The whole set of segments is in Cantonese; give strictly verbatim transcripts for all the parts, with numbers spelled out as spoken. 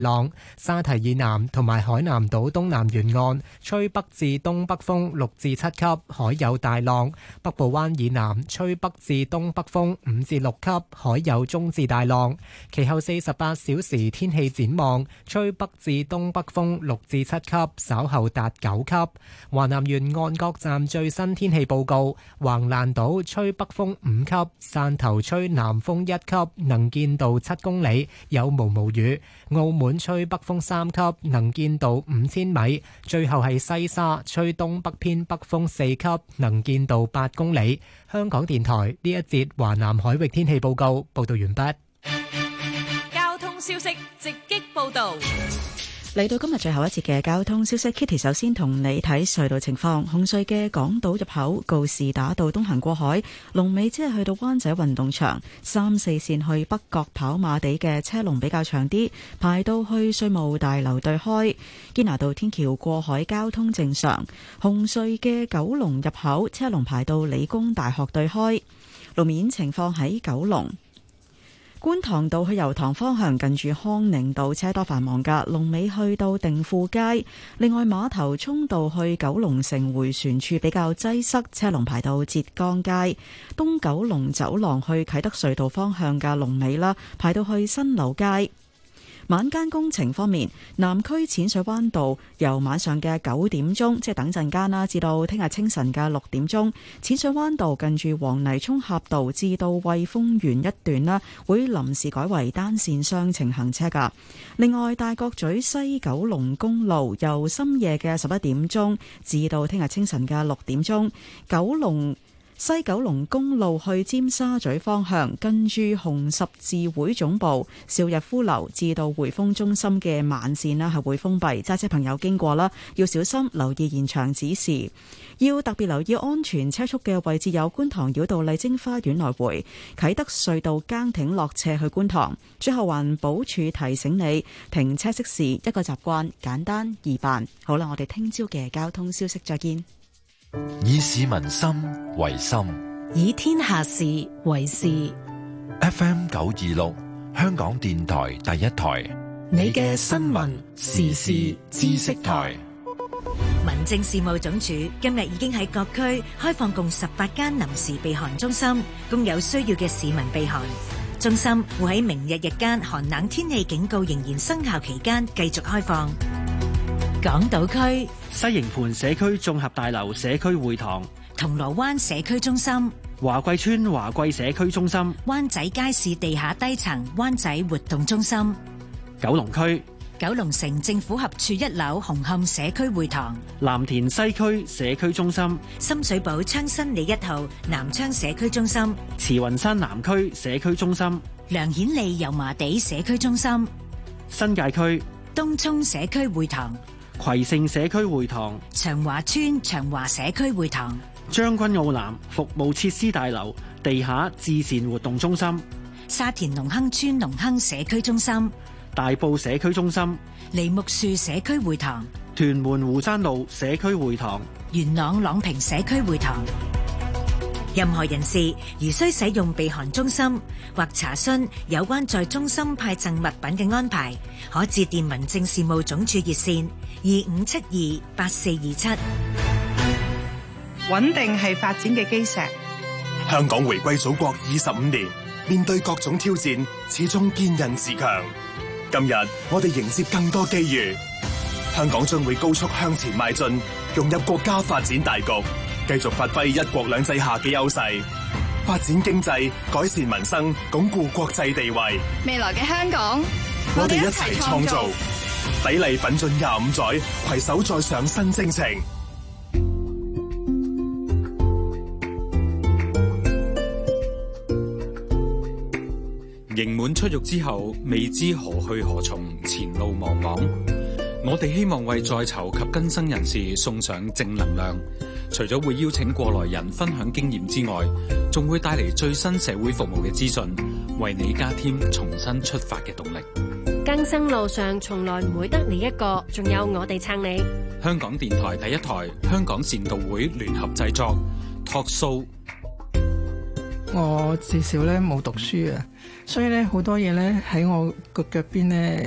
浪，沙堤以南同埋海南島東南沿岸吹北至東北風六至七級，海有大浪；北部灣以南吹北至東北風五至六級，海有中至大浪。其後四十八小時天氣展望，吹北至東北風六至七級，稍後達九級。華南沿岸各站最新天氣報告：橫瀾島吹北風五級，汕頭吹南風一級，能見度七公里，有毛毛雨；澳門吹北風三級，能見度五千米。最後係西沙吹東北偏北風四級，能見度八公里。香港電台呢一節華南海域天氣報告報道完畢。 交通消息直擊報道。 嚟到今日最後一節嘅交通消息 ，Kitty 首先同你睇隧道情況。紅隧嘅港島入口告士打道東行過海，龍尾即係去到灣仔運動場，三四線去北角跑馬地嘅車龍比較長啲，排到去稅務大樓對開。堅拿道天橋過海交通正常。紅隧嘅九龍入口車龍排到理工大學對開。路面情況喺九龍。觀塘道去油塘方向近住康寧道車多繁忙㗎，龍尾去到定富街。另外馬頭涌道去九龍城迴旋處比較擠塞，車龍排到浙江街。東九龍走廊去啟德隧道方向嘅龍尾啦，排到去新樓街。晚間工程方面，南區淺水灣道由晚上嘅九點鐘，即係等陣間啦，至到聽日清晨嘅六點鐘，淺水灣道近住黃泥涌峽道至到惠豐園一段啦，會臨時改為單線雙程行車噶。另外，大角咀西九龍公路由深夜嘅十一點鐘至到聽日清晨嘅六點鐘，九龍西九龍公路去尖沙咀方向，跟住紅十字會總部邵逸夫樓至到匯豐中心嘅慢線啦，係會封閉，揸車朋友經過啦，要小心留意現場指示，要特別留意安全車速嘅位置有觀塘繞道麗晶花園來回、啟德隧道崗挺落斜去觀塘。最後環保署提醒你，停車熄匙一個習慣，簡單易辦。好啦，我哋聽朝嘅交通消息再見。 以市民心為心， 以天下事為事。 F M 九二六，香港電台第一台， 你嘅新聞時事知識台。民政事務總署今日已經喺各區開放共十八間臨時避寒中心，供有需要嘅市民避寒。中心會喺明日日間寒冷天氣警告仍然生效期間繼續開放。港島區西營盤社區綜合大樓社區會堂、 銅鑼灣社區中心、 華貴村華貴社區中心、 灣仔街市地下低層灣仔活動中心、 九龍區九龍城政府合署一樓紅磡社區會堂、 藍田西區社區中心、 深水埗昌新里一號南昌社區中心、 慈雲山南區社區中心、 梁顯利油麻地社區中心、 新界區東涌社區會堂、 葵盛社區會堂、 長華村長華社區會堂、 將軍澳南服務設施大樓地下至善活動中心、 沙田隆亨村隆亨社區中心、 大埔社區中心、 梨木樹社區會堂、 屯門湖山路社區會堂、 元朗朗屏社區會堂。任何人士如需使用避寒中心或查詢有關在中心派贈物品嘅安排，可致電民政事務總署熱線二五七二八四二七。 穩定係發展嘅基石。 香港回歸祖國二十五年，面對各種挑戰，始終堅韌自強。今日我哋迎接更多機遇，香港將會高速向前邁進，融入國家發展大局，繼續發揮一國兩制下嘅優勢，發展經濟，改善民生，鞏固國際地位。 未來嘅香港， 我哋一齊創造，砥礪奮進廿五載，攜手再上新征程。 刑滿出獄之後，未知何去何從，前路茫茫。我哋希望為在囚及更生人士送上正能量，除咗會邀請過來人分享經驗之外，仲會帶嚟最新社會服務嘅資訊，為你加添重新出發嘅動力。 更生路上從來唔會得你一個，仲有我哋撐你。 香港電台第一台，香港善導會聯合製作 Talk Show。 我至少咧冇讀書啊，所以咧好多嘢咧喺我個腳邊咧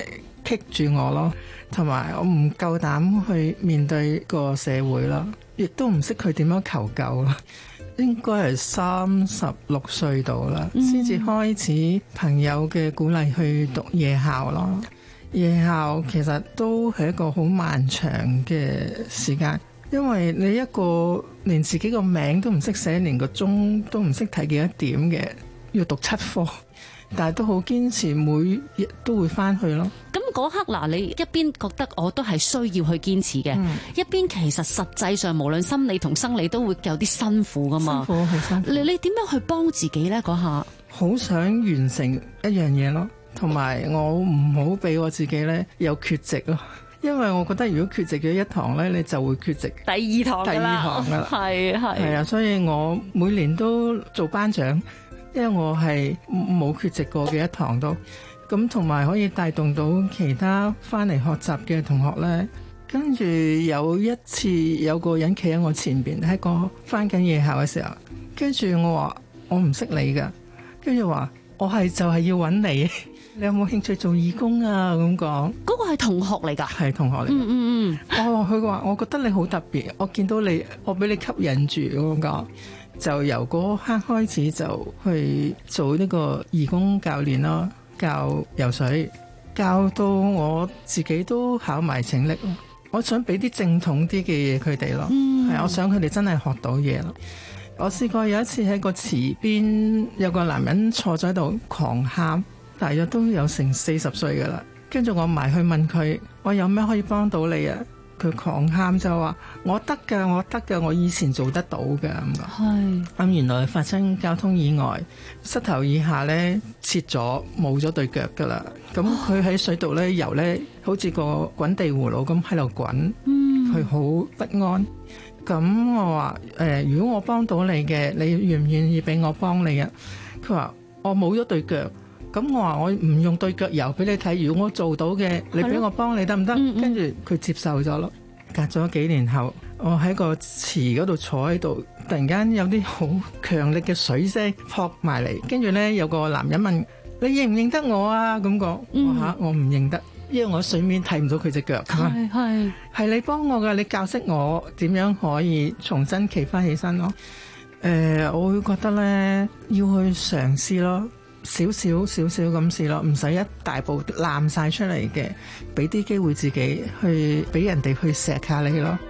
棘住我咯，同埋我唔夠膽去面對個社會啦，亦都唔識佢點樣求救啦。應該係三十六歲度啦，先至開始朋友嘅鼓勵去讀夜校咯。夜校其實都係一個好漫長嘅時間，因為你一個連自己個名都唔識寫，連個鐘都唔識睇幾多點嘅，要讀七科，但係都好堅持，每日都會翻去咯。 咁嗰刻嗱，你一邊覺得我都係需要去堅持嘅，嗯、一邊其實實際上無論心理同生理都會有啲辛苦噶嘛。辛苦，好辛苦。你你點樣去幫自己呢？嗰下好想完成一樣嘢咯。同埋我唔好俾我自己咧有缺席咯，因為我覺得如果缺席咗一堂咧，你就會缺席第二堂第二堂噶啦， 係係係啊，所以我每年都做班長，因為我係冇缺席過嘅一堂都咁，同埋可以帶動到其他翻嚟學習嘅同學咧。跟住有一次有個人企喺我前邊，喺個翻緊夜校嘅時候，跟住我話我唔識你噶，跟住話我係就係要揾你。你有冇興趣做義工啊？咁講， 嗰個係同學嚟㗎， 係同學嚟。 嗯嗯嗯。哦，佢話我覺得你好特別，我見到你，我俾你吸引住咁講，就由嗰刻開始就去做呢個義工教練咯，教游水，教到我自己都考埋拯溺咯。我想俾啲正統啲嘅嘢佢哋咯，係、嗯、我想佢哋真係學到嘢咯。我試過有一次喺個池邊，有個男人坐咗喺度狂喊。大約都有成四十歲噶啦，跟住我埋去問佢，我有咩可以幫到你啊？佢狂喊就話我得噶，我得噶，我以前做得到噶咁。係咁，原來發生交通意外，膝頭以下咧切咗，冇咗對腳噶啦。咁佢喺水度咧游咧，好似個滾地葫蘆咁喺度滾，佢好不安。咁我話誒、呃，如果我幫到你嘅，你願唔願意俾我幫你啊？佢話我冇咗對腳。咁我話我唔用對腳游俾你睇，如果我做到嘅，你俾我幫你得唔得？跟住佢接受咗咯。隔咗幾年後，我喺個池嗰度坐喺度，突然間有啲好強力嘅水聲撲埋嚟，跟住咧有個男人問你認唔認得我啊？咁講，我吓我唔認得，因為我水面睇唔到佢隻腳。係係係你幫我噶，你教識我點樣可以重新企翻起身咯。誒、呃，我會覺得咧要去嘗試咯。少少少少咁試咯，唔使一大步攬晒出嚟嘅，俾啲機會自己去俾人哋去錫下你咯。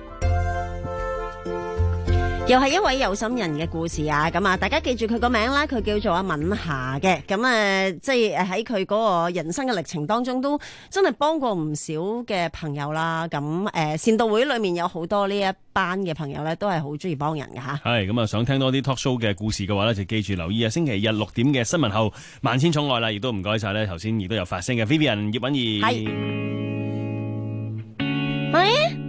又係一位有心人嘅故事啊！咁啊，大家記住佢個名啦，佢叫做阿敏霞嘅。咁啊，即係喺佢嗰個人生嘅歷程當中，都真係幫過唔少嘅朋友啦。咁誒，善道會裏面有好多呢一班嘅朋友咧，都係好中意幫人嘅吓。係咁啊，想聽多啲 talk show 嘅故事嘅話咧，就記住留意啊！星期日六點嘅新聞後，萬千寵愛啦，亦都唔該晒咧。頭先亦都有發聲嘅 Vivian 葉韻儀。係。喂？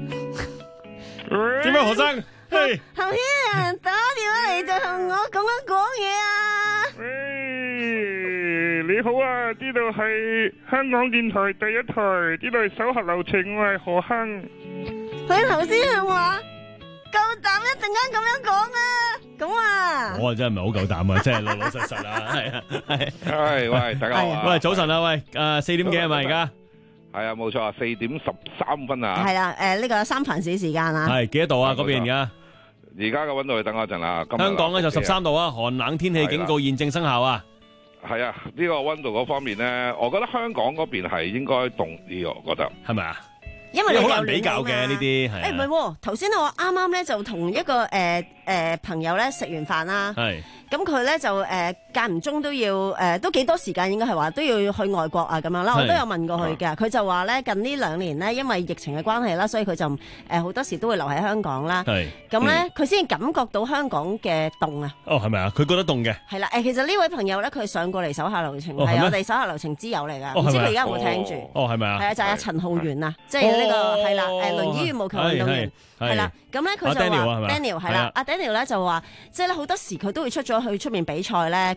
點解學生？係頭先有人打電話嚟就同我咁樣講嘢啊！ 喂，你好啊，呢度係香港電台第一台，呢度係手下留情，我係何亨。佢頭先係話夠膽一陣間咁樣講啊！咁啊，我啊真係唔係好夠膽啊，真係老老實實啊，係啊，係。係喂，大家好啊！喂，早晨啊，喂，誒，四點幾係咪而家？係啊，冇錯啊，四點十三分啊。係啦，誒，呢個三藩市時間啊。係幾多度啊？嗰邊而家？而家嘅溫度，等我一陣啦。香港咧就十三度啊，寒冷天氣警告現正生效啊。係啊，呢個溫度嗰方面咧，我覺得香港嗰邊係應該凍啲，我覺得係咪啊？因為你好難比較嘅呢啲係。誒唔係，頭先我啱啱咧就同一個誒誒朋友咧食完飯啦。係。咁佢咧就誒間唔中都要誒、呃、都幾多時間，應該係話都要去外國啊咁樣啦。我都有問過佢嘅，佢就話咧近呢兩年咧，因為疫情嘅關係啦，所以佢就誒好、呃、多時都會留喺香港啦。係咁咧，佢先感覺到香港嘅凍啊。哦，係咪啊？佢覺得凍嘅。係啦，誒其實呢位朋友咧，佢上過嚟手下留情，係、哦、我哋手下留情之友嚟噶，唔、哦、知佢而家有冇聽住？哦，係咪啊？係啊，就係阿陳浩源啊，即係呢個係啦，誒輪椅羽毛球運動員。係啦，咁咧佢就話 Daniel 係啦，阿 Daniel 咧就話，即係咧好多時佢都會出咗去出面比賽咧，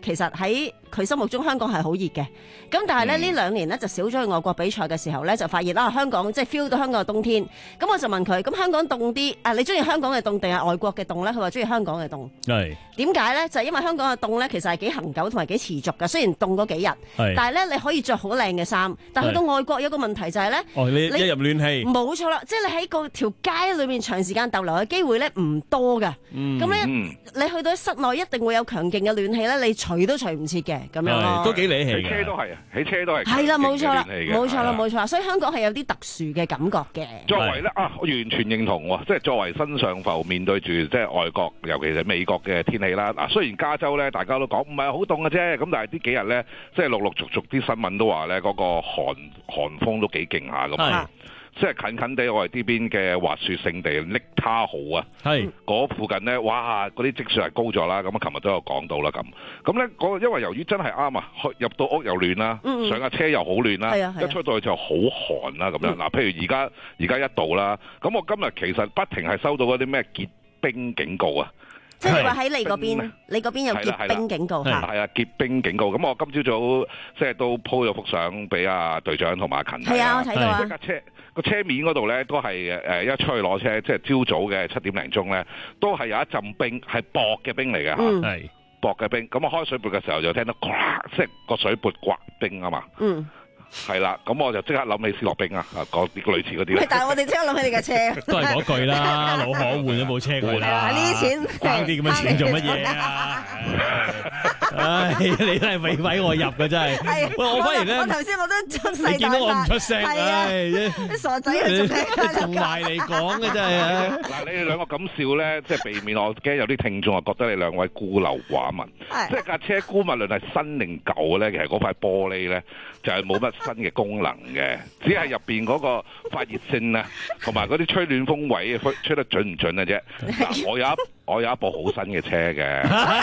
其實喺佢心目中香港係好熱嘅。咁但係咧呢、嗯、兩年咧就少咗去外國比賽嘅時候咧，就發現啦香港即係 feel 到香港嘅冬天。咁我就問佢：咁香港凍啲啊？你中意香港嘅凍定係外國嘅凍咧？佢話中意香港嘅凍。係點解咧？就係、是、因為香港嘅凍咧，其實係幾恆久同埋幾持續㗎。雖然凍嗰幾日，但係咧你可以着好靚嘅衫。但係去到外國有個問題就係咧， 哦，你一入暖氣， 冇錯啦，即係你喺個條街裏面長時間逗留嘅機會咧唔多㗎。咁、嗯、咧、嗯、你去到室內一定會有強勁嘅暖氣咧，你除都除唔切嘅咁樣咯。 都幾理氣嘅， 喺車都係啊，喺車都係。 係啦，冇錯啦，冇錯啦，冇錯。所以香港係有啲特殊嘅感覺嘅。 作為咧啊，我完全認同喎，即係作為新上浮面對住即係外國，尤其是美國嘅天氣啦。嗱，雖然加州咧大家都講唔係好凍嘅啫，咁但係呢幾日咧，即係陸陸續續啲新聞都話咧，嗰個寒寒風都幾勁下咁。即係近近地我哋呢邊嘅滑雪勝地瀝他號啊，係嗰附近咧，哇！嗰啲積雪係高咗啦，咁啊，琴日都有講到啦，咁咁咧嗰個因為由於真係啱啊，入到屋又暖啦，嗯、上架車又好暖啦，一出到去就好寒啦，咁樣嗱，譬如而家而家一度啦，咁我今日其實不停係收到嗰啲咩結冰警告啊。 即係話喺你嗰邊，你嗰邊有結冰警告嚇。係啊，結冰警告。咁我今朝早即係都 po 咗幅相俾阿隊長同埋阿勤睇。係啊，我睇到啊。架車個車面嗰度咧，都係誒一出去攞車，即係朝早嘅七點零鐘咧，都係有一陣冰，係薄嘅冰嚟嘅嚇。係薄嘅冰。咁我開水缽嘅時候就聽到，即係個水缽刮冰啊嘛。嗯。係啦，咁我就即刻諗起斯諾冰啊，嗰啲類似嗰啲。但係我哋即刻諗起你架車。都係嗰句啦，老可換咗部車佢啦。呢啲錢，慳啲咁嘅錢做乜嘢啊？唉，你都係俾俾我入嘅真係。喂，我反而咧，我頭先我都出細，你見到我唔出聲，唉，啲傻仔去做同埋嚟講嘅真係。嗱，你哋兩個咁笑咧，即係避免我驚有啲聽眾啊覺得你兩位孤陋寡聞。即係架車姑勿論係新定舊咧，其實嗰塊玻璃咧就係冇乜新嘅功能嘅，只係入邊嗰個發熱性啊，同埋嗰啲吹暖風位吹吹得準唔準嘅啫。嗱，我有一我有一部好新嘅車嘅，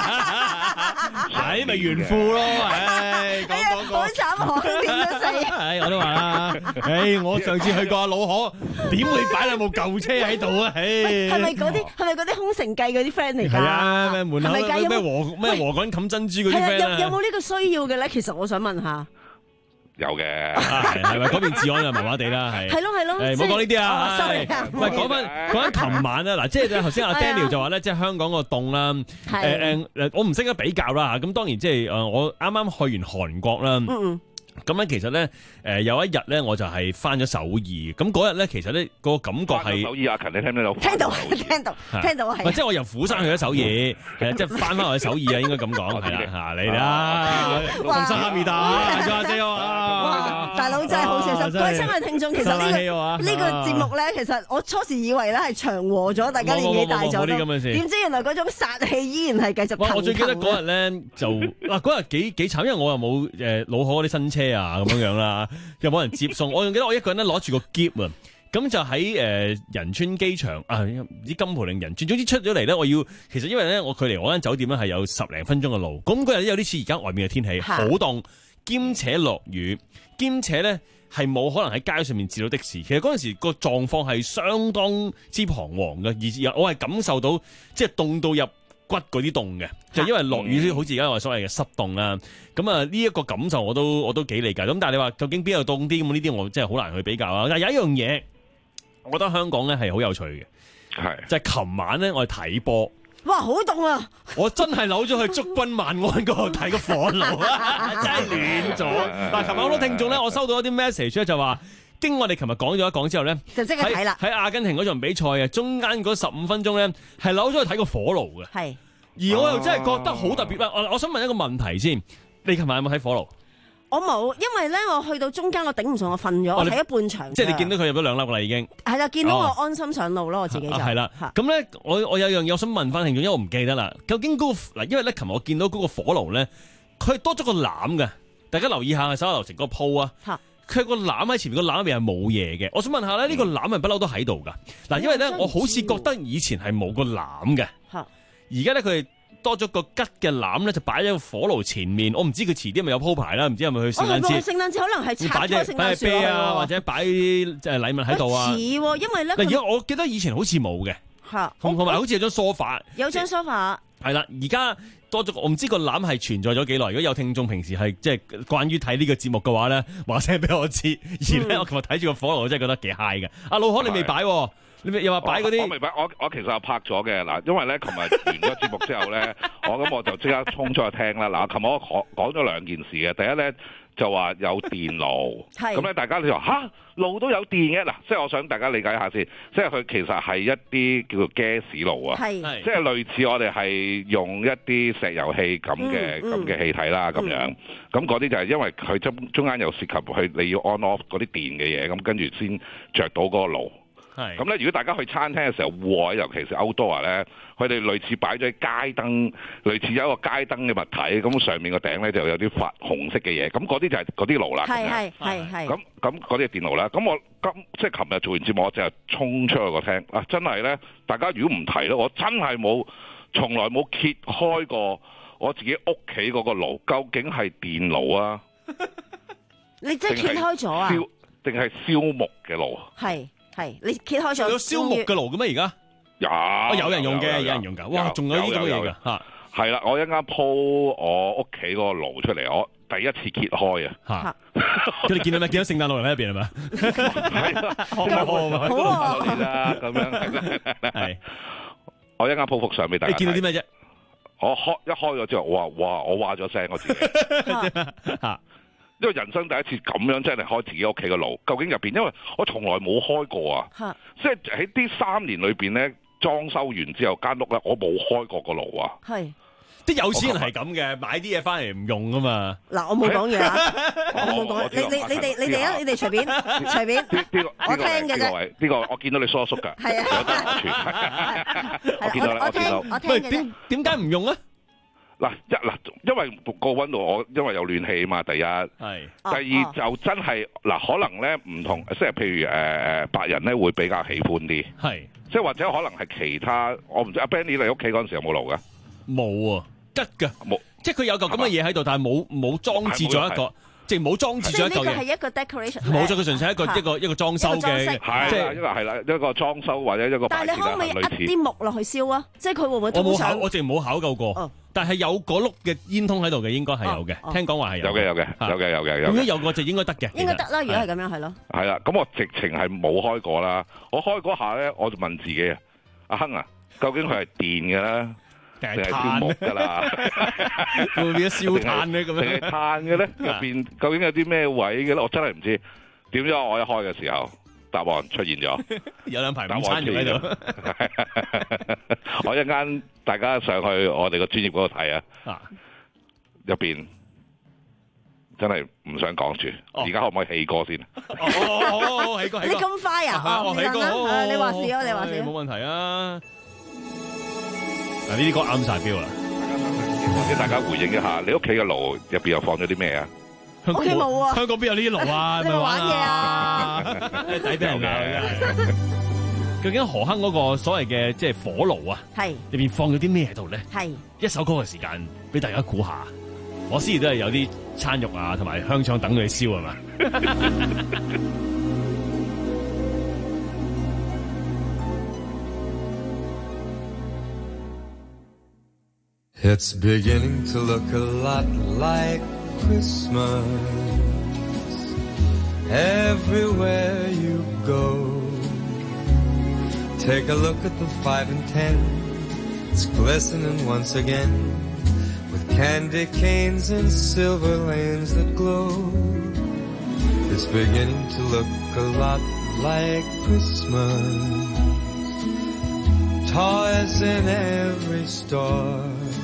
係咪炫富咯？唉，講講講，好慘，可變咗死。唉，我都話啦，唉，我上次去過阿老可，點會擺兩部舊車喺度啊？唉，係咪嗰啲係咪嗰啲空城計嗰啲 friend 嚟㗎？係啊，咩門口咩禾咩禾稈冚珍珠嗰啲 friend 啊？有有冇呢個需要嘅咧？其實我想問下。有嘅，係咪嗰邊治安就麻麻地啦？係係咯係咯，誒唔好講呢啲啊！唔係講翻講翻琴晚啦，嗱，即係頭先阿 Daniel 就話咧，即係香港個凍啦，誒誒誒，我唔識得比較啦嚇。咁當然即係誒，我啱啱去完韓國啦。嗯嗯。咁咧其實咧，誒有一日咧，我就係翻咗首爾。咁嗰日咧，其實咧個感覺係首爾阿勤，你聽唔聽到？聽到，聽到，聽到係。即係我由釜山去咗首爾，係即係翻翻去首爾啊，應該咁講係啦嚇，你啦，咁深刻面大，多謝啊！大佬真係好小心。各位親愛聽眾，其實呢個呢個節目咧，其實我初時以為咧係祥和咗，大家年紀大咗，點知原來嗰種殺氣依然係繼續。我最記得嗰日咧就嗱嗰日幾幾慘，因為我又冇誒老可嗰啲新車啊，咁樣樣啦，又冇人接送，我仲記得我一個人咧攞住個篋啊，咁就喺誒仁川機場啊，唔知金浦定仁川，總之出咗嚟咧，我要其實因為咧我距離我間酒店咧係有十零分鐘嘅路，咁嗰日有啲似而家外面嘅天氣，好凍，兼且落雨，兼且咧係冇可能喺街上面截到的士。其實嗰陣時個狀況係相當之彷徨嘅，而我係感受到即係凍到入骨嗰啲凍嘅，就因為落雨好似而家我所謂嘅濕凍啦。咁啊呢一個感受我都我都幾理解。咁但係你話究竟邊度凍啲咁呢啲我真係好難去比較啊。但係有一樣嘢，我覺得香港咧係好有趣嘅，係就係琴晚咧我哋睇波，哇好凍啊！我真係扭咗去祝君晚安嗰度睇個火爐啊，真係暖咗。嗱，琴晚好多聽眾咧，我收到一啲 message 咧就話，經我哋琴日講咗一講之後咧，就即刻睇啦。喺阿根廷嗰場比賽啊，中間嗰十五分鐘咧係扭咗去睇個火爐嘅，係。而我又真係覺得好特別啊！我我想問一個問題先，你琴晚有冇睇火爐？我冇，因為咧我去到中間我頂唔順，我瞓咗，我睇一半場。即係你見到佢入咗兩粒啦，已經係啦，見到我安心上路咯，我自己就係啦。咁咧，我我有樣嘢我想問翻聽眾，因為我唔記得啦。究竟嗰個嗱，因為咧琴日我見到嗰個火爐咧，佢係多咗個籃嘅，大家留意下手下留情嗰個鋪啊。佢個籃喺前面，個籃入邊係冇嘢嘅。我想問下咧，呢個籃係不嬲都喺度噶？嗱，因為咧我好似覺得以前係冇個籃嘅。而家咧佢哋多咗個吉嘅籃咧，就擺喺個火爐前面。我唔知佢遲啲係咪有鋪排啦，唔知係咪去聖誕節？聖誕節可能係拆咗聖誕樹啊，或者擺即係禮物喺度啊。似，因為咧，嗱，而家我記得以前好似冇嘅，嚇，同埋好似有張梳化，有張梳化。 係啦，而家多咗，我唔知個籃係存在咗幾耐。如果有聽眾平時係即係關於睇呢個節目嘅話咧，話聲俾我知。而咧，我琴日睇住個火爐，我真係覺得幾 high 嘅。阿老可你未擺，你又話擺嗰啲？我未擺，我我其實係拍咗嘅嗱，因為咧，琴日完咗節目之後咧，我咁我就即刻衝出去聽啦。嗱，琴日我講講咗兩件事嘅，第一咧就話有電爐，咁咧大家你話嚇爐都有電嘅嗱，即係我想大家理解一下先，即係佢其實係一啲叫做 gas 爐啊，即係類似我哋係用一啲石油氣咁嘅咁嘅氣體啦，咁樣，咁嗰啲就係因為佢中中間有涉及去你要 on off 嗰啲電嘅嘢，咁跟住先着到嗰個爐。咁咧，如果大家去餐廳嘅時候，戶外尤其是 outdoor 咧，佢哋類似擺咗街燈，類似有一個街燈嘅物體，咁上面個頂咧就有啲發紅色嘅嘢，咁嗰啲就係嗰啲爐啦。係係係係。咁咁嗰啲係電爐啦。咁我今即係琴日做完節目，我就係衝出去個廳啊！真係咧，大家如果唔提咧，我真係冇，從來冇揭開過我自己屋企嗰個爐，究竟係電爐啊？ 你即係揭開咗啊？ 定係燒木嘅爐？係。 係，你揭開咗。 有燒木嘅爐嘅咩？而家有， 有人用嘅，有人用㗎。哇，仲有呢啲咁嘅嘢㗎嚇。 係啦，我一間鋪我屋企嗰個爐出嚟，我第一次揭開啊。嚇！ 佢哋見到咩？見到聖誕老人喺入邊係咪？ 係啊，好啊，好啊，咁樣係。我一間鋪幅相俾大家。 你見到啲咩啫？ 我開一開咗之後，我話哇，我話咗聲我自己嚇。因為人生第一次咁樣真係開自己屋企嘅爐，究竟入邊？因為我從來冇開過啊，即係喺呢三年裏邊咧，裝修完之後間屋咧，我冇開過個爐啊。係， 啲有錢人係咁嘅，買啲嘢翻嚟唔用噶嘛。 嗱，我冇講嘢啊，我冇講。你你你哋你哋啊，你哋隨便隨便。呢呢個我聽嘅啫。呢個我見到你疏縮㗎。係啊。 我見到啦，我見到。 我聽嘅啫。 點點解唔用啊？ 嗱一嗱，因為個溫度我因為有暖氣啊嘛，第一，係第二就真係嗱，可能咧唔同，即係譬如誒誒白人咧會比較喜歡啲，係即係或者可能係其他，我唔知阿 Benny 你屋企嗰陣時有冇爐㗎？ 冇啊，吉㗎，冇，即係佢有嚿咁嘅嘢喺度，但係冇冇裝置咗一個。即係冇裝置咗一嚿嘢，呢個係一個 decoration， 冇咗佢純粹係一個一個一個裝修嘅， 係即係一個係啦，一個裝修或者一個。 但係你可唔可以一啲木落去燒啊？即係佢會唔會？ 我冇考，我淨係冇考究過。但係有嗰碌嘅煙通喺度嘅，應該係有嘅。聽講話係有嘅， 有嘅，有嘅，有嘅，有嘅。 如果有個就應該得嘅， 應該得啦。如果係咁樣係咯。 係啦，咁我直情係冇開過啦。我開嗰下咧，我就問自己啊，阿亨啊，究竟佢係電嘅咧？定係燒木㗎啦， 會唔會變咗燒炭咧？咁樣定係炭嘅咧？入邊究竟有啲咩位嘅咧？我真係唔知。點知我一開嘅時候，答案出現咗， 有兩排午餐肉喺度。 我一間大家上去我哋個專業嗰度睇啊，入邊真係唔想講住。而家可唔可以起歌先？ 好，起歌，起歌。 你咁快啊？哦，起歌，你話事啊？你話事。 冇問題啊。嗱，呢啲歌啱晒標啦！ 或者大家回應一下，你屋企嘅爐入邊又放咗啲咩啊？ 屋企冇啊！ 香港邊有呢啲爐啊？ 你玩嘢啊？ 抵俾人㗎！究竟何坑嗰個所謂嘅即係火爐啊？係入邊放咗啲咩喺度咧？係一首歌嘅時間，俾大家估下。我思疑都係有啲餐肉啊，同埋香腸等佢燒係嘛？ It's beginning to look a lot like Christmas everywhere you go. Take a look at the five and ten. It's glistening once again with candy canes and silver lanes that glow. It's beginning to look a lot like Christmas. Toys in every store.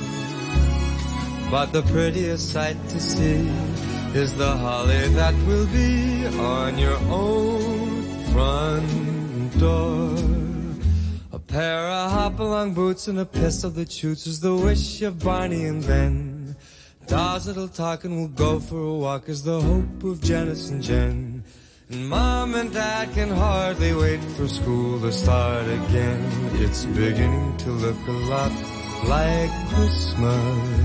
But the prettiest sight to see is the holly that will be on your own front door. A pair of hop-along boots and a pistol that shoots is the wish of Barney and Ben. Dolls that'll talk and we'll go for a walk is the hope of Janice and Jen. And Mom and Dad can hardly wait for school to start again. It's beginning to look a lot like Christmas.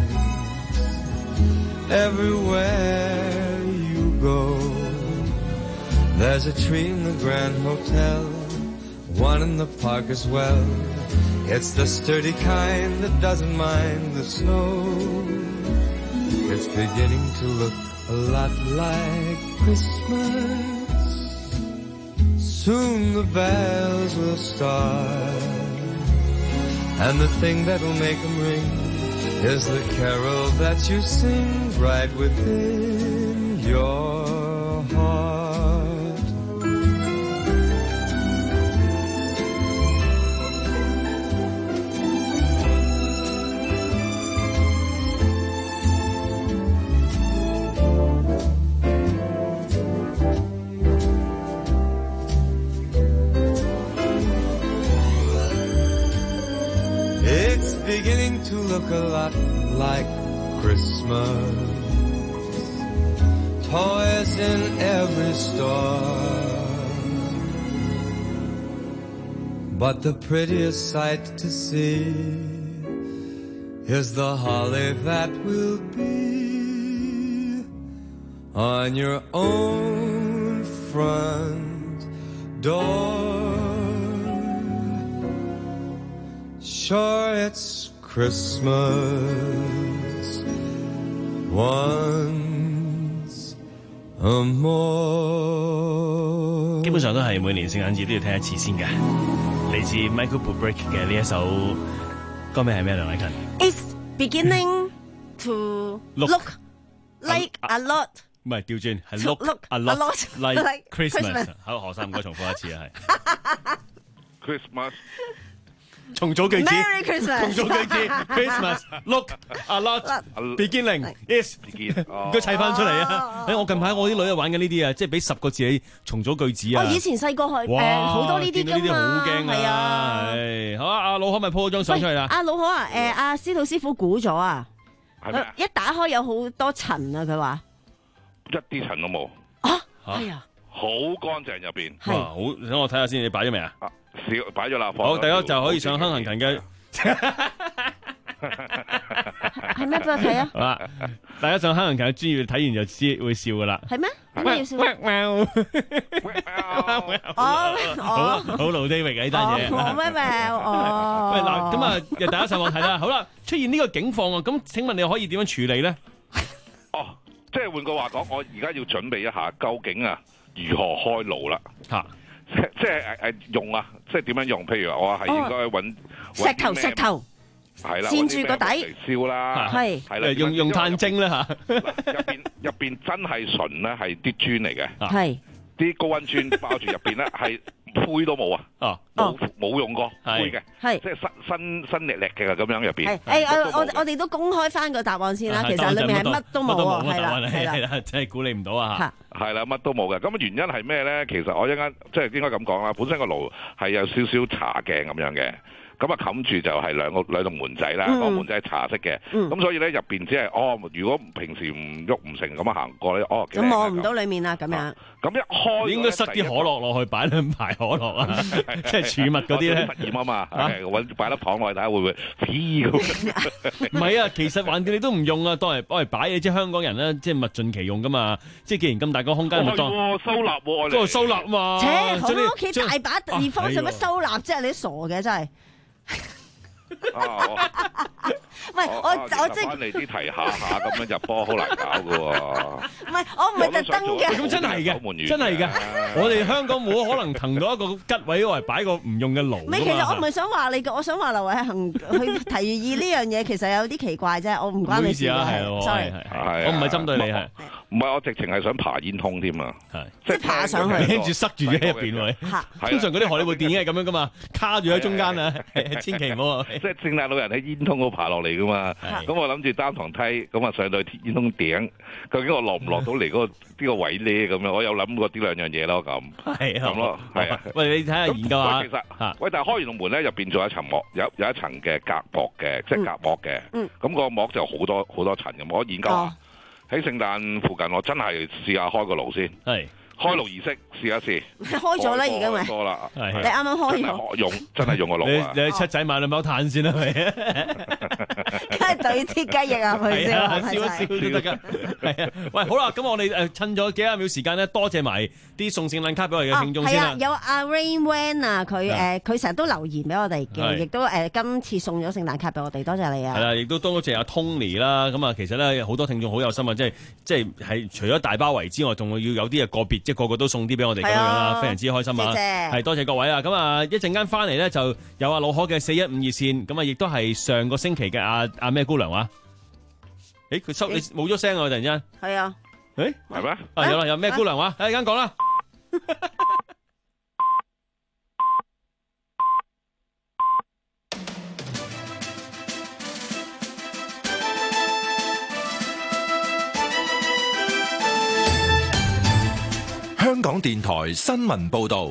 Everywhere you go, there's a tree in the Grand Hotel one in the park as well. It's the sturdy kind that doesn't mind the snow. It's beginning to look a lot like Christmas. Soon the bells will start, and the thing that'll make them ring is the carol that you sing right within your heart. It's beginning to look a lot like Christmas. Toys in every store, but the prettiest sight to see is the holly that will be on your own front door. Sure, it's Christmas once a more。 基本上都係每年聖誕節都要聽一次先嘅，嚟自 Michael Bublé 嘅呢一首歌名係咩？梁偉勤 It's beginning to look like a lot。 唔係調轉，係 look a lot like Christmas。好，何生唔該重複一次啊，係 Christmas。 重組句子 Merry Christmas 重組句子 Christmas look a lot beginning is 唔該砌翻出嚟啊！誒，我近排我啲女啊玩緊呢啲啊，即係俾十個字你重組句子啊！ 我以前細個去誒好多呢啲㗎嘛， 好驚啊！ 係啊， 係好啊！阿老可咪 po 咗張相出嚟啦？ 阿老可啊，誒阿司徒師傅估咗啊， 係咪啊？ 一打開有好多塵啊！佢話一啲塵都冇啊，係啊， 好乾淨入邊。 哇，好，等我睇下先，你擺咗未啊？ 少擺咗啦， 好，大家就可以上亨行勤嘅。 係咩？俾我睇啊！ 好啦，大家上亨行勤嘅專業睇完就知會笑噶啦。 係咩？點解要笑？ 哦哦，好老地域嘅呢單嘢。 哦咩咩？哦。 喂嗱，咁啊，大家上網睇啦。好啦，出現呢個境況啊，咁請問你可以點樣處理咧？ 哦，即係換句話講，我而家要準備一下，究竟啊如何開爐啦？嚇！即即係誒誒用啊！即係點樣用？譬如我係應該揾石頭石頭， 係啦， 墊住個底嚟燒啦， 係係啦， 用用炭精啦嚇。 入邊入邊真係純咧係啲磚嚟嘅， 係啲高溫磚包住入邊咧係灰都冇啊，冇冇用過灰嘅， 係即係新新新力力嘅咁樣入邊。 係誒我我我哋都公開翻個答案先啦，其實裏面係乜都冇啊，係啦係啦， 真係估你唔到啊嚇。 係啦，乜都冇嘅。咁原因係咩咧？其實我一間即係應該咁講啦。本身個爐係有少少茶鏡咁樣嘅，咁啊冚住就係兩個兩棟門仔啦。個、嗯、門仔係茶色嘅，咁、嗯、所以咧入邊只係哦。如果平時唔喐唔成咁樣行過咧，哦咁望唔到裡面啦咁樣。 咁一開應該塞啲可樂落去，擺兩排可樂啊，即係儲物嗰啲咧。 實驗啊嘛，揾擺粒糖落去睇下會唔會飄咁。 唔係啊，其實橫掂你都唔用啊，當嚟幫嚟擺嘅，即係香港人咧，即係物盡其用噶嘛。即係既然咁大個空間，咪當收納喎， 嗰度收納嘛。 切，我屋企大把地方，使乜收納啫？你傻嘅真係。 啊！ 唔係我我即係翻嚟啲題下下咁樣入波好難搞噶喎。 唔係我唔係特登嘅。 咁真係嘅，真係嘅。我哋香港冇可能騰到一個吉位嚟擺個唔用嘅爐。 唔係，其實我唔係想話你嘅，我想話劉偉恒去提議呢樣嘢，其實有啲奇怪啫。我唔關你事嘅。係，sorry， 我唔係針對你係。 唔係，我直情係想爬煙通添啊！ 即係爬上去， 跟住塞住咗喺入邊喎。通常嗰啲荷里活電影係咁樣噶嘛，卡住喺中間啊，千祈唔好。 即係聖誕老人喺煙通嗰度爬落嚟噶嘛，咁我諗住擔堂梯，咁啊上到去煙通頂，究竟我落唔落到嚟嗰個呢個位咧？咁樣我有諗過呢兩樣嘢咯，咁係咁咯，係啊。喂， 你睇下研究下。 其實喂，但係開完個門咧，入邊仲有一層膜，有有一層嘅隔膜嘅，即係隔膜嘅。咁個膜就好多好多層咁，我研究下。喺聖誕附近，我真係試下開個爐先。係開爐儀式，試一試。 開咗啦，而家咪多啦。 你啱啱開咗。 用真係用個爐啊！ 你你七仔買兩包炭先啦，咪。 梗對啲雞翼啊，係咪先？ 係啊，笑一笑都得㗎。係啊，喂，好啦，咁我哋誒趁咗幾廿秒時間咧，多謝埋啲送聖誕卡俾我哋嘅聽眾先啦。 係啊，有阿 Rain Wan 啊，佢誒佢成日都留言俾我哋嘅，亦都誒今次送咗聖誕卡俾我哋，多謝你啊！ 係啦，亦都多謝阿 Tony 啦。咁啊，其實咧好多聽眾好有心啊，即係即係係除咗大包圍之外，仲要有啲啊個別，即係個個都送啲俾我哋咁樣啦，非常之開心啊！係多謝各位啊！咁啊，一陣間翻嚟咧就有阿老可嘅四一五熱線，咁啊亦都係上個星期嘅阿阿咩姑娘話。誒，佢收你冇咗聲啊！突然間係啊， 誒係咩？啊有啦，有咩姑娘話？誒，間講啦。 香港電台新聞報道。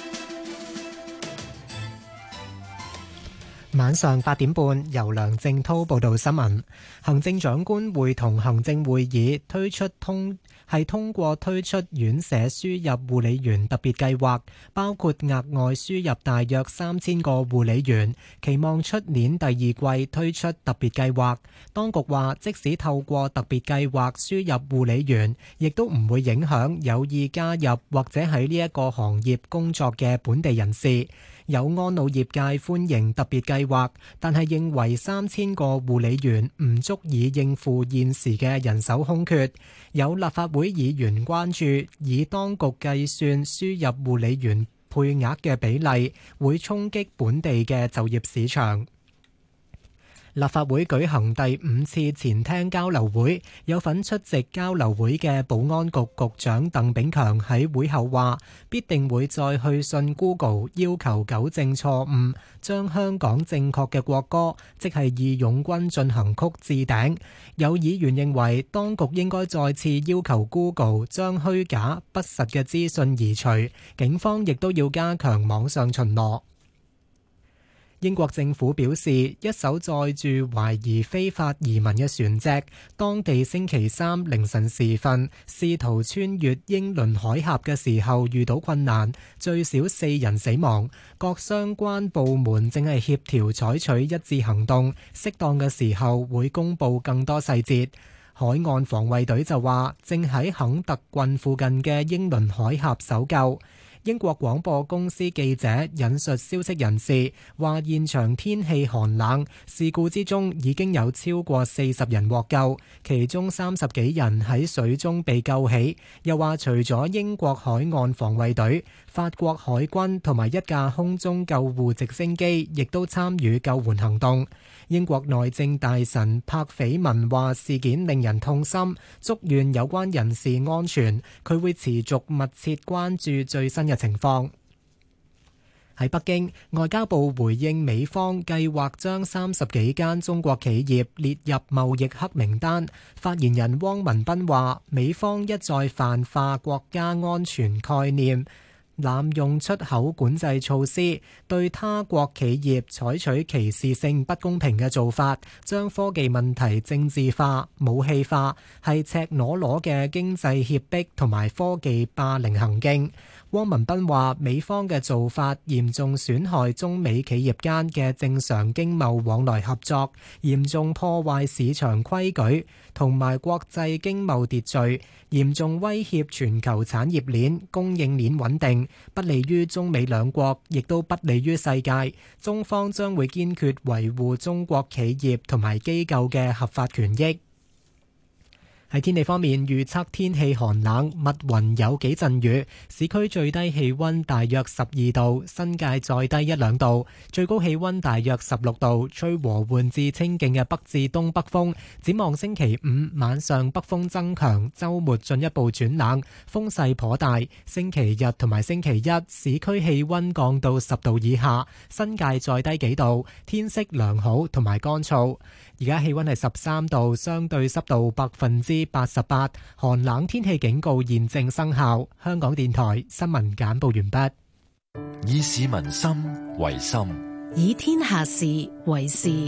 晚上八點半，由梁正滔報道新聞。行政長官會同行政會議推出通係通過推出院舍輸入護理員特別計劃，包括額外輸入大約三千個護理員，期望出年第二季推出特別計劃。當局話，即使透過特別計劃輸入護理員，亦都唔會影響有意加入或者喺呢一個行業工作嘅本地人士。有安老業界歡迎特別計劃，但係認為三千個護理員唔足以應付現時嘅人手空缺。有立法會議員關注，以當局計算輸入護理員配額嘅比例，會衝擊本地嘅就業市場。立法會舉行第五次前廳交流會，有份出席交流會嘅保安局局長鄧炳強喺會後話，必定會再去信 Google 要求糾正錯誤，將香港正確嘅國歌，即係義勇軍進行曲置頂。有議員認為當局應該再次要求 Google 將虛假不實嘅資訊移除，警方亦都要加強網上巡邏。英國政府表示，一艘載住懷疑非法移民嘅船隻，當地星期三凌晨時分試圖穿越英倫海峽嘅時候遇到困難，最少四人死亡。各相關部門正係協調採取一致行動，適當嘅時候會公布更多細節。海岸防衛隊就話，正喺肯特郡附近嘅英倫海峽搜救。英國廣播公司記者引述消息人士話，現場天氣寒冷，事故之中已經有超過四十人獲救，其中三十幾人喺水中被救起。又話除咗英國海岸防衛隊、法國海軍同埋一架空中救護直升機，亦都參與救援行動。英國內政大臣柏斐文話，事件令人痛心，祝願有關人士安全。佢會持續密切關注最新嘅情況。喺北京，外交部回應美方計劃將三十幾間中國企業列入貿易黑名單。發言人汪文斌話，美方一再泛化國家安全概念，濫用出口管制措施，對他國企業採取歧視性不公平嘅做法，將科技問題政治化、武器化，係赤裸裸嘅經濟脅迫同埋科技霸凌行徑。汪文斌話，美方嘅做法嚴重損害中美企業間嘅正常經貿往來合作，嚴重破壞市場規矩同埋國際經貿秩序，嚴重威脅全球產業鏈、供應鏈穩定，不利於中美兩國，亦都不利於世界。中方將會堅決維護中國企業同埋機構嘅合法權益。喺天氣方面，預測天氣寒冷，密雲有幾陣雨，市區最低氣溫大約十二度，新界再低一兩度，最高氣溫大約十六度，吹和緩至清勁嘅北至東北風。展望星期五晚上北風增強，週末進一步轉冷，風勢頗大。星期日同埋星期一市區氣溫降到十度以下，新界再低幾度，天色良好同埋乾燥。而家氣溫係十三度，相對濕度百分之八十八，寒冷天氣警告現正生效。香港電台新聞簡報完畢。 以市民心為心， 以天下事為事。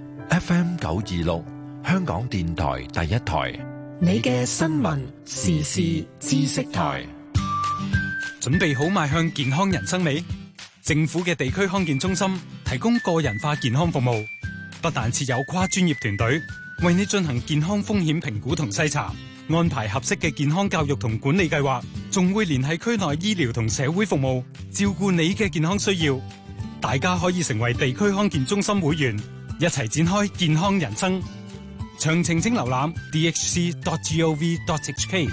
F M 九二六，香港電台第一台， 你嘅新聞時事知識台。 準備好邁向健康人生未？政府嘅地區康健中心提供個人化健康服務， 不但設有跨專業團隊為你進行健康風險評估同篩查，安排合適嘅健康教育同管理計劃，仲會聯繫區內醫療同社會服務，照顧你嘅健康需要。大家可以成為地區康健中心會員，一齊展開健康人生。詳情請瀏覽 d h c dot gov dot h k。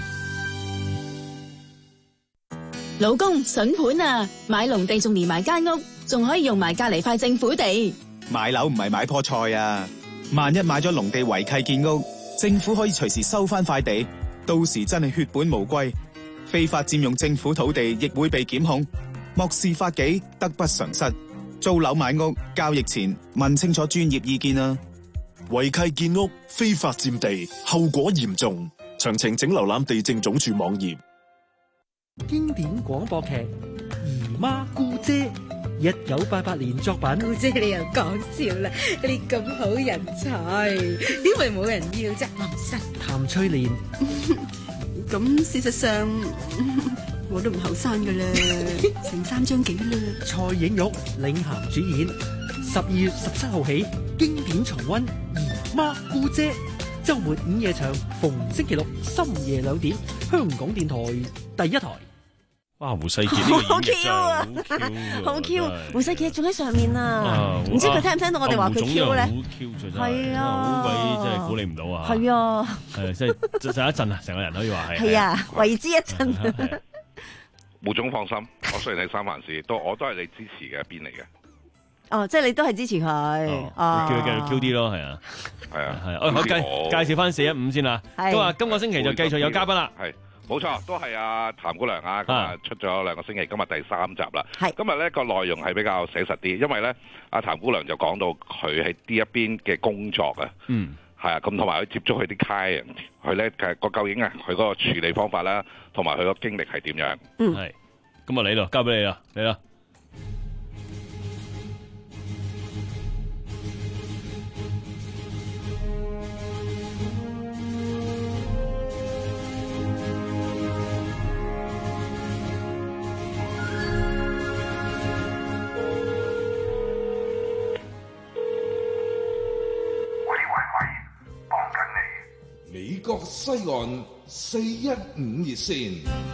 老公筍盤啊，買農地仲連埋間屋，仲可以用埋隔籬塊政府地。 買樓唔係買棵菜啊，萬一買咗農地違契建屋，政府可以隨時收翻塊地，到時真係血本無歸，非法佔用政府土地亦會被檢控，漠視法紀，得不償失。租樓買屋交易前問清楚專業意見啊！ 違契建屋、非法佔地，後果嚴重。詳情請瀏覽地政總署網頁。 經典廣播劇《姨媽姑姐》，一九八八年作品。 姑姐你又講笑啦！你咁好人才，點會冇人要啫？林生， 譚翠蓮。 咁事實上我都唔後生噶啦，成三張幾啦。 蔡影玉領銜主演，十二月十七號起經典重溫《姨媽姑姐》，周末午夜場，逢星期六深夜兩點，香港電台第一台。 哇！胡世傑呢個演繹真係好 Q 啊， 好 Q！ 胡世傑仲喺上面啊，唔知佢聽唔聽到我哋話佢 Q 咧？ 好 Q 真係，係啊，好鬼真係估你唔到啊！ 係啊， 係即係震一震啊，成個人可以話係。 係啊，為之一震。 胡總放心，我雖然係三藩市，都我都係你支持嘅一邊嚟嘅。 哦，即係你都係支持佢， 哦，叫佢繼續 Q 啲咯，係啊，係啊，係啊。我介介紹翻四一五先啦，咁啊，今個星期就繼續有嘉賓啦， 係。冇錯，都係阿譚姑娘啊，咁啊出咗兩個星期，今日第三集啦。係今日呢個內容係比較寫實啲，因為咧阿譚姑娘就講到佢喺呢一邊嘅工作啊，嗯，係啊，咁同埋佢接觸佢啲 client，佢咧其實個究竟啊佢嗰個處理方法啦，同埋佢個經歷係點樣？ 嗯，係，咁啊你咯，交俾你啦，你啦。 美國西岸四一五熱線，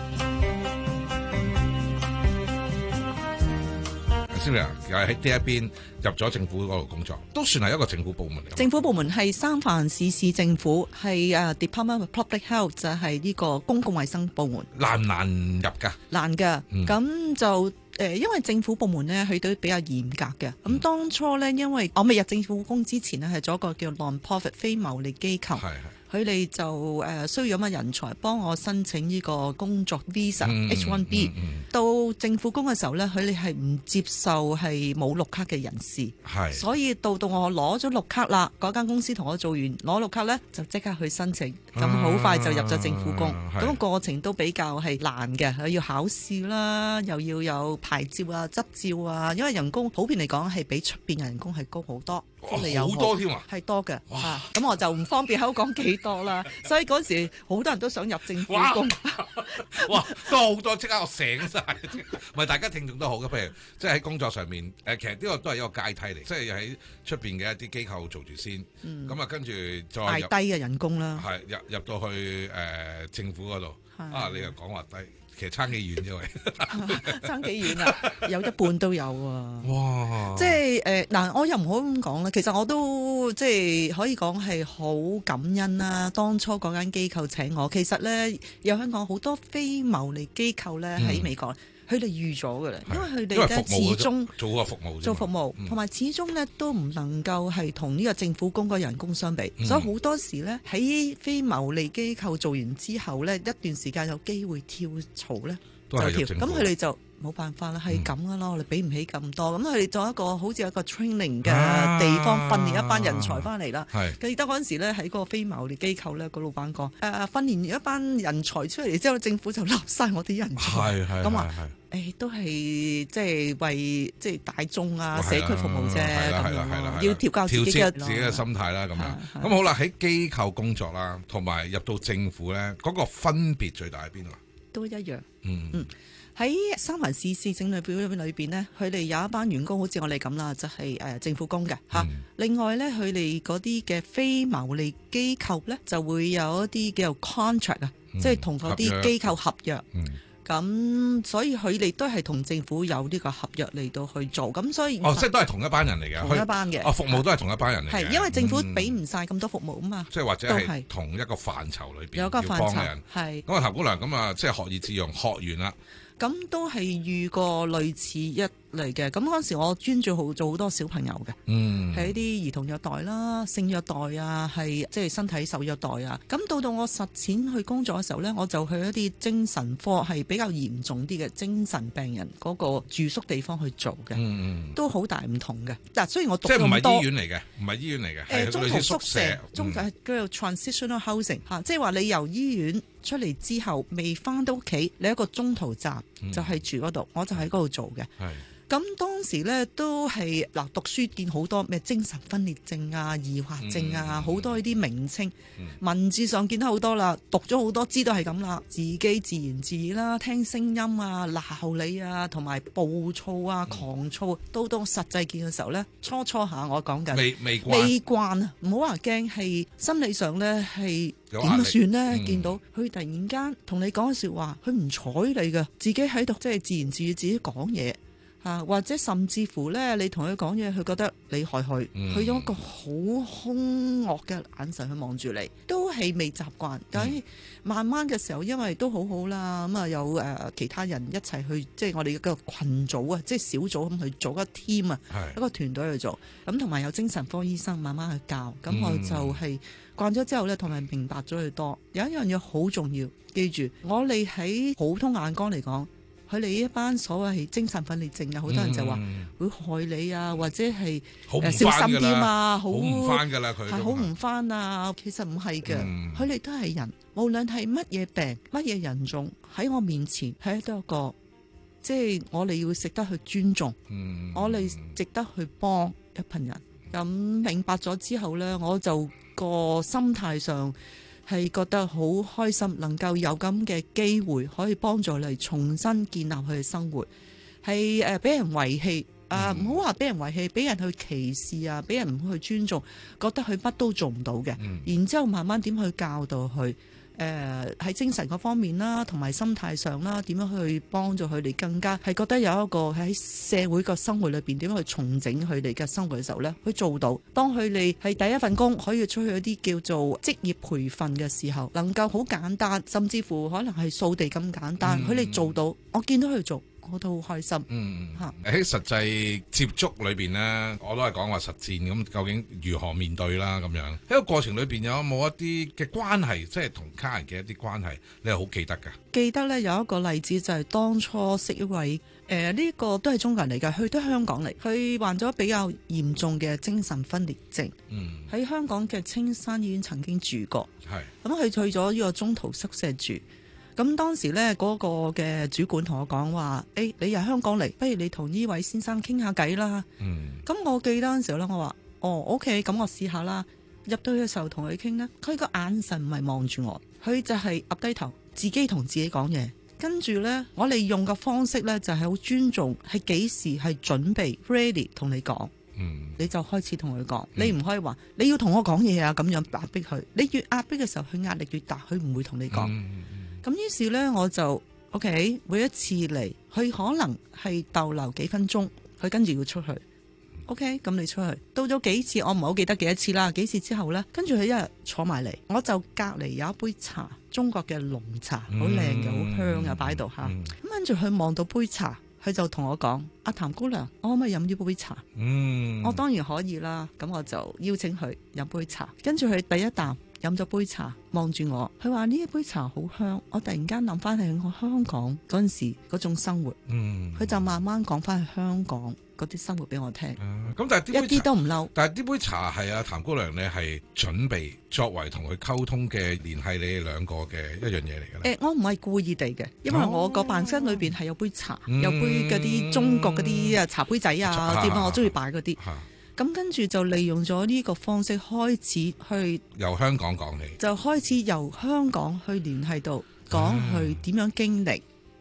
先生又係喺呢一邊入咗政府嗰度工作，都算係一個政府部門嚟。 政府部門係三藩市市政府，係誒 Department of Public Health， 就係呢個公共衛生部門。 難唔難入㗎？難㗎，咁、嗯、就。誒，因為政府部門咧，佢都比較嚴格嘅。咁、嗯、當初咧，因為我未入政府工之前呢，係做一個叫 non-profit 非牟利機構，佢哋就誒需要咁嘅人才幫我申請呢個工作 visa、嗯、H 一 B、嗯嗯、到政府工嘅時候咧，佢哋係唔接受係冇綠卡嘅人士，所以到到我攞咗綠卡啦，嗰間公司同我做完攞綠卡咧，就即刻去申請，咁好快就入咗政府工。咁、啊那個過程都比較係難嘅，要考試啦，又要有牌照啊、執照啊，因為人工普遍嚟講係比出邊人工係高好多， 好多添啊， 係多嘅。哇！咁、啊、我就唔方便口講幾多啦。所以嗰時好多人都想入政府工。 哇！都好多，即刻我醒晒。唔係大家聽眾都好嘅，譬如即係喺工作上面，誒其實呢個都係一個階梯嚟，即係喺出邊嘅一啲機構做住先，咁、嗯、啊跟住再入大低嘅人工啦。 係入入到去誒、呃、政府嗰度，啊你又講話低。其實差幾遠啫，喂！ 差幾遠啊？有一半都有啊！哇！即係誒嗱，我又唔好咁講啦。其實我都即係可以講係好感恩啦。當初嗰間機構請我，其實咧有香港好多非牟利機構咧喺美國。嗯佢哋預咗㗎啦，因為佢哋咧始終做個服務， 做服務，同埋、嗯、始終咧都唔能夠係同呢個政府工個人工相比，嗯、所以好多時咧喺非牟利機構做完之後咧，一段時間有機會跳槽咧就跳，咁佢哋就冇辦法啦，係咁噶咯，我哋俾唔起咁多，咁佢哋做一個好似一個 training 嘅地方訓練一班人才翻嚟啦。記得嗰陣時咧喺個非牟利機構咧，個老闆講誒訓練一班人才出嚟之後，政府就笠晒我啲人才，咁話誒都係即係為即係大眾啊社區服務啫，咁樣要調教自己嘅自己嘅心態啦，咁樣咁好啦。喺機構工作啦，同埋入到政府咧，嗰個分別最大喺邊度？ 都一樣。 嗯嗯。 喺三藩市市政裏邊裏邊咧，佢哋有一班員工好似我哋咁啦，就係、是、誒政府工嘅嚇。嗯、另外咧，佢哋嗰啲嘅非牟利機構咧，就會有一啲叫做 contract 啊、嗯，即係同嗰啲機構合約。咁、嗯、所以佢哋都係同政府有呢個合約嚟到去做。咁所以哦，即係都係同一班人嚟嘅， 同一班嘅。 哦，服務都係同一班人嚟嘅。 係因為政府俾唔晒咁多服務啊嘛。 即係、嗯、或者係同一個範疇裏邊有個範疇嘅人。係咁啊，譚姑娘咁啊，即係學以致用，學完啦。 咁都係遇過類似一嚟嘅，咁嗰陣時我專注好做好多小朋友嘅， 嗯， 係一啲兒童虐待啦、性虐待啊，係即係身體受虐待啊。咁到到我實踐去工作嘅時候呢，我就去一啲精神科係比較嚴重啲嘅精神病人嗰個住宿地方去做嘅， 嗯、 都好大唔同嘅。嗱，雖然我讀即係唔係咁多醫院嚟嘅，唔係醫院嚟嘅， 誒中途宿舍，中途係叫做 transitional housing 嚇、嗯，即係話你由醫院出嚟之後未翻到屋企，你一個中途站、嗯、就係住嗰度，我就喺嗰度做嘅。咁當時咧都係嗱讀書見好多咩精神分裂症啊、疑惑症啊，好、嗯、多呢啲名稱、嗯，文字上見到好多啦，讀咗好多知道係咁啦，自己自言自語啦，聽聲音啊、鬧你啊，同埋暴躁啊、狂躁，嗯、到到實際見嘅時候咧，初初下我講緊未未慣未慣啊，唔好話驚，係心理上咧係點算咧？嗯、見到佢突然間同你講説話，佢唔睬你嘅，自己喺度即係自言自語自己講嘢。啊，或者甚至乎咧，你同佢講嘢，佢覺得你害佢，佢、嗯、用一個好兇惡嘅眼神去望住你，都係未習慣。但係慢慢嘅時候，因為都好好啦，咁啊有誒、呃、其他人一齊去，即係我哋一個群組啊，即係小組咁去做一個 team 啊，一個團隊去做。咁同埋有精神科醫生慢慢去教，咁我就係慣咗之後咧，同埋明白咗佢多。有一樣嘢好重要，記住，我哋喺普通眼光嚟講。佢哋一班所謂精神分裂症啊，好多人就話會害你啊，或者係小心啲嘛，好唔翻㗎啦，佢係好唔翻啊。其實唔係嘅，佢哋都係人，無論係乜嘢病、乜嘢人種喺我面前，係都一個，即係我哋要識得去尊重，嗯、我哋值得去幫一群人。咁明白咗之後呢，我就個心態上。係覺得好開心，能夠有咁嘅機會可以幫助你重新建立佢嘅生活。係誒，俾人遺棄啊，唔好話俾人遺棄，俾人去歧視啊，俾人唔去尊重，覺得佢乜都做唔到嘅。嗯、然之後慢慢點去教導佢。誒、呃、喺精神嗰方面啦，同埋心態上啦，點樣去幫助佢哋更加係覺得有一個喺社會個生活裏邊點樣去重整佢哋嘅生活嘅時候呢，佢做到。當佢哋係第一份工可以出去一啲叫做職業培訓嘅時候，能夠好簡單，甚至乎可能係掃地咁簡單，佢哋、嗯、做到，我見到佢做。我都好開心。嗯， 喺實際接觸裏邊呢，我都係講話實戰咁，究竟如何面對啦咁樣？喺個過程裏邊有冇一啲嘅關係，即係同家人嘅一啲關係，你係好記得㗎？記得呢有一個例子就係當初識一位誒呢、呃這個都係中國人嚟㗎，去到香港嚟，佢患咗比較嚴重嘅精神分裂症。嗯，喺香港嘅青山醫院曾經住過。係咁，佢去咗呢個中途宿舍住。咁當時咧，嗰個嘅主管同我講話，誒、欸，你由香港嚟，不如你同呢位先生傾下偈啦。嗯。咁我記得嗰陣時候咧，我話，哦 ，OK，咁我試下啦。入到去嘅時候同佢傾咧，佢個眼神唔係望住我，佢就係岌低頭，自己同自己講嘢。跟住咧，我哋用嘅方式咧就係好尊重，係幾時係準備 ready 同你講。嗯。你就開始同佢講，你唔可以話你要同我講嘢啊，咁樣壓迫佢。你越壓迫嘅時候，佢壓力越大，佢唔會同你講。嗯。咁於是呢，我就 OK，每一次嚟，佢可能係逗留幾分鐘，佢跟住要出去。OK，咁你出去到咗幾次，我唔係好記得幾多次啦。幾次之後呢，跟住佢一日坐埋嚟，我就隔離有一杯茶，中國嘅濃茶，好靚嘅，好香嘅，擺喺度嚇。咁跟住佢望到杯茶，佢就同我講：阿譚姑娘，我可唔可以飲呢杯茶？嗯，我當然可以啦。咁我就邀請佢飲杯茶，跟住佢第一啖。飲咗杯茶，望住我，佢話呢一杯茶好香，我突然間諗翻起我香港嗰陣時嗰種生活，嗯，佢就慢慢講翻去香港嗰啲生活俾我聽，咁、嗯、但係一啲都唔嬲。但係呢杯茶係阿譚姑娘咧係準備作為同佢溝通嘅聯繫你哋兩個嘅一樣嘢嚟嘅咧。誒、欸，我唔係故意地嘅，因為我個辦公室裏邊係有杯茶，哦、有杯嗰啲中國嗰啲啊茶杯仔啊，點解、啊、我中意擺嗰啲。啊咁跟住就利用咗呢個方式開始去由香港講起，就開始由香港去聯繫到講去點樣經歷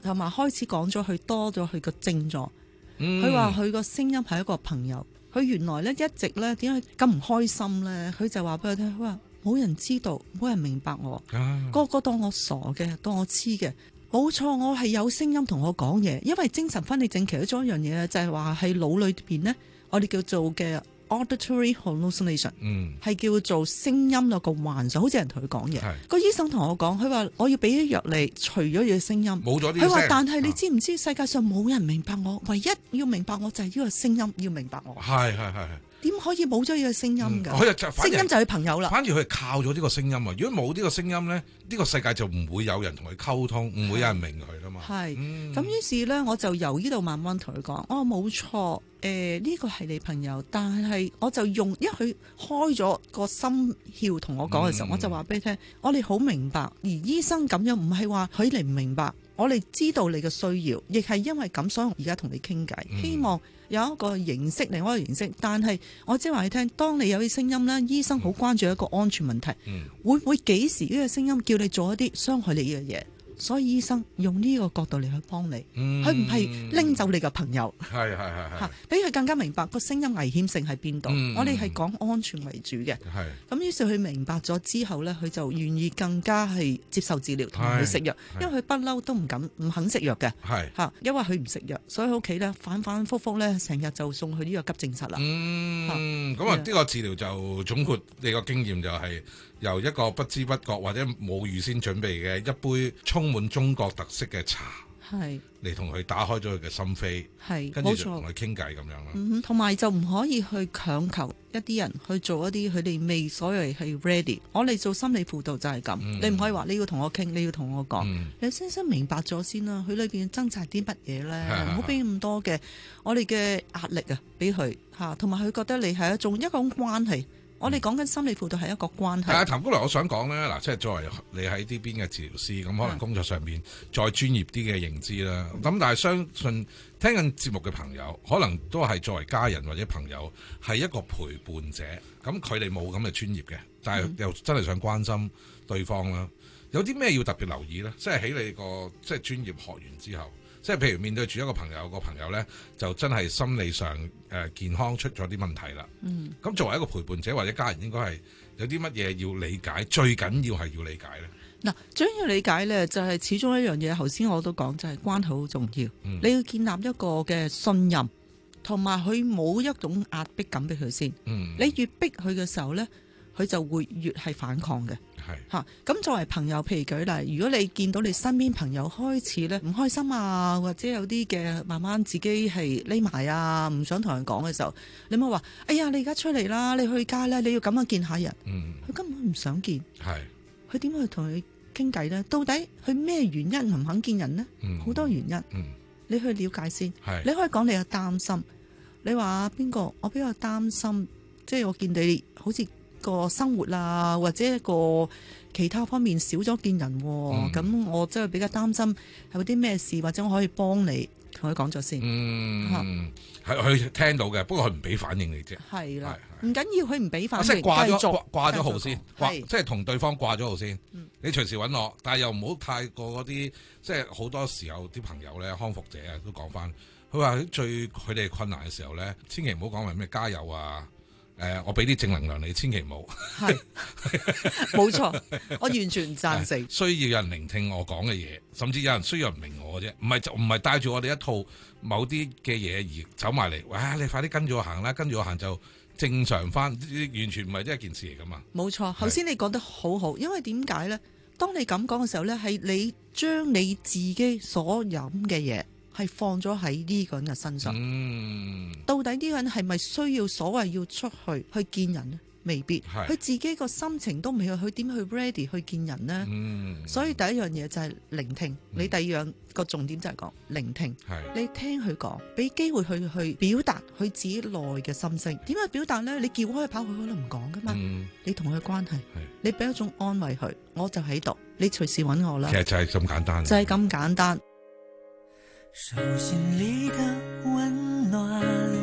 同埋開始講咗佢多咗佢個症狀。佢話佢個聲音係一個朋友，佢原來咧一直咧點解咁唔開心咧？佢就話俾我聽，佢話冇人知道，冇人明白我，啊、個個當我傻嘅，當我痴嘅。冇錯，我係有聲音同我講嘢，因為精神分裂症其中一樣嘢就係話喺腦裏邊呢，我哋叫做嘅 auditory hallucination， 嗯，係叫做聲音有個幻想，好似人同佢講嘢。個醫生同我講，佢話我要俾啲藥你，除咗嘅聲音，冇咗啲聲。佢話但係你知唔知世界上冇人明白我，唯一要明白我就係呢個聲音要明白我。係係係。點可以冇咗呢個聲音㗎？嗯、聲音就係朋友啦。反而佢係靠咗呢個聲音啊！如果冇呢個聲音咧，呢、呢個世界就唔會有人同佢溝通，唔會有人明佢啦嘛。係。咁、嗯、於是咧，我就由呢度慢慢同佢講，我冇錯，誒、呃、呢、呢個係你朋友，但係我就用，因為佢開咗個心竅同我講嘅時候，嗯、我就話俾你聽，我哋好明白，而醫生咁樣唔係話佢哋唔明白，我哋知道你嘅需要，亦係因為咁，所以我而家同你傾偈，嗯、希望有一個形式，另外一個形式。但係我即係話你聽，當你有啲聲音咧，醫生好關注一個安全問題，嗯、會唔會幾時呢個聲音叫你做一啲傷害你嘅嘢？所以醫生用呢個角度嚟去幫你，佢唔係拎走你嘅朋友，係係係係，俾佢更加明白個聲音危險性喺邊度。嗯、我哋係講安全為主嘅，係咁。於是佢明白咗之後呢，佢就願意更加係接受治療同埋去食藥，因為佢不嬲都唔敢唔肯食藥嘅，係嚇，因為佢唔食藥，所以喺屋企呢反反覆覆呢，成日就送去呢個急症室啦。嗯，咁啊，呢個治療就總括你個經驗就係、是。由一個不知不覺或者冇預先準備嘅一杯充滿中國特色嘅茶，係嚟同佢打開咗佢嘅心扉，係跟住就同佢傾偈咁樣啦。嗯，同埋就唔可以去強求一啲人去做一啲佢哋未所謂係 ready。我哋做心理輔導就係咁，嗯、你唔可以話你要同我傾，你要同我講，嗯、你先先明白咗先啦。佢裏邊掙扎啲乜嘢咧？唔好俾咁多嘅我哋嘅壓力啊，俾佢嚇，同埋佢覺得你係一種一種關係。我哋講緊心理輔導係一個關係。但係譚姑娘，我想講咧，嗱，即係作為你喺呢邊嘅治療師，咁可能工作上面再專業啲嘅認知啦。咁但係相信聽緊節目嘅朋友，可能都係作為家人或者朋友，係一個陪伴者。咁佢哋冇咁嘅專業嘅，但係又真係想關心對方啦。有啲咩要特別留意咧？即係喺你個即係專業學完之後。即係譬如面對住一個朋友，個朋友咧就真係心理上誒、呃、健康出咗啲問題啦。嗯，咁作為一個陪伴者或者家人，應該係有啲乜嘢要理解？最緊要係要理解咧。嗱，最緊要理解咧就係、是、始終一樣嘢。頭先我都講就係、是、關係好重要。嗯、你要建立一個嘅信任，同埋佢冇一種壓迫感俾佢先。嗯，你越逼佢嘅時候咧，佢就會越係反抗嘅。係嚇，咁作為朋友，譬如舉例，如果你見到你身邊朋友開始咧唔開心啊，或者有啲嘅慢慢自己係匿埋啊，唔想同人講嘅時候，你咪話：哎呀，你而家出嚟啦，你去街咧，你要咁樣見下人。嗯，佢根本唔想見。係，佢點去同佢傾偈咧？到底佢咩原因唔肯見人呢？好、嗯、多原因。嗯，你去了解先。係，你可以講你嘅擔心。你話邊個？我比較擔心，即係我見你好似個生活啊，或者一個其他方面少咗見人，咁、嗯、我真係比較擔心有啲咩事，或者我可以幫你同佢講咗先。嗯，係佢是聽到嘅，不過佢唔俾反應你啫。係啦，唔緊要，佢唔俾反應，即係掛咗掛咗號先，掛即係同對方掛咗號先。嗯、你隨時揾我，但係又唔好太過嗰啲，即係好多時候啲朋友咧，康復者啊都講翻，佢話喺最佢哋困難嘅時候咧，千祈唔好講話咩加油啊。誒、呃，我俾啲正能量你，千祈唔好。係，冇錯，我完全唔贊成。需要有人聆聽我講嘅嘢，甚至有人需要人明我嘅啫，唔係就唔係帶住我哋一套某啲嘅嘢而走埋嚟。哇！你快啲跟住我行啦，跟住我行就正常翻，完全唔係一件事嚟噶嘛。冇錯，頭先你講得好好，因為點解咧？當你咁講嘅時候咧，係你將你自己所飲嘅嘢。係放咗喺呢個人嘅身上，嗯、到底呢個人係咪需要所謂要出去去見人呢？未必，佢是自己個心情都未去，佢點去 ready 去見人呢？嗯、所以第一樣嘢就係聆聽，嗯、你第二樣個重點就係講聆聽，是你聽佢講，俾機會佢去表達佢自己內嘅心聲。點樣表達呢？你叫開跑，佢可能唔講噶嘛。嗯、你同佢關係，是你俾一種安慰佢，我就喺度，你隨時揾我啦。其實就係咁簡單，就係咁簡單。手心裡的溫暖，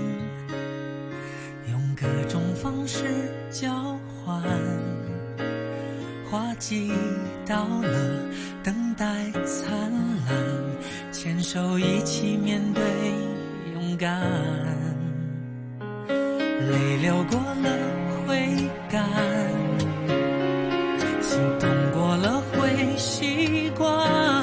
用各種方式交換，花季到了，等待燦爛。 手一起面對勇敢，淚流過了會乾，心痛過了會習慣，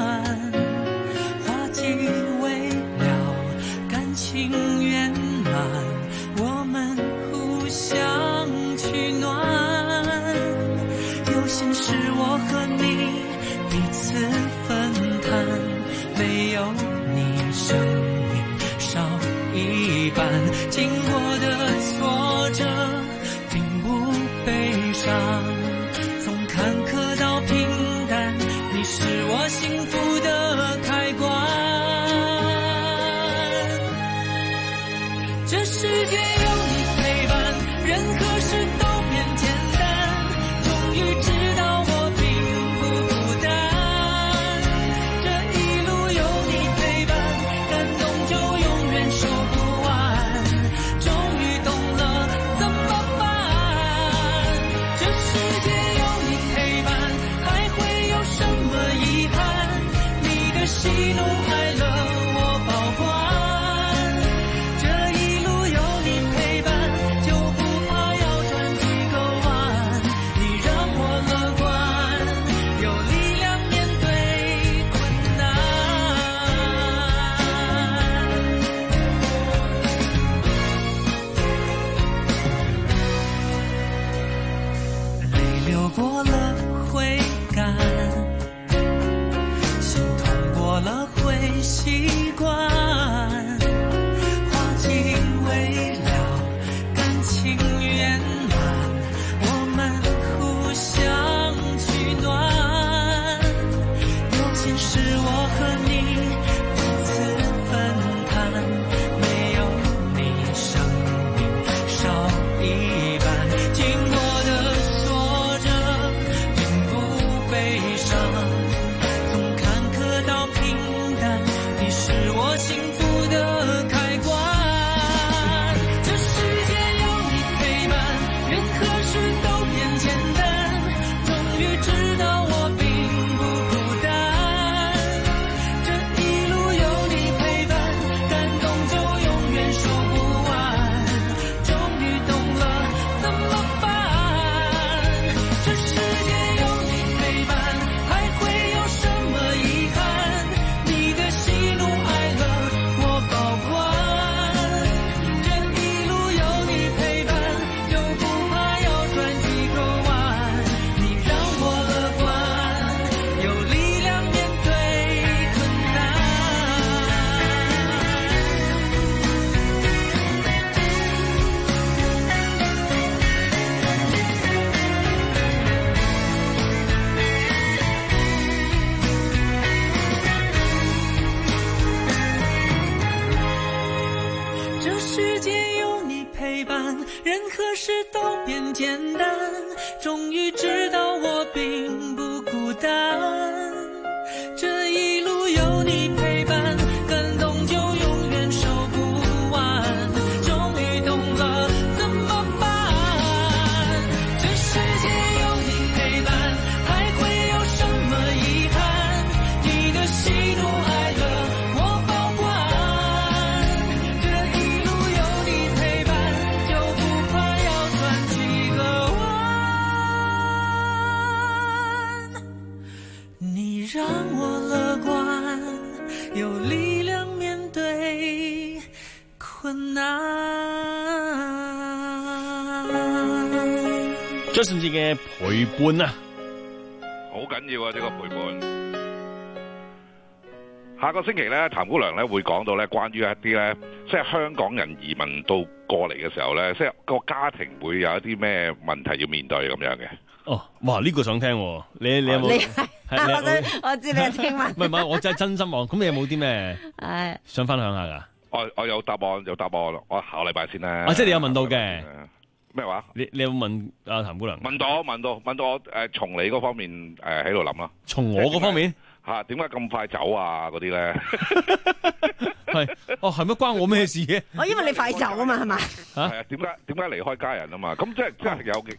花季未了，感情圓滿，我們互相取暖，有心事我和你彼此分擔，沒有你生命少一半，經過的挫折並不悲傷，從坎坷到平淡，你是我幸福的開關。這世界有你陪伴，人和事都變簡單，終於知道我並不孤單。這一路有你陪伴，感動就永遠說不完，終於懂了怎麼辦。這世界有你陪伴，還會有什麼遺憾？你的喜怒哀樂我保管。過了會乾，心痛過了會習慣，花季未了，感情圓滿，我們互相取暖，有心事我和你彼此分擔，沒有你生命少一半，經過的悲傷，從坎坷到平淡，你是我幸福的開關。這世界有你陪伴，人和事都變簡單，終於知道我並不孤單。這一路有你陪伴，感動就永遠說不完，終於懂了怎麼辦。這世界有你陪伴，還會有什麼遺憾？你的喜怒哀樂我保管。這一路有你陪伴，就不怕要轉幾個彎。你讓我樂觀，有力量面對困難。這世界有你陪伴，人和事都變簡單，終於知道我並不孤單。這一路有你陪伴，感動就永遠說不完，終於懂了怎麼辦。這世界有你陪伴，還會有什麼遺憾？你的喜怒哀樂我保管。這一路有你陪伴，就不怕要轉幾個彎。你讓我樂觀，有力量面對困難。 張信哲嘅陪伴啊， 好緊要啊！呢、這個陪伴。下個星期咧，譚姑娘咧會講到咧關於一啲咧，即係香港人移民到過嚟嘅時候咧，即係個家庭會有一啲咩問題要面對咁樣嘅。 哦，哇！呢、這個想聽喎，你你有冇？ 你係我都我知你係聽聞。 唔係唔係，我真係真心望。咁你有冇啲咩想分享下㗎？ 我我有答案，有答案，我下個禮拜先啦。 啊，即係你有問到嘅。 咩話？ 你你有冇問阿譚姑娘？ 問到問到問到我誒，從你嗰方面誒喺度諗啦。 從我嗰方面嚇？點解咁快走啊？嗰啲咧係哦，係乜關我咩事嘅？ 哦，因為你快走啊嘛，係嘛？ 係啊？點解點解離開家人啊嘛？咁即係即係有幾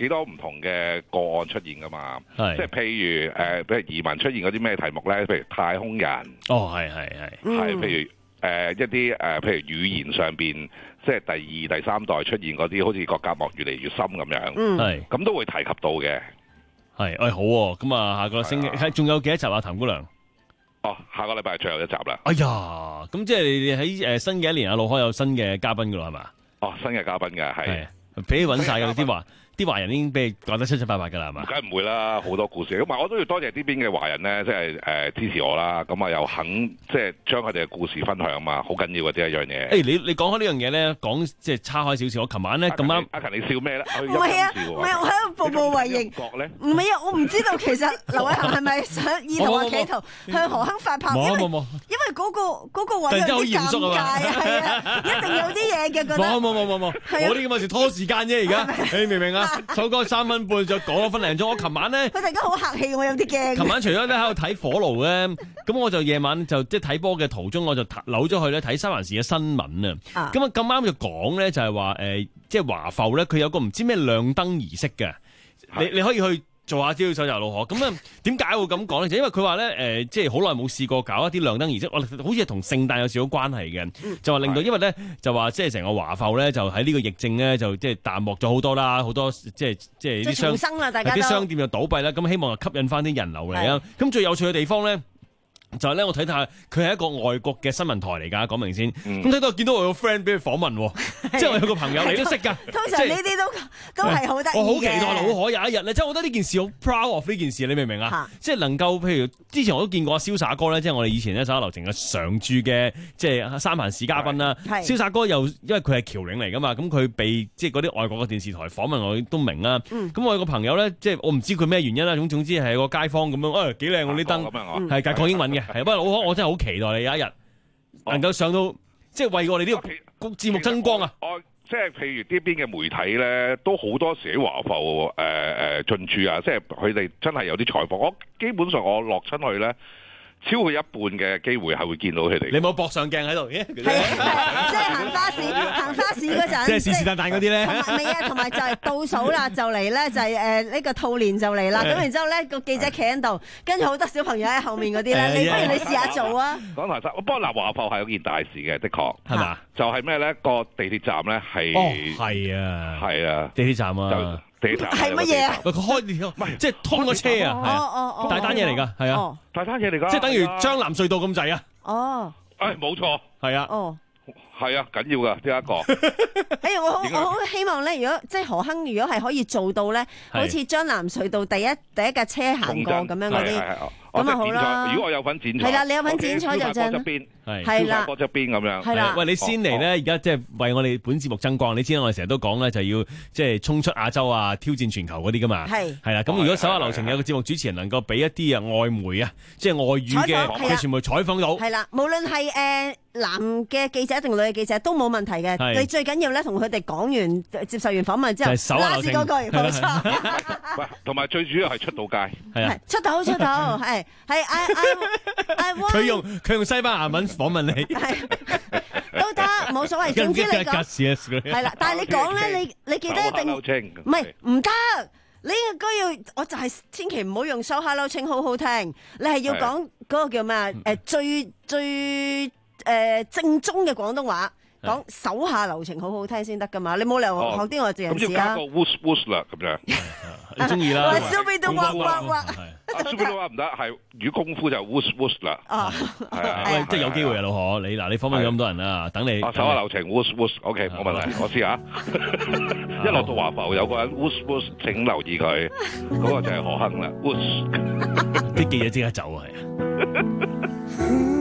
幾多唔同嘅個案出現噶嘛？ 係即係譬如誒，譬、呃、如移民出現嗰啲咩題目咧？譬如太空人。 哦，係係係。 係，譬如誒、呃、一啲誒、呃，譬如語言上邊，即係第二、第三代出現嗰啲，好似個隔膜越嚟越深咁樣。 嗯，係。 咁都會提及到嘅。 係，誒、哎、好喎、啊，咁啊下個星期仲有幾多集啊，譚姑娘？ 哦，下個禮拜係最後一集啦。 哎呀，咁即係你哋喺誒新嘅一年，阿老開有新嘅嘉賓噶啦，係嘛？ 哦，新嘅嘉賓嘅係， 俾你揾晒㗎啲華啲華人已經俾你講得七七八八㗎啦，係嘛？ 梗係唔會啦，好多故事。咁啊，我都要多謝呢邊嘅華人咧，即係誒支持我啦。咁啊，又肯即係將佢哋嘅故事分享嘛，好緊要嘅呢一樣嘢。 誒，你你講開呢樣嘢咧，講即係叉開少少。我琴晚咧咁啱， 阿勤你笑咩咧？ 唔係啊，唔係我喺度步步為營。唔係啊，我唔知道其實劉偉恒係咪想意圖或企圖向何亨發炮？因為因為嗰個嗰個位有啲尷尬啊，係啊，一定有啲嘢嘅覺得。 冇冇冇冇冇，我啲咁嘅事拖時間啫，而家你明唔明啊？首歌三分半就講咗分零鐘。我琴晚咧， 佢突然間好客氣，我有啲驚。琴晚除咗咧喺度睇火爐咧，咁我就夜晚就即係睇波嘅途中，我就扭咗去咧睇三藩市嘅新聞啊。咁啊咁啱就講咧，就係話誒，即係華埠咧，佢有個唔知咩亮燈儀式嘅，你你可以去做下資料搜集老何。咁啊點解會咁講咧？就因為佢話咧誒，即係好耐冇試過搞一啲亮燈儀式，我好似係同聖誕有少少關係嘅，嗯、就話令到因為咧就話即係成個華埠咧就喺呢個疫症咧就即係淡漠咗好多啦，好多即係即係啲商啲商店就倒閉啦，咁希望吸引翻啲人流嚟啊！咁最有趣嘅地方咧。就係咧，我睇下佢係一個外國嘅新聞台嚟㗎，講明先。咁睇、嗯、到見到我個 friend 俾佢訪問，即係我有個朋友你都識㗎。 通常呢啲都都係好得意嘅。 我好期待老可有一日咧，即係我覺得呢件事好 proud of 呢件事，你明唔明啊？即係能夠譬如之前我都見過瀟灑哥咧，即係我哋以前咧手下留情嘅常駐嘅即係三藩市嘉賓啦。瀟灑哥又因為佢係僑領嚟㗎嘛，咁佢被即係嗰啲外國嘅電視台訪問我都明啦。咁、嗯、我有個朋友咧，即係我唔知佢咩原因啦，總總之係個街坊咁樣，誒幾靚喎啲燈，係講英文嘅。係，不過老可我真係好期待你有一日能夠上到，哦、即係為我哋呢個節目爭光啊！ 我即係譬如呢邊嘅媒體咧，都好多時喺華埠誒誒進駐啊！即係佢哋真係有啲採訪，我基本上我落親去咧。超過一半嘅機會係會見到佢哋。 你冇駁上鏡喺度？係即係行花市，行花市嗰陣， 即係是是但但嗰啲咧。 同埋未啊，同埋就係倒數啦，就嚟咧就係誒呢個兔年就嚟啦。咁然之後咧個記者企喺度，跟住好多小朋友喺後面嗰啲咧，你不如你試下做啊！ 講台山，不過嗱華埠係有件大事嘅，的確係嘛？ 就係咩咧？個地鐵站咧係哦係啊係啊地鐵站啊。 係乜嘢啊？ 佢開唔係即係通個車啊！係啊，大單嘢嚟㗎，係啊， 大單嘢嚟㗎， 即係等於將藍隧道咁滯啊！ 哦， 誒冇錯， 係啊， 哦， 係啊，緊要㗎呢一個。 誒，我好我好希望咧，如果即係何亨，如果係可以做到咧，好似將藍隧道第一第一架車行過咁樣嗰啲。咁啊好啦！ 如果我有份剪彩， 係啦，你有份剪彩就正。 係係啦， 側邊咁樣。 係啦， 喂，你先嚟咧，而家即係為我哋本節目爭光。你知我哋成日都講咧，就要即係衝出亞洲啊，挑戰全球嗰啲噶嘛。係係啦，咁如果手下留情有個節目主持人能夠俾一啲啊外媒啊，即係外語嘅嘅傳媒採訪到。 係啦，無論係誒男嘅記者定女嘅記者都冇問題嘅。你最緊要咧，同佢哋講完接受完訪問之後， 手下留情嗰句冇錯。 喂，同埋最主要係出到街。 係啊， 出到出到係。係 I I I want 佢用佢用西班牙文訪問你， 都得冇所謂。總之你講係啦，但係你講咧，你你記得一定唔係唔得。你應該要，我就係千祈唔好用 So Hello 稱好好聽。你係要講嗰個叫咩啊？誒最最誒正宗嘅廣東話。講手下留情好好聽先得噶嘛，你冇理由學啲外籍人士啊。 咁要加個 whoosh whoosh 啦，咁樣。 你中意啦。 話燒邊都挖挖挖。 燒邊都挖唔得，係如果功夫就 whoosh whoosh 啦。 啊， 係啊， 喂，即係有機會啊，老何，你嗱，你訪問咗咁多人啦，等你。 手下留情 whoosh whoosh，OK，冇問題，我試下。一落到華埠有個人 whoosh whoosh，請留意佢，嗰個就係何亨啦 ，whoosh。 啲記者即刻走啊，係啊。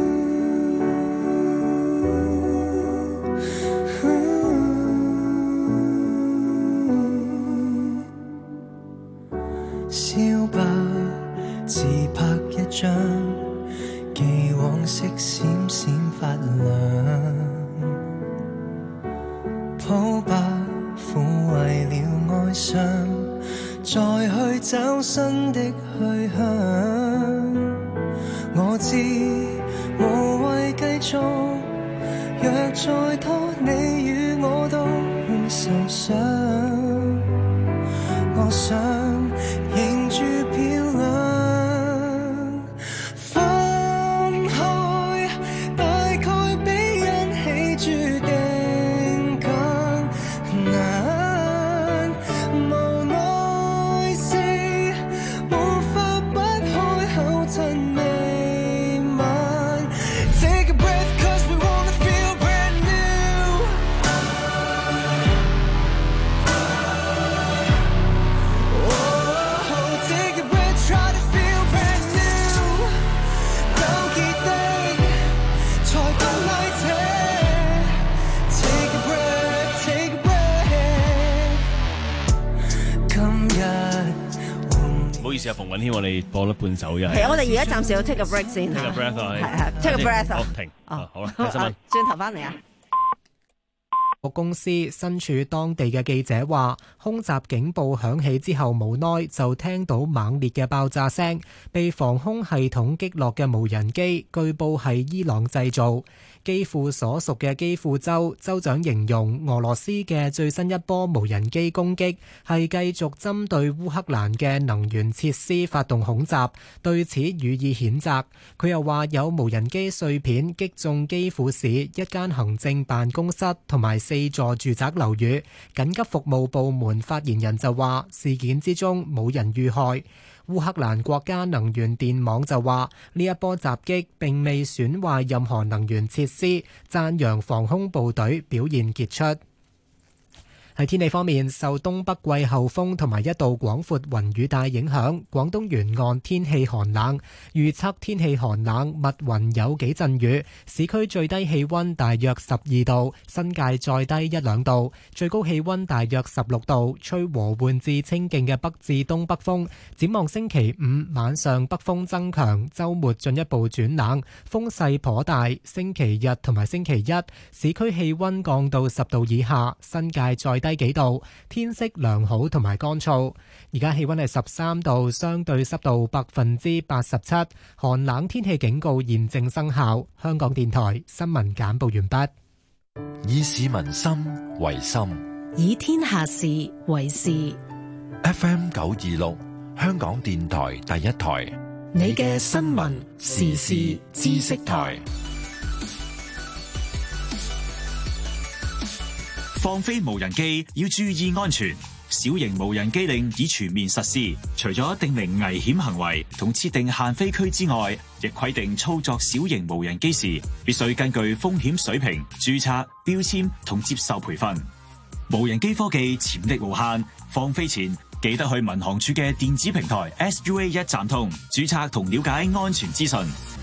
燒吧，自拍一張，記往昔閃閃發亮。抱吧，撫慰了哀傷，再去找新的去向。我知無謂繼續，若再拖你與我都會受傷。 想迎住漂亮，分開大概比一起注定更難，無奈是無法不開口親你吻。Take a breath cause we wanna feel brand new。 Oh, take a breath try to feel brand new。 糾結的才更拉扯。 Take a breath take a breath。 今日唔好意思啊，馮允謙，我哋播咗半首嘅。 係，我哋而家暫時要 take a break 先。 Take a breath 啊， 係係 take a breath 啊。 好停。啊，好啦，睇新聞。 轉頭翻嚟啊！ 公司身處當地嘅記者話，空襲警報響起之後冇耐就聽到猛烈嘅爆炸聲，被防空系統擊落嘅無人機據報係伊朗製造。基輔所屬嘅基輔州州長形容俄羅斯嘅最新一波無人機攻擊係繼續針對烏克蘭嘅能源設施發動恐襲，對此予以譴責。佢又話有無人機碎片擊中基輔市一間行政辦公室同埋四座住宅樓宇。緊急服務部門發言人就話事件之中冇人遇害。烏克蘭國家能源電網就話呢一波襲擊並未損壞任何能源設施，讚揚防空部隊表現傑出。喺天氣方面，受東北季候風同埋一道廣闊雲雨帶影響，廣東沿岸天氣寒冷，預測天氣寒冷，密雲有幾陣雨，市區最低氣溫大約十二度，新界再低一兩度，最高氣溫大約十六度，吹和緩至清勁嘅北至東北風。展望星期五晚上北風增強，週末進一步轉冷，風勢頗大。星期日同埋星期一，市區氣溫降到十度以下，新界再低幾度，天色良好同埋乾燥。而家氣溫係十三度，相對濕度百分之八十七，寒冷天氣警告現正生效。香港電台新聞簡報完畢。 以市民心為心， 以天下事為事。 F M 九二六，香港電台第一台， 你嘅新聞時事知識台。 放飛無人機要注意安全，小型無人機令已全面實施。除咗訂明危險行為同設定限飛區之外，亦規定操作小型無人機時必須根據風險水平註冊、標籤同接受培訓。無人機科技潛力無限，放飛前記得去民航處嘅電子平台 S U A 一站通註冊同了解安全資訊。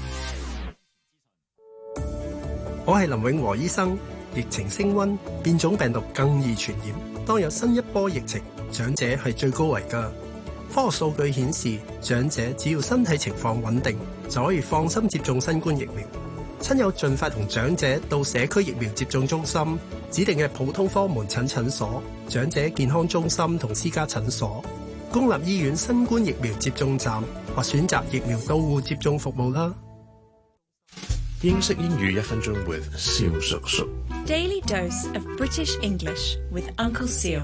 我係林永和醫生。疫情升溫，變種病毒更易傳染。當有新一波疫情，長者係最高危㗎。科學數據顯示，長者只要身體情況穩定，就可以放心接種新冠疫苗。親友盡快同長者到社區疫苗接種中心、指定嘅普通科門診診所、長者健康中心同私家診所、公立醫院新冠疫苗接種站或選擇疫苗到戶接種服務啦。 英式英語一分鐘 with 蕭叔叔。 Daily dose of British English with Uncle Seal。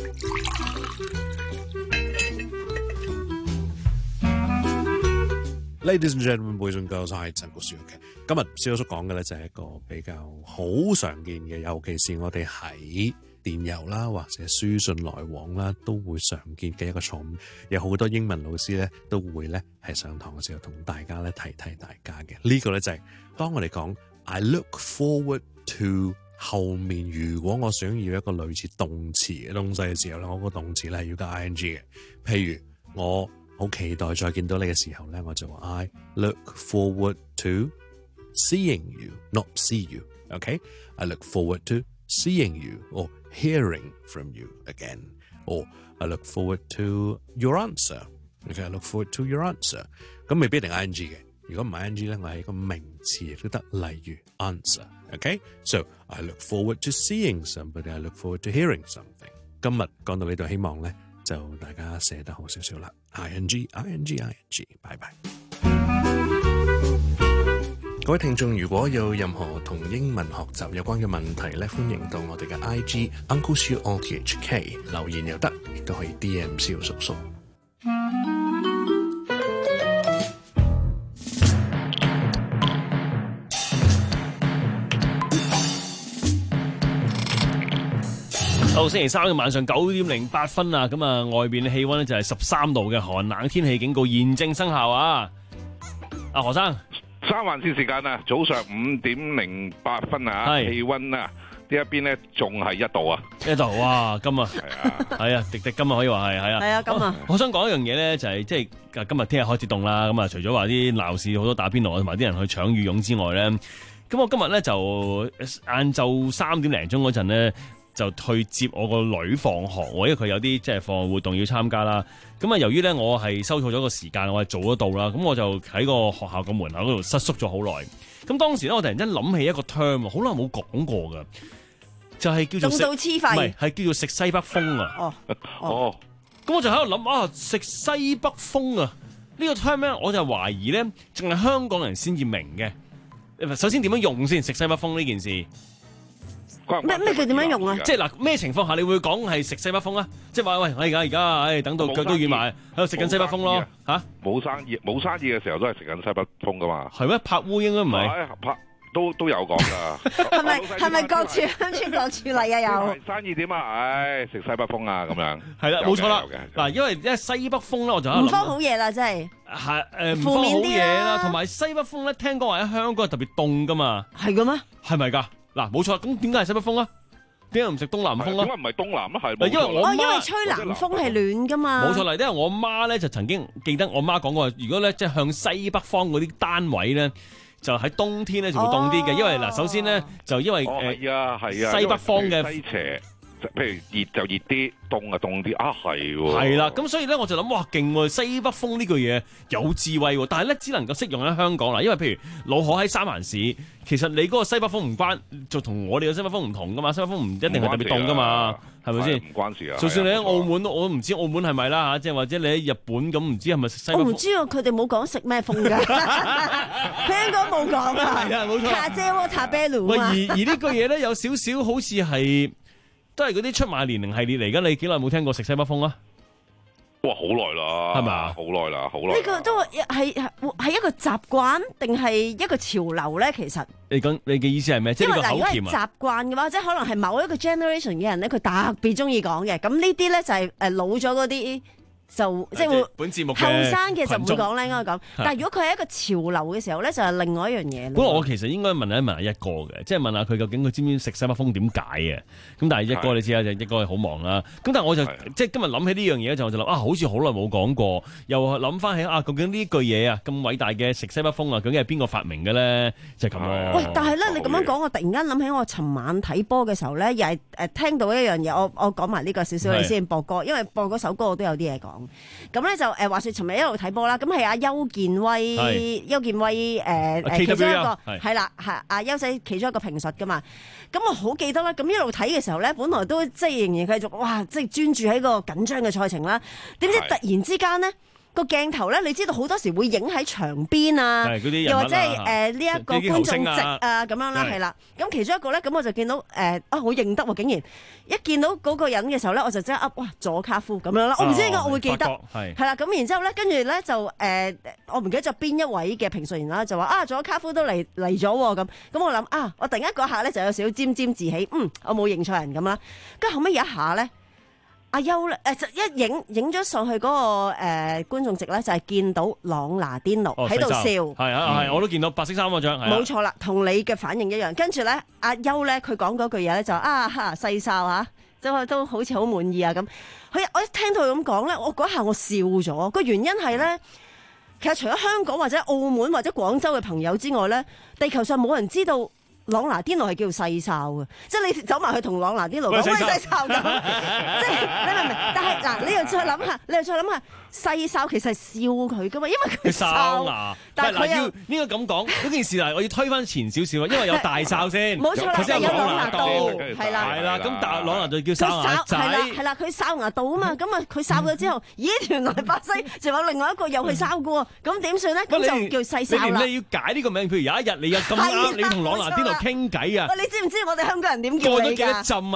Ladies and gentlemen, boys and girls， 我係陳國少嘅。今日蕭叔講嘅咧就係一個比較好常見嘅，尤其是我哋喺電郵啦或者書信來往啦都會常見嘅一個錯誤。有好多英文老師咧都會咧係上堂嘅時候同大家咧提提大家嘅。呢個咧就係當我哋講 I look forward to 後面，如果我想要一個類似動詞嘅東西嘅時候咧，我個動詞咧係要加 ing 嘅。譬如我好期待再見到你嘅時候咧，我就話 I look forward to seeing you, not see you. Okay? I look forward to seeing you or hearing from you again. Or I look forward to your answer. Okay, I look forward to your answer. 咁未必一定 ing 嘅。如果唔係 ing 咧，我係一個名詞亦都得，例如 answer。Okay? So I look forward to seeing somebody. I look forward to hearing something. 今日講到呢度，希望咧就大家寫得好少少啦。ing ing ing， 拜拜。各位聽眾，如果有任何同英文學習有關嘅問題咧，歡迎到我哋嘅 I G Uncle Siu O T H K 留言又得，亦都可以 D M 蕭叔叔。 到星期三嘅晚上九點零八分啊，咁啊外邊嘅氣溫咧就係十三度嘅寒冷天氣警告現正生效啊！阿何生， 三環線時間啊，早上五點零八分啊，氣溫啊呢一邊咧仲係一度啊， 一度哇，今日係啊，係啊，滴滴今日可以話係係啊， 係啊，今日我想講一樣嘢咧，就係即係今日聽日開始凍啦，咁啊除咗話啲鬧市好多打邊爐同埋啲人去搶羽絨之外咧，咁我今日咧就晏晝三點零鐘嗰陣咧。就去接我個女放學，因為佢有啲即係放學活動要參加啦。咁啊，由於咧我係收錯咗個時間，我係早得到啦。咁我就喺個學校個門口嗰度失縮咗好耐。咁當時咧，我突然間諗起一個 term，好耐冇講過㗎，就係、是、叫做凍到黐肺， 唔係係叫做食西北風啊。 哦哦， 咁我就喺度諗啊，食西北風啊，呢、這個 term 咧，我就懷疑咧，淨係香港人先至明嘅。首先點樣用先？食西北風呢件事？ 咩咩佢點樣用啊？ 即係嗱，咩情況下你會講係食西北風啊？即係話喂，我而家而家，唉，等到腳都軟埋，喺度食緊西北風咯嚇。 冇生意冇生意嘅時候都係食緊西北風噶嘛。 係咩？拍烏應該唔係。 拍都都有講㗎。 係咪係咪各處鄉村各處例啊？有生意點啊？唉，食西北風啊咁樣。 係啦，冇錯啦。嗱，因為因為西北風咧，我就唔方好嘢啦，真係。 係誒，唔方好嘢啦。同埋西北風咧，聽講話喺香港係特別凍㗎嘛。 係嘅咩？ 係咪㗎？嗱，冇錯。咁點解係西北風啊？點解唔食東南風啊？ 點解唔係東南啊？係因為我哦，因為吹南風係暖噶嘛。 冇錯啦，因為我媽咧就曾經記得我媽講過，如果咧即係向西北方嗰啲單位咧，就喺冬天咧就會凍啲嘅。因為嗱，首先咧就因為誒係啊係啊， 西北方嘅西斜，譬如熱就熱啲，凍啊凍啲啊，係喎。 係啦，咁所以咧我就諗哇勁喎，西北風呢句嘢有智慧喎，但係咧只能夠適用喺香港啦。因為譬如老可喺三藩市，其實你嗰個西北風唔關，就同我哋嘅西北風唔同噶嘛。西北風唔一定係特別凍噶嘛，係咪先？ 唔關事啊。 就算你喺澳門，我都唔知澳門係咪啦嚇，即係或者你喺日本咁，唔知係咪食西北風？ 我唔知啊，佢哋冇講食咩風㗎，佢應該冇講啊。 係啊，冇錯。 卡姐喎，塔啤魯喂，而而呢句嘢咧有少少好似係。都係嗰啲出賣年齡系列嚟㗎，你幾耐冇聽過食西北風啊？ 哇，好耐啦， 係咪？ 好耐啦，好耐。 呢個都係係一個習慣定係一個潮流咧？其實你講你嘅意思係咩？ 因為嗱， 即係呢個口甜啊？ 如果係習慣嘅話，即係可能係某一個 generation 嘅人咧，佢特別中意講嘅。咁呢啲咧就係誒老咗嗰啲。就即係會本節目後生嘅就唔會講咧，應該講。但係如果佢係一個潮流嘅時候咧，就係另外一樣嘢。 不過我其實應該問一問阿一哥嘅，即係問下佢究竟佢知唔知食西北風點解嘅？咁但係一哥你知啦，就一哥係好忙啦。咁但係我就即係今日諗起呢樣嘢就我就諗啊，好似好耐冇講過，又諗翻起啊，究竟呢句嘢啊咁偉大嘅食西北風啊，究竟係邊個發明嘅咧？就係咁咯。 喂，但係咧你咁樣講，我突然間諗起我尋晚睇波嘅時候咧，又係誒聽到一樣嘢，我我講埋呢個少少你先播歌，因為播嗰首歌我都有啲嘢講。咁咧就誒話説，尋日一路睇波啦，咁係阿邱建威，邱建威誒誒其中一個係啦，係阿邱仔其中一個評述噶嘛。咁我好記得啦，咁一路睇嘅時候咧，本來都即係仍然繼續，哇！即係專注喺個緊張嘅賽程啦。點知突然之間呢，個鏡頭咧，你知道好多時會影喺牆邊啊，又或者係誒呢一個觀眾席啊咁樣啦，係啦。咁其中一個咧，咁我就見到誒啊，好認得喎！竟然一見到嗰個人嘅時候咧，我就即刻噏哇佐卡夫咁樣啦。我唔知點解我會記得，係啦。咁然之後咧，跟住咧就誒，我唔記得咗邊一位嘅評述員啦，就話啊佐卡夫都嚟嚟咗喎咁。咁我諗啊，我突然間嗰下咧就有少少沾沾自喜，嗯，我冇認錯人咁啦。跟住後尾有一下咧。阿邱咧，誒就一影影咗上去嗰、那個誒、呃、觀眾席咧，就係、是、見到朗拿甸奴喺度笑， 係啊係，我都見到白色衫嗰張， 冇錯啦，同你嘅反應一樣。跟住咧，阿邱咧佢講嗰句嘢咧就啊哈細哨嚇，都都好似好滿意啊咁。佢我一聽到佢咁講咧，我嗰下我笑咗。個原因係咧，其實除咗香港或者澳門或者廣州嘅朋友之外咧，地球上冇人知道。朗拿甸奴係叫細哨嘅，即係你走埋去同朗拿甸奴講喂細哨咁，即係你明唔明？但係嗱，你又再諗下，你又再諗下，細哨其實係笑佢噶嘛，因為佢哨牙。但係佢又應該咁講嗰件事嗱，我要推翻前少少啊，因為有大哨先， 冇錯啦， 有朗拿度係啦， 係啦，咁但朗拿就叫哨牙仔， 係啦係啦，佢哨牙度啊嘛，咁啊佢哨咗之後，咦原來巴西仲有另外一個又去哨嘅喎，咁點算咧？咁就叫細哨啦。 你要解呢個名，譬如有一日你有咁啱，你同朗拿甸奴傾偈啊！ 喂，你知唔知我哋香港人點叫你㗎？ 過咗幾多浸啊？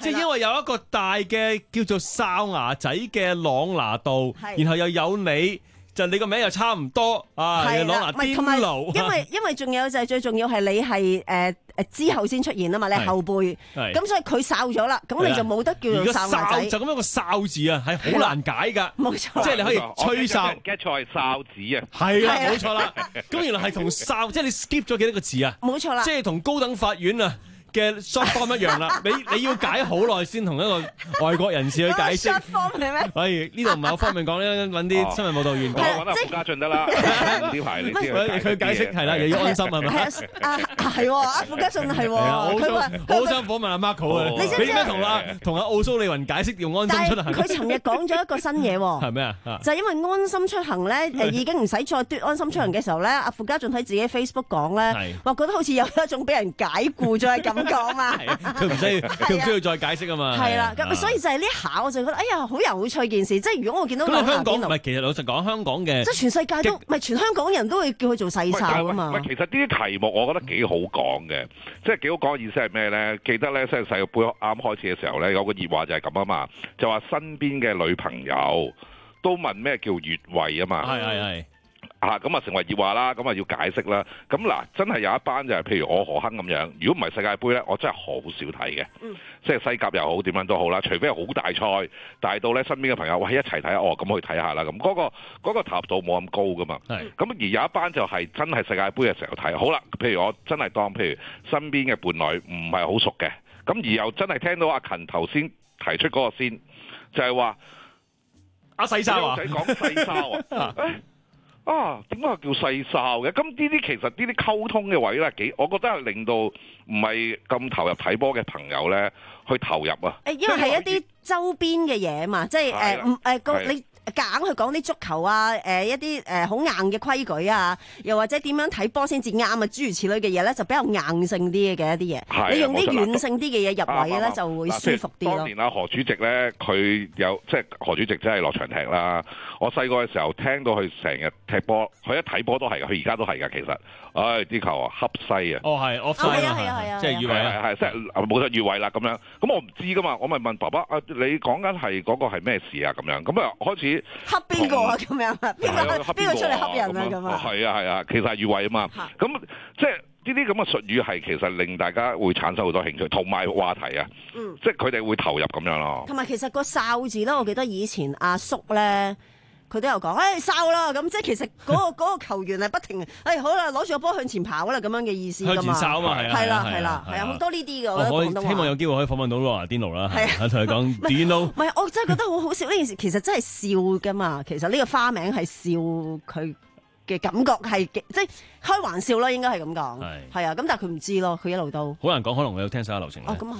即係因為有一個大嘅叫做哨牙仔嘅朗拿度，然後又有你。就你個名又差唔多啊，朗拿甸奴。 因為因為仲有就係最重要係你係誒誒之後先出現啊嘛，你係後輩，咁所以佢哨咗啦，咁你就冇得叫做哨牙仔。 就咁樣個哨字啊，係好難解㗎。 冇錯， 即係你可以吹哨。 get 錯係哨子啊。 係啦，冇錯啦。咁原來係同哨，即係你 skip 咗幾多個字啊？ 冇錯啦。 即係同高等法院啊嘅 short form 一樣啦，你你要解好耐先同一個外國人士去解釋。 short form 係咩？ 所以呢度唔係好方便講咧，揾啲新聞報導員講。 我揾阿傅家俊得啦，呢排你知佢解釋係啦，又要安心係咪？ 啊係喎，阿傅家俊係喎。佢話我好想訪問阿 Marco 啊，你點解同阿同阿奧蘇利雲解釋要安心出行？ 佢尋日講咗一個新嘢喎。 係咩啊？ 就係因為安心出行咧，誒已經唔使再嘟安心出行嘅時候咧，阿傅家俊喺自己 Facebook 講咧，話覺得好似有一種俾人解僱咗嘅感覺啊嘛。 佢唔需要，佢唔需要再解釋啊嘛。 係啦，咁所以就係呢下我就覺得，哎呀，好有趣件事。即係如果我見到咁香港唔係，其實老實講，香港嘅即係全世界都唔係全香港人都會叫佢做細哨啊嘛。 喂，其實呢啲題目我覺得幾好講嘅，即係幾好講嘅意思係咩咧？記得咧，即係世界盃啱開始嘅時候咧，有個熱話就係咁啊嘛，就話身邊嘅女朋友都問咩叫越位啊嘛。 係係係。 啊，咁啊成為熱話啦，咁啊要解釋啦。咁嗱，真係有一班就係、是、譬如我何亨咁樣，如果唔係世界盃咧，我真係好少睇嘅。嗯、即係西甲又好，點樣都好啦。除非係好大賽，大到咧身邊嘅朋友喂一齊睇下，哦咁去睇下啦。咁嗰、那個嗰、那個投入度冇咁高噶嘛。咁而有一班就係真係世界盃嘅時候睇。好啦，譬如我真係當譬如身邊嘅伴侶唔係好熟嘅，咁而又真係聽到阿勤頭先提出嗰個先，就係話阿細哨啊， 仔講細哨啊。啊，點解叫細哨嘅？咁呢啲其實呢啲溝通嘅位咧，幾我覺得係令到唔係咁投入睇波嘅朋友咧，去投入啊。 誒，因為係一啲周邊嘅嘢嘛，即係誒唔誒個你。夾硬去講啲足球啊，誒、呃、一啲誒好硬嘅規矩啊，又或者點樣睇波先至啱啊，諸如此類嘅嘢咧，就比較硬性啲嘅一啲嘢。你用啲軟性啲嘅嘢入位咧，就會舒服啲咯。 當年啊，何主席咧，佢有即係何主席真係落場踢啦。我細個嘅時候聽到佢成日踢波，佢一睇波都係嘅，佢而家都係㗎。其實，唉、哎、啲球啊，恰西啊。 哦，係 offside 啊，係啊，係啊，即係越位啊， 係即係冇得越位啦咁樣。咁我唔知㗎嘛，我咪問爸爸啊，你講緊係嗰個係咩事啊？咁樣咁啊開始。 恰邊個啊？咁樣啊？邊個邊個出嚟恰人啊？咁啊？ 係啊係啊，其實係越位啊嘛。咁即係呢啲咁嘅術語係其實令大家會產生好多興趣，同埋話題啊。嗯。即係佢哋會投入咁樣咯。 同埋其實個哨字咧，我記得以前阿叔咧，佢都有講，誒哨啦。咁即係其實嗰個嗰個球員係不停，誒好啦，攞住個波向前跑啦，咁樣嘅意思㗎嘛。向前哨啊嘛，係啊。係啦係啦係啊，好多呢啲㗎。 我希望有機會可以訪問到朗拿甸奴啦，係同佢講 Do you know？ 唔係，我真係覺得好好笑呢件事，其實真係笑㗎嘛。其實呢個花名係笑佢嘅感覺係即係開玩笑咯，應該係咁講。係係啊，咁但係佢唔知咯，佢一路都好難講，可能我有聽晒流程。 哦，咁係。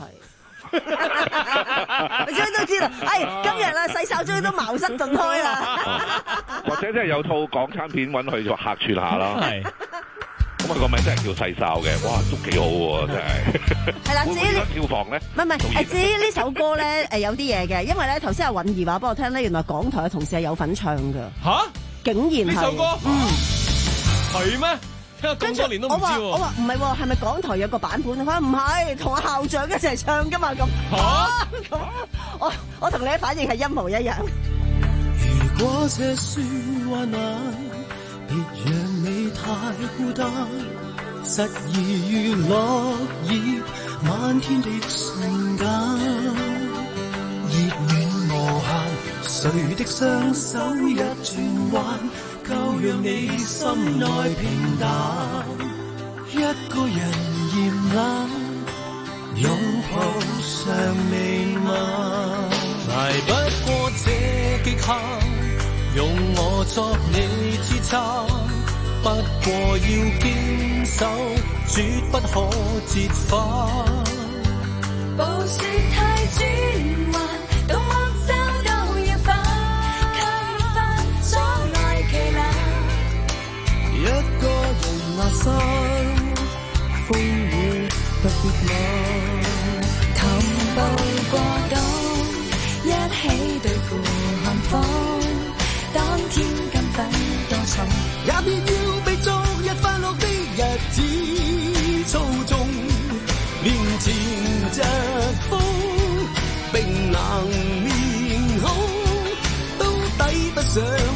你終於都知道，哎，今日啦，細哨終於都茅塞頓開啦。 或者即係有套港產片揾佢就客串下啦。係。咁啊個名真係叫細哨嘅，哇，都幾好喎，真係。係啦，至於呢票房咧， 唔係唔係，誒至於呢首歌咧，誒有啲嘢嘅，因為咧頭先阿允兒話俾我聽咧，原來港台嘅同事係有份唱㗎。吓？竟然係呢首歌？嗯，係咩？咁多年都唔知喎。我話我話唔係喎，係咪港台有個版本？佢話唔係，同阿校長一齊唱㗎嘛咁。嚇！咁我我同你嘅反應係一模一樣。 如果這算患難，別讓你太孤單，實已如落葉漫天的瞬間，熱暖無限，誰的雙手一轉彎，夠讓你心內平淡，一個人嫌冷，擁抱尚未晚，捱不過這極限，用我作你支撐，不過要堅守，絕不可折返。 暴雪太轉幻，到惡州都要返，卻翻阻礙奇難。 一個人下山，風雨特別猛。 同步過冬，一起對付寒風。當天金粉多重， 也別要被昨日快樂的日子操縱，面前疾風。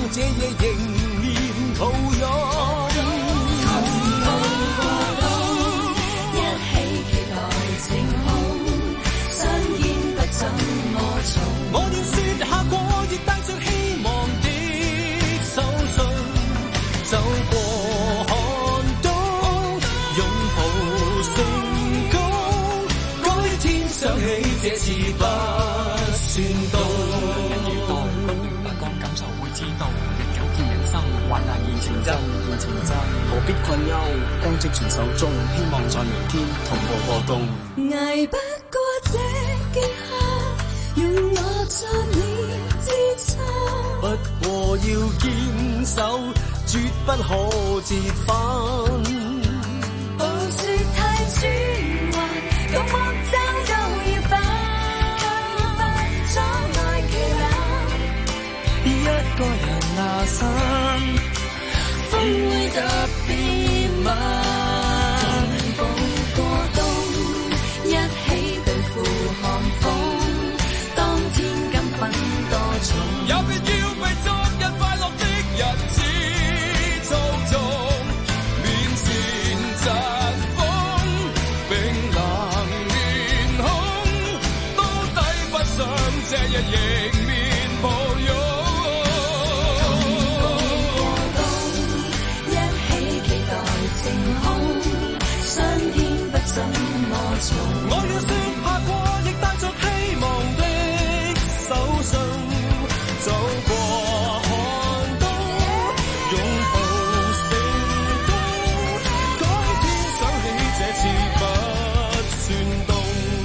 這夜仍然抱擁。 一起期待晴空，相見不怎麼重。 我要說下過，亦帶着希望的手信，走過寒冬，擁抱成功，改天想起這次不算到。 患難現情真，現情真，何必困憂？當積存手中，希望在明天同步過冬。 捱不過這幾刻，用我作你支撐。 不過要堅守，絕不可折返。 暴雪太轉幻，獨木舟都要翻，卻要翻阻礙旗艦。 一個人拿傘，風會特別慢。 同步過冬，一起對付寒風。當天金粉多重， 有必要為昨日快樂的日子操縱。面前疾風，冰冷面孔，都抵不上這日迎面抱擁。我要說下過，亦帶着希望的手信，走過寒冬，擁抱成功，改天想起這次不算凍。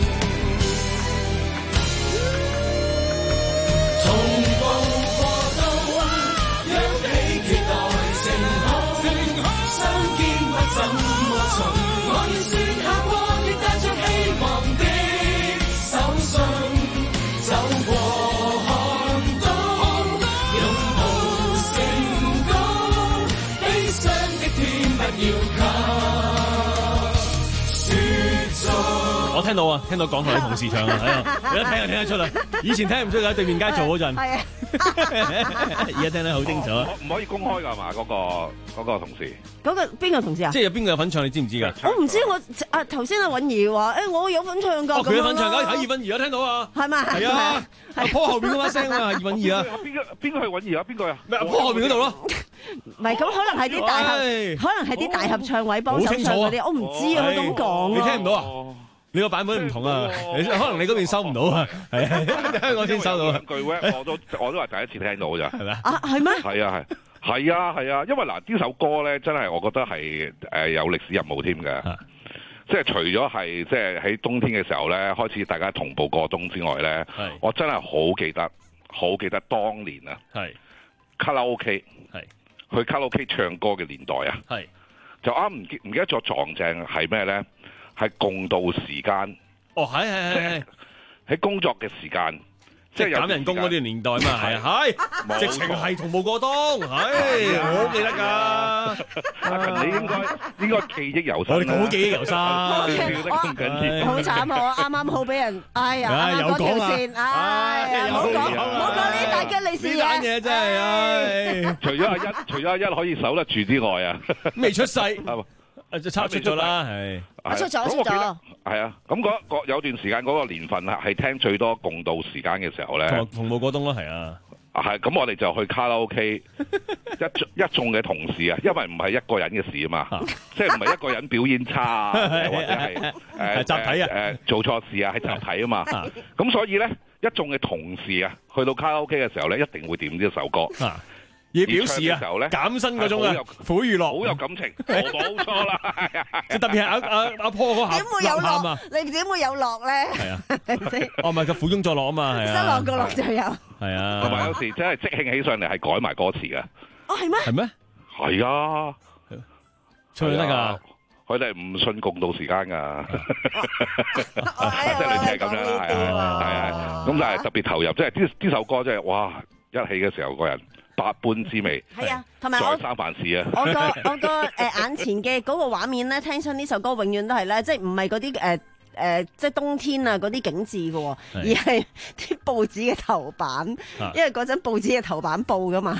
同步過冬，一起期待晴空，相見不怎麼重。我要說下過，希望的手信，走過寒冬，擁抱成功，悲傷的天不要給雪中。 我聽到啊，聽到港台啲同事唱啊，係啊，你一聽就聽得出啦。以前聽唔出嘅，喺對面街做嗰陣， 係啊， 而家聽得好清楚。 唔可以公開㗎嘛？嗰個嗰個同事， 嗰個邊個同事啊？ 即係有邊個有份唱，你知唔知㗎？ 我唔知，我啊頭先阿允兒話誒，我有份唱㗎。 哦，佢有份唱㗎，喺葉韻儀啊，聽到啊， 係咪？ 係啊，阿坡後邊嗰把聲啊，葉韻儀啊。 邊個邊個係允儀啊？邊個啊？ 咩？阿坡後邊嗰度咯。 唔係咁，可能係啲大合，可能係啲大合唱位幫手唱嗰啲，我唔知啊，佢咁講。 你聽唔到啊？你個版本唔同啊，你可能你嗰邊收唔到啊，係啊，香港先收到啊。 兩句 rap 我都我都係第一次聽到咋，係咪啊？係咩？ 係啊係，係啊係啊，因為嗱呢首歌咧真係我覺得係誒有歷史任務添嘅，即係除咗係即係喺冬天嘅時候咧開始大家同步過冬之外咧，我真係好記得好記得當年啊，卡拉 OK 係去卡拉 OK 唱歌嘅年代啊，就啱唔記唔記得咗撞正係咩咧？係共度時間， 哦，係係係， 喺工作嘅時間， 即係減人工嗰段年代嘛，係係，直情係同步過冬，係，我記得㗎。 阿勤，你應該應該記憶猶新， 我哋好記憶猶新， 笑得咁緊要， 好慘啊！我啱啱好俾人，哎呀，嗰條線，哎呀，唔好講，唔好講呢啲大吉利是嘢， 嘢真係，唉， 除咗阿一，除咗阿一可以守得住之外啊， 未出世。就抄出咗啦，係出咗出咗， 係啊，咁嗰個有段時間嗰個年份啊，係聽最多共度時間嘅時候咧， 同同步過冬咯，係啊， 係咁我哋就去卡拉 OK，一一眾嘅同事啊，因為唔係一個人嘅事啊嘛，即係唔係一個人表演差啊，或者係誒集體啊， 誒做錯事啊，係集體啊嘛，咁所以咧一眾嘅同事啊，去到卡拉 OK 嘅時候咧，一定會點呢一首歌。 要表示啊，減薪嗰種啊，苦與樂， 好有感情，冇錯啦。 即特別係阿阿阿坡嗰下， 點會有樂？你點會有樂咧？ 係啊，哦，唔係個苦中作樂啊嘛，係啊， 失落個樂就有。 係啊， 同埋有時真係即興起上嚟係改埋歌詞嘅。 哦，係咩？ 係咩？ 係啊， 唱得㗎。 佢哋唔信共度時間㗎，即係類似係咁樣啦，係啊，係啊。咁但係特別投入，即係呢呢首歌真係哇！一起嘅時候個人。百般滋味， 係啊，同埋我再三凡事啊！ 我個我個誒眼前嘅嗰個畫面咧，聽親呢首歌永遠都係咧，即係唔係嗰啲誒誒，即係冬天啊嗰啲景緻嘅，而係啲報紙嘅頭版，因為嗰陣報紙嘅頭版報噶嘛。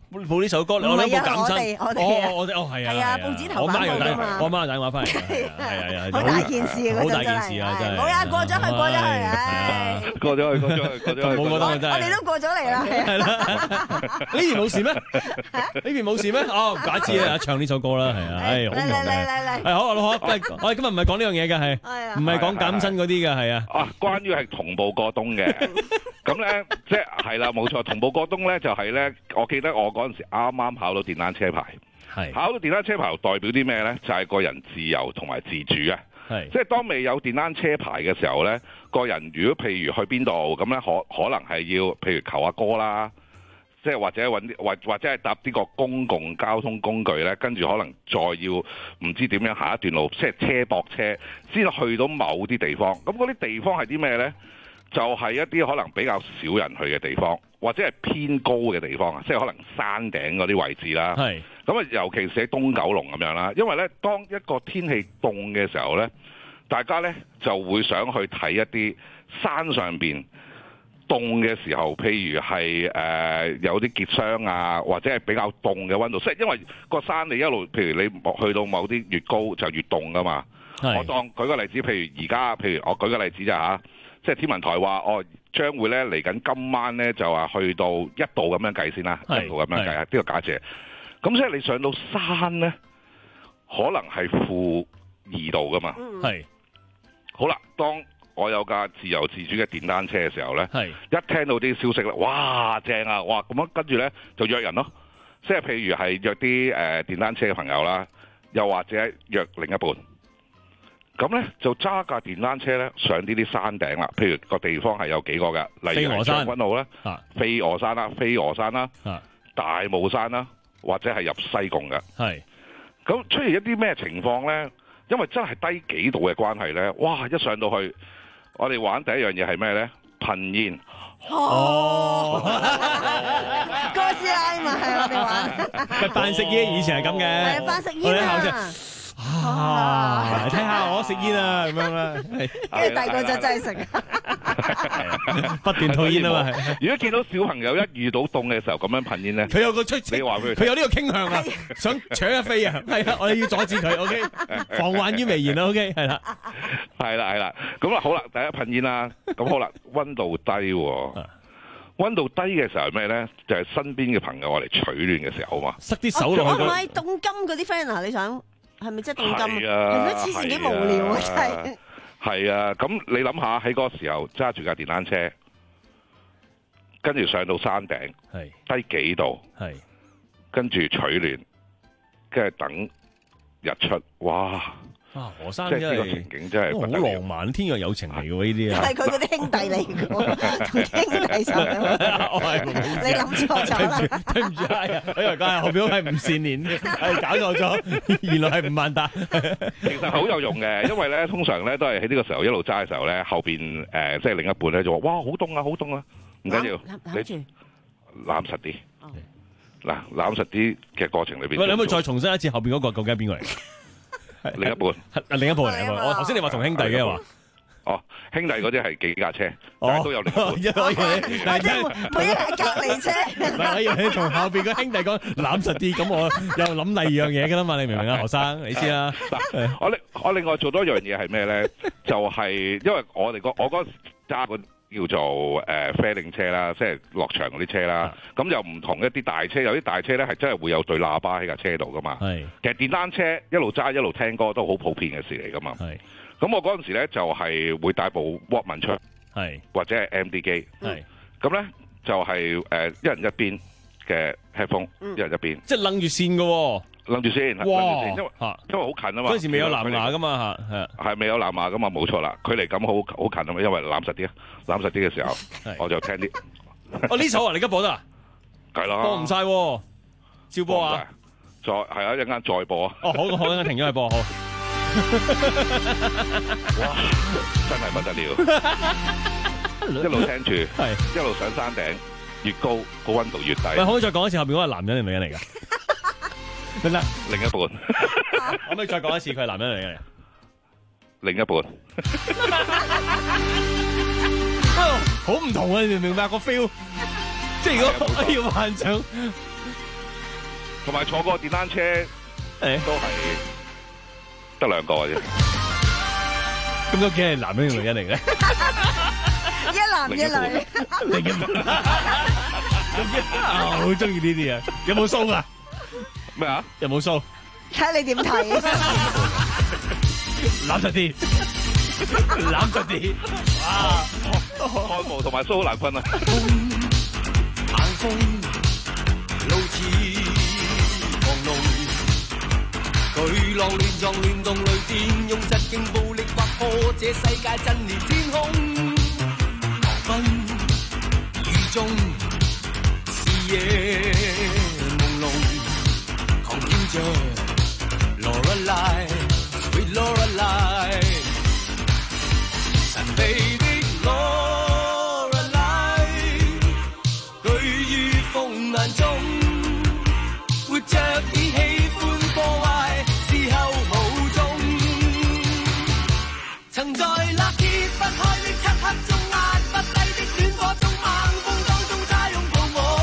播呢首歌，我唔係啊兩部減我哋親。 我哋啊哦，我哋哦係啊， 係啊係報紙頭版我媽又打報㗎嘛我媽打電話翻嚟，係啊係啊， 好大件事啊好大嗰陣件事啊，真係。 冇呀，過咗去，過咗去，唉， 過咗去，過咗去，過咗去， 冇覺得真係。 我哋都過咗嚟啦，係啊。 呢邊冇事咩？呢邊冇事咩？哦，唔怪之啊，唱呢首歌啦，係啊，唉，好唔同嘅。 嚟嚟嚟係好啊，老何，喂我哋今日唔係講呢樣嘢嘅，係唔係講減薪嗰啲嘅，係啊。 啊，關於係同步過冬嘅，咁咧即係係啦，冇錯，同步過冬咧就係咧，我記得我嗰陣時啱啱考到電單車牌， 係考到電單車牌代表啲咩咧？就係個人自由同埋自主嘅， 係即係當未有電單車牌嘅時候咧，個人如果譬如去邊度咁咧，可可能係要譬如求阿哥啦。即係或者揾啲或或者係搭呢個公共交通工具咧，跟住可能再要唔知點樣行一段路，即係車駁車先去到某啲地方。咁嗰啲地方係啲咩咧？就係、是、一啲可能比較少人去嘅地方，或者係偏高嘅地方啊，即係可能山頂嗰啲位置啦。 係咁啊，尤其是喺東九龍咁樣啦，因為咧當一個天氣凍嘅時候咧，大家咧就會想去睇一啲山上邊凍嘅時候，譬如係誒、呃、有啲結霜啊，或者係比較凍嘅溫度，即係因為個山你一路，譬如你去到某啲越高就越凍噶嘛。我當舉個例子，譬如而家，譬如我舉個例子就嚇，即係天文台話哦，將會咧嚟緊今晚咧就話去到一度咁樣計先啦，一度咁樣計啊，呢個假設。咁即係你上到山咧，可能係負二度噶嘛。 係。 好啦，當我有架自由自主嘅電單車嘅時候呢，一聽到啲消息咧，哇正啊，哇咁樣跟住呢，就約人咯，即係譬如係約啲誒、呃、電單車嘅朋友啦，又或者約另一半，咁呢，就揸架電單車呢上呢啲山頂啦。譬如個地方係有幾個嘅，例如係將軍澳啦、飛鵝山啦、飛鵝山啦、大帽山啦，或者係入西貢嘅。 係咁出現一啲咩情況呢？因為真係低幾度嘅關係呢，哇！一上到去，我哋玩第一樣嘢係咩呢？噴煙。 哦，哥斯拉嘛係我哋玩。 咪扮食煙，以前係咁嘅。 係啊，扮食煙啊。 啊！睇下我食煙啊，咁樣啦。 跟住第二個就真係食。 不斷吐煙啊嘛。 如果見到小朋友一遇到凍嘅時候咁樣噴煙咧， 佢有個出， 你話佢， 佢有呢個傾向啊，想搶一飛啊，係啊，我哋要阻止佢。O K， 防患於未然啦。O K， 係啦， 係啦，係啦。咁啊好啦，第一噴煙啦，咁好啦，溫度低喎。溫度低嘅時候係咩咧？就係身邊嘅朋友我嚟取暖嘅時候嘛。 塞啲手落去。 我買凍金嗰啲 friend 啊，你想？係咪即係凍金？ 係啊， 係咪黐線幾無聊啊！真係。 係啊，咁你諗下喺嗰個時候揸住架電單車，跟住上到山頂，低幾度，跟住取暖，跟住等日出，哇！ 啊，何生即係呢個真係情景真係好浪漫，天若有情嚟嘅喎呢啲啊！ 係佢嗰啲兄弟嚟嘅喎，同兄弟上去。你諗錯咗啦！ 對唔住，係啊，我以為佢後邊係吳善年，係搞錯咗，原來係吳萬達。 其實好有用嘅，因為咧通常咧都係喺呢個時候一路揸嘅時候咧，後邊誒即係另一半咧就話：哇，好凍啊，好凍啊！唔緊要，你攬實啲。嗱，攬實啲嘅過程裏邊。 喂，你可唔可以再重申一次後邊嗰個究竟係邊個嚟？ 另一半， 另一半嚟嘅。我頭先你話同兄弟嘅話， 哦，兄弟嗰啲係幾架車，但係都有另一半。 我以為但係每一係隔離車。 唔係，我以為你同後邊個兄弟講攬實啲，咁我又諗第二樣嘢㗎啦嘛，你明唔明啊，何生？你知啦。 嗱，我另我另外做多一樣嘢係咩咧？就係因為我哋個我嗰時揸個叫做誒啡令車啦，即係落場嗰啲車啦。咁又唔同一啲大車，有啲大車咧係真係會有對喇叭喺架車度噶嘛。係。其實電單車一路揸一路聽歌都好普遍嘅事嚟噶嘛。係。咁我嗰陣時咧就係會帶部 Walkman 出，係或者係 M D 機。係。咁咧就係誒一人一邊嘅 headphone，一人一邊。即係楞住線嘅喎。楞住線，楞住線，因為因為好近啊嘛。嗰陣時未有藍牙噶嘛嚇，係係未有藍牙噶嘛，冇錯啦。距離感好好近啊嘛，因為攬實啲啊，攬實啲嘅時候，我就聽啲。 哦，呢首啊，你而家播得啊？ 係啦。 播唔晒喎，照播啊？ 再係啊，一陣間再播啊。 哦，好，好，一陣間停咗去播，好。 哇！真係不得了，一路聽住，係一路上山頂，越高個溫度越低。 喂，可唔可以再講一次後邊嗰個男人定女人嚟㗎？得啦， 另一半。 可唔可以再講一次佢係男人嚟嘅？ 另一半。 好唔同啊！你明唔明白個 feel？即係如果我要幻想， 同埋坐過電單車誒都係得兩個嘅啫。 咁究竟係男人定女人嚟嘅？ 一男一女。 你嘅啊，好中意呢啲啊！有冇鬚啊？ 咩啊？ 有冇鬚？ 睇你點睇？ 攬實啲，攬實啲，哇！ 汗毛同埋鬚好難分啊！ 冷風路似狂龍，巨浪亂撞亂動雷電，用實勁暴力劃破這世界震裂天空。狂奔雨中，視野朦朧，狂跳着 Lorelei。Sweet Lorelei， 神秘的 Lorelei， 居於風眼中，活着只喜歡破壞，事後無蹤。曾在那揭不開的漆黑中，壓不低的戀火中，猛風當中他擁抱我。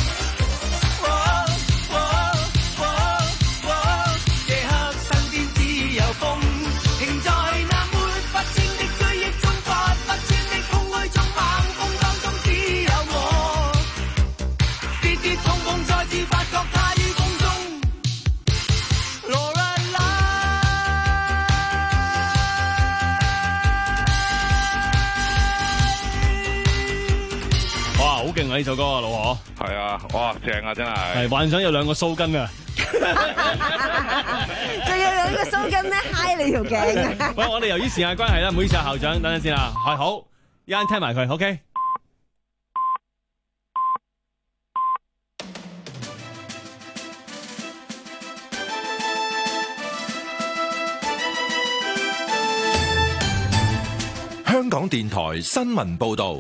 好勁啊！呢首歌啊，老何。 係啊，哇，正啊，真係。 係幻想有兩個鬚根啊！ 仲有兩個鬚根咧，揩你條頸啊！ 喂，我哋由於時間關係啦，唔好意思啊，校長，等陣先啦。係好，一陣聽埋佢 ，OK。 香港電台新聞報導。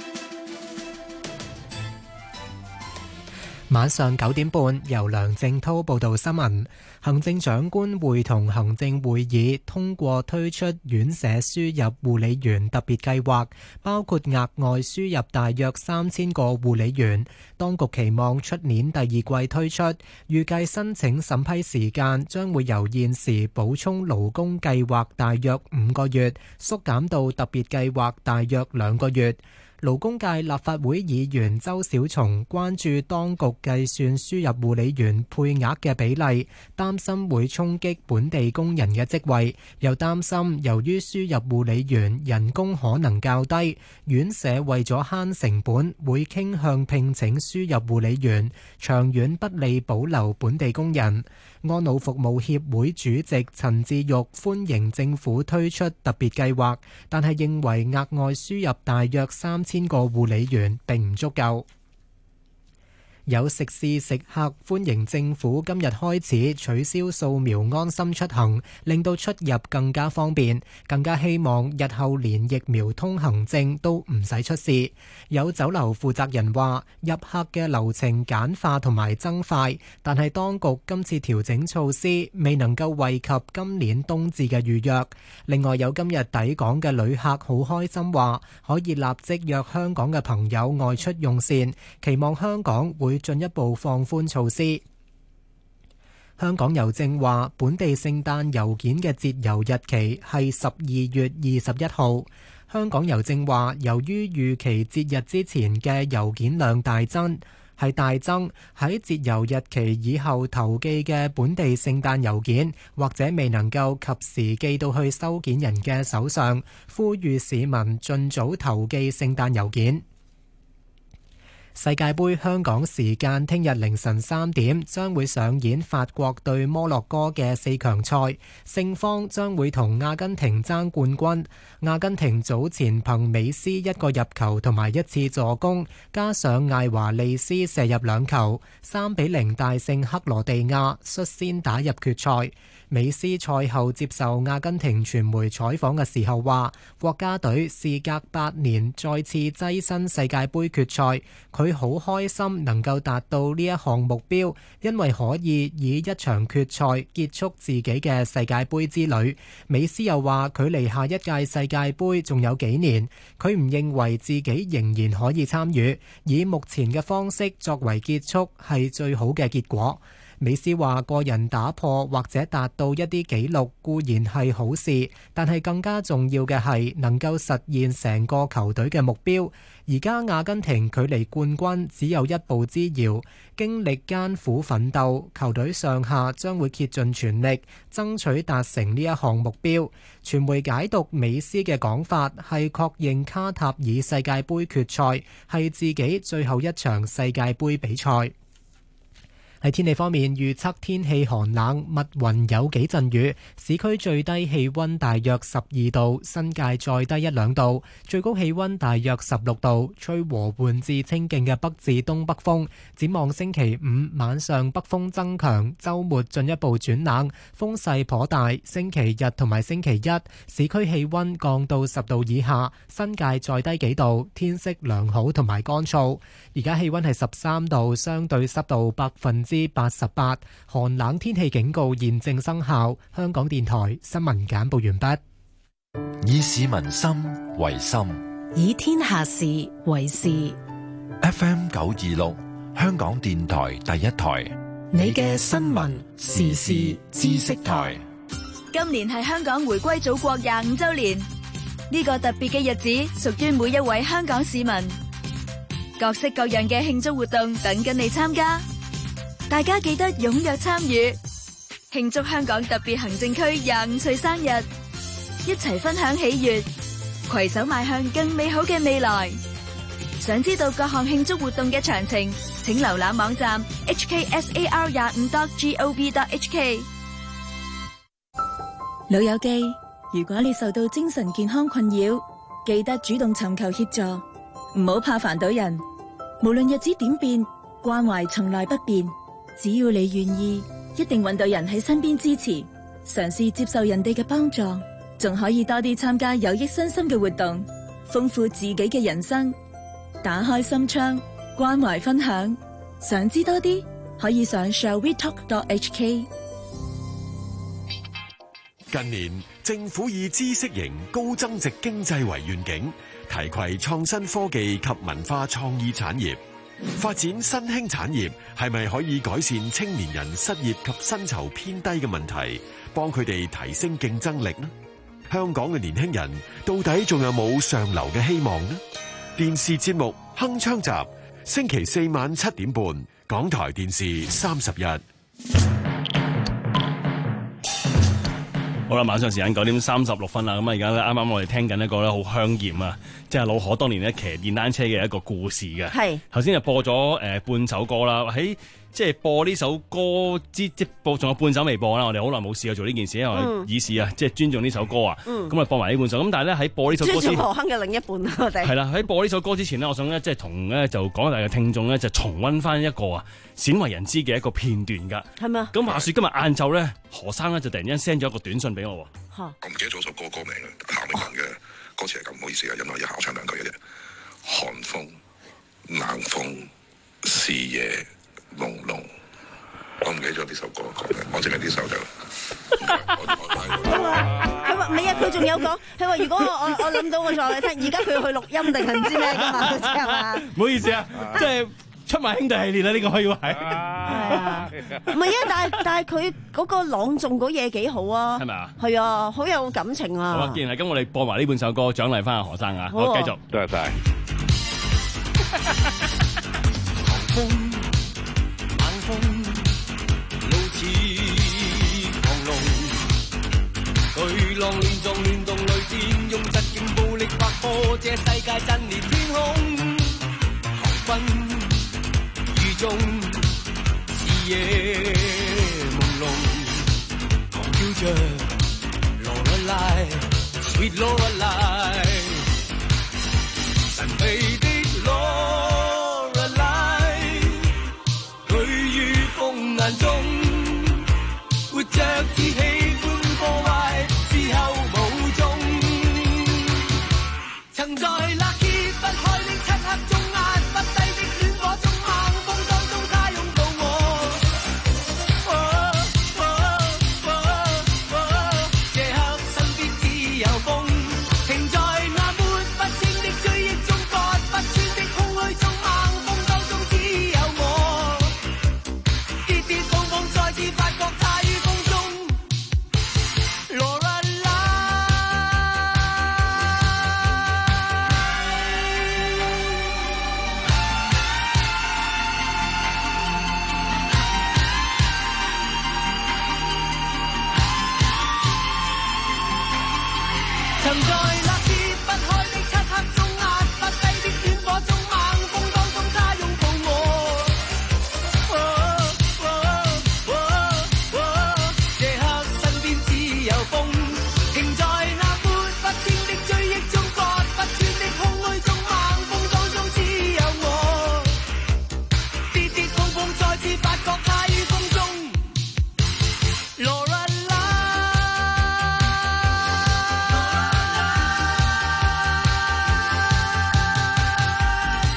晚上九點半，由梁正滔報道新聞。行政長官會同行政會議通過推出院舍輸入護理員特別計劃，包括額外輸入大約三千個護理員。當局期望出年第二季推出，預計申請審批時間將會由現時補充勞工計劃大約五個月，縮減到特別計劃大約兩個月。勞工界立法會議員周小松關注當局計算輸入護理員配額嘅比例，擔心會衝擊本地工人嘅職位，又擔心由於輸入護理員人工可能較低，院舍為咗慳成本，會傾向聘請輸入護理員，長遠不利保留本地工人。安老服務協會主席陳志玉歡迎政府推出特別計劃，但係認為額外輸入大約三千個護理員並唔足夠。有食肆食客歡迎政府今日開始取消掃描安心出行，令到出入更加方便，更加希望日後連疫苗通行證都唔使出示。有酒樓負責人話，入客嘅流程簡化同埋增快，但係當局今次調整措施未能夠惠及今年冬至嘅預約。另外有今日抵港嘅旅客好開心話，可以立即約香港嘅朋友外出用膳，期望香港會進一步放寬措施。香港郵政話，本地聖誕郵件嘅截郵日期係十二月二十一號。香港郵政話，由於預期節日之前嘅郵件量大增，係大增喺截郵日期以後投寄嘅本地聖誕郵件，或者未能夠及時寄到去收件人嘅手上，呼籲市民盡早投寄聖誕郵件。世界盃香港時間聽日凌晨三點將會上演法國對摩洛哥嘅四強賽，勝方將會同阿根廷爭冠軍。阿根廷早前憑美斯一個入球同埋一次助攻，加上艾華利斯射入兩球，三比零大勝克羅地亞，率先打入決賽。美斯賽後接受阿根廷傳媒採訪嘅時候話，國家隊事隔八年再次躋身世界盃決賽，佢好開心能夠達到呢一項目標，因為可以以一場決賽結束自己嘅世界盃之旅。美斯又話，距離下一屆世界盃仲有幾年，佢唔認為自己仍然可以參與，以目前嘅方式作為結束係最好嘅結果。 美斯話：個人打破或者達到一啲紀錄固然係好事，但係更加重要嘅係能夠實現成個球隊嘅目標。而家阿根廷距離冠軍只有一步之遙，經歷艱苦奮鬥，球隊上下將會竭盡全力爭取達成呢一項目標。傳媒解讀美斯嘅講法係確認卡塔爾世界盃決賽係自己最後一場世界盃比賽。喺天氣方面，預測天氣寒冷，密雲有幾陣雨，市區最低氣溫大約十二度，新界再低一兩度，最高氣溫大約十六度，吹和緩至清勁嘅北至東北風。展望星期五晚上北風增強，週末進一步轉冷，風勢頗大。星期日同埋星期一，市區氣溫降到十度以下，新界再低幾度，天色良好同埋乾燥。而家氣溫係十三度，相對濕度百分之八十八，寒冷天氣警告現正生效。香港電台新聞簡報完畢。 以市民心為心， 以天下事為事。 F M 九二六，香港電台第一台， 你嘅新聞時事知識台。 今年係香港回歸祖國廿五周年，呢個特別嘅日子屬於每一位香港市民。各式各樣嘅慶祝活動等緊你參加。大家記得踴躍參與，慶祝香港特別行政區廿五歲生日，一齊分享喜悅，攜手邁向更美好嘅未來。想知道各項慶祝活動嘅詳情，請瀏覽網站 h k s a r 廿五 dot gov dot h k。老友記，如果你受到精神健康困擾，記得主動尋求協助，唔好怕煩到人。無論日子點變，關懷從來不變。只要你願意，一定搵到人喺身邊支持。嘗試接受人哋嘅幫助，仲可以多啲參加有益身心嘅活動，豐富自己嘅人生。打開心窗，關懷分享。想知多啲，可以上 shall we talk dot h k。 近年，政府以知識型高增值經濟為願景，提攜創新科技及文化創意產業。發展新興產業係咪可以改善青年人失業及薪酬偏低嘅問題，幫佢哋提升競爭力呢？香港嘅年輕人到底仲有冇上流嘅希望呢？電視節目《鏗鏘集》，星期四晚七點半，港台電視三十一。 好啦，晚上時間九點三十六分啦，咁啊而家咧啱啱我哋聽緊一個咧好香豔啊，即係老可當年咧騎電單車嘅一個故事嘅。係頭先就播咗誒、呃、半首歌啦，喺即係播呢首歌之即播仲有半首未播啦。我哋好耐冇試過做呢件事，因為我以示啊，即係尊重呢首歌啊。咁啊、嗯、播埋呢半首。咁但係咧喺播呢首歌之前， 尊重何鏗嘅另一半啊，我哋係啦。喺播呢首歌之前呢，我想咧即係同咧就廣大嘅聽眾咧就重溫翻一個啊鮮為人知嘅一個片段㗎。係咪啊？咁話說今日晏晝咧，何生咧就突然間 send 咗一個短信俾我。 我唔記得咗首歌歌名啦，夏明文嘅歌詞係咁，唔好意思啊，因為一下我唱兩句嘅啫。寒風冷風視野朦朧，我唔記得咗呢首歌歌名，我淨係呢首就。 佢話唔係啊，佢仲有講，佢話如果我我我諗到我再話你聽，而家佢要去錄音定係唔知咩㗎嘛？佢知係嘛？ 唔好意思啊，即係。出埋兄弟系列啦，呢、這個可以話係。係啊，唔係啊，但係但係佢嗰個朗誦嗰嘢幾好啊。係咪啊？係啊，好有感情啊。 好啊，既然係咁，我哋播埋呢半首歌，獎勵翻阿何生啊。好，繼續。多謝晒。 狂風冷風怒似狂龍，巨浪亂撞亂動雷電，用疾勁暴力劃破這世界震裂天空，狂奔。中視野朦朧，狂叫着 Lorelei Sweet Lorelei， 神秘的 Lorelei， 佢於風眼中活着，只喜歡破壞，之後無蹤，曾在那揭不開的漆黑中壓不低的戀火中。停在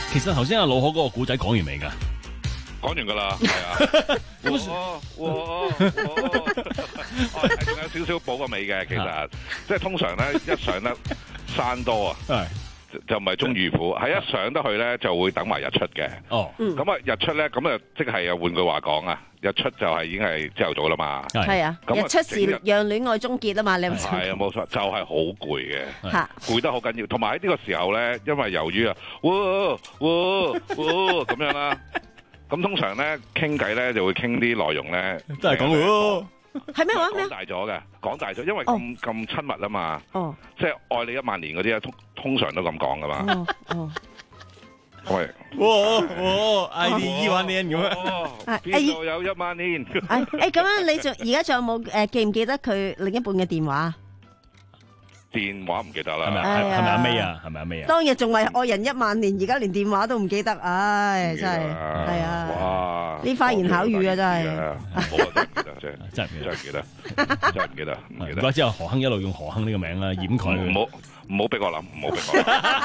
其實頭先阿老可嗰個古仔講完未㗎？ 講完㗎啦，係啊。哇哇哇！係仲有少少補個尾嘅，其實即係通常咧一上得山多啊。就唔係中預府，係一上得去咧就會等埋日出嘅。 哦， 咁啊日出咧，咁啊即係啊換句話講啊，日出就係已經係朝頭早啦嘛。 係啊，日出時讓戀愛終結啊嘛，你有冇？ 係啊，冇錯，就係好攰嘅，攰得好緊要。同埋喺呢個時候咧，因為由於啊，哇哇哇咁樣啦，咁通常咧傾偈咧就會傾啲內容咧， 都係講喎。 係咩話咩？ 講大咗嘅，講大咗，因為咁咁親密啊嘛。哦，即係愛你一萬年嗰啲咧，通通常都咁講噶嘛。哦哦。喂。 哇哇！愛你一萬年咁樣。邊度有一萬年？ 誒誒，咁樣你仲而家仲有冇誒記唔記得佢另一半嘅電話？ 電話唔記得啦。 係咪係咪阿 May 啊？係咪阿 May 啊？ 當日仲為愛人一萬年，而家連電話都唔記得，唉，真係係啊！ 哇！ 呢花言巧語啊，真係。 我真係唔記得，真係真係真係唔記得，真係唔記得，唔記得。 唔怪之後何亨一路用何亨呢個名啦，掩蓋佢。 唔好唔好俾我諗，唔好俾我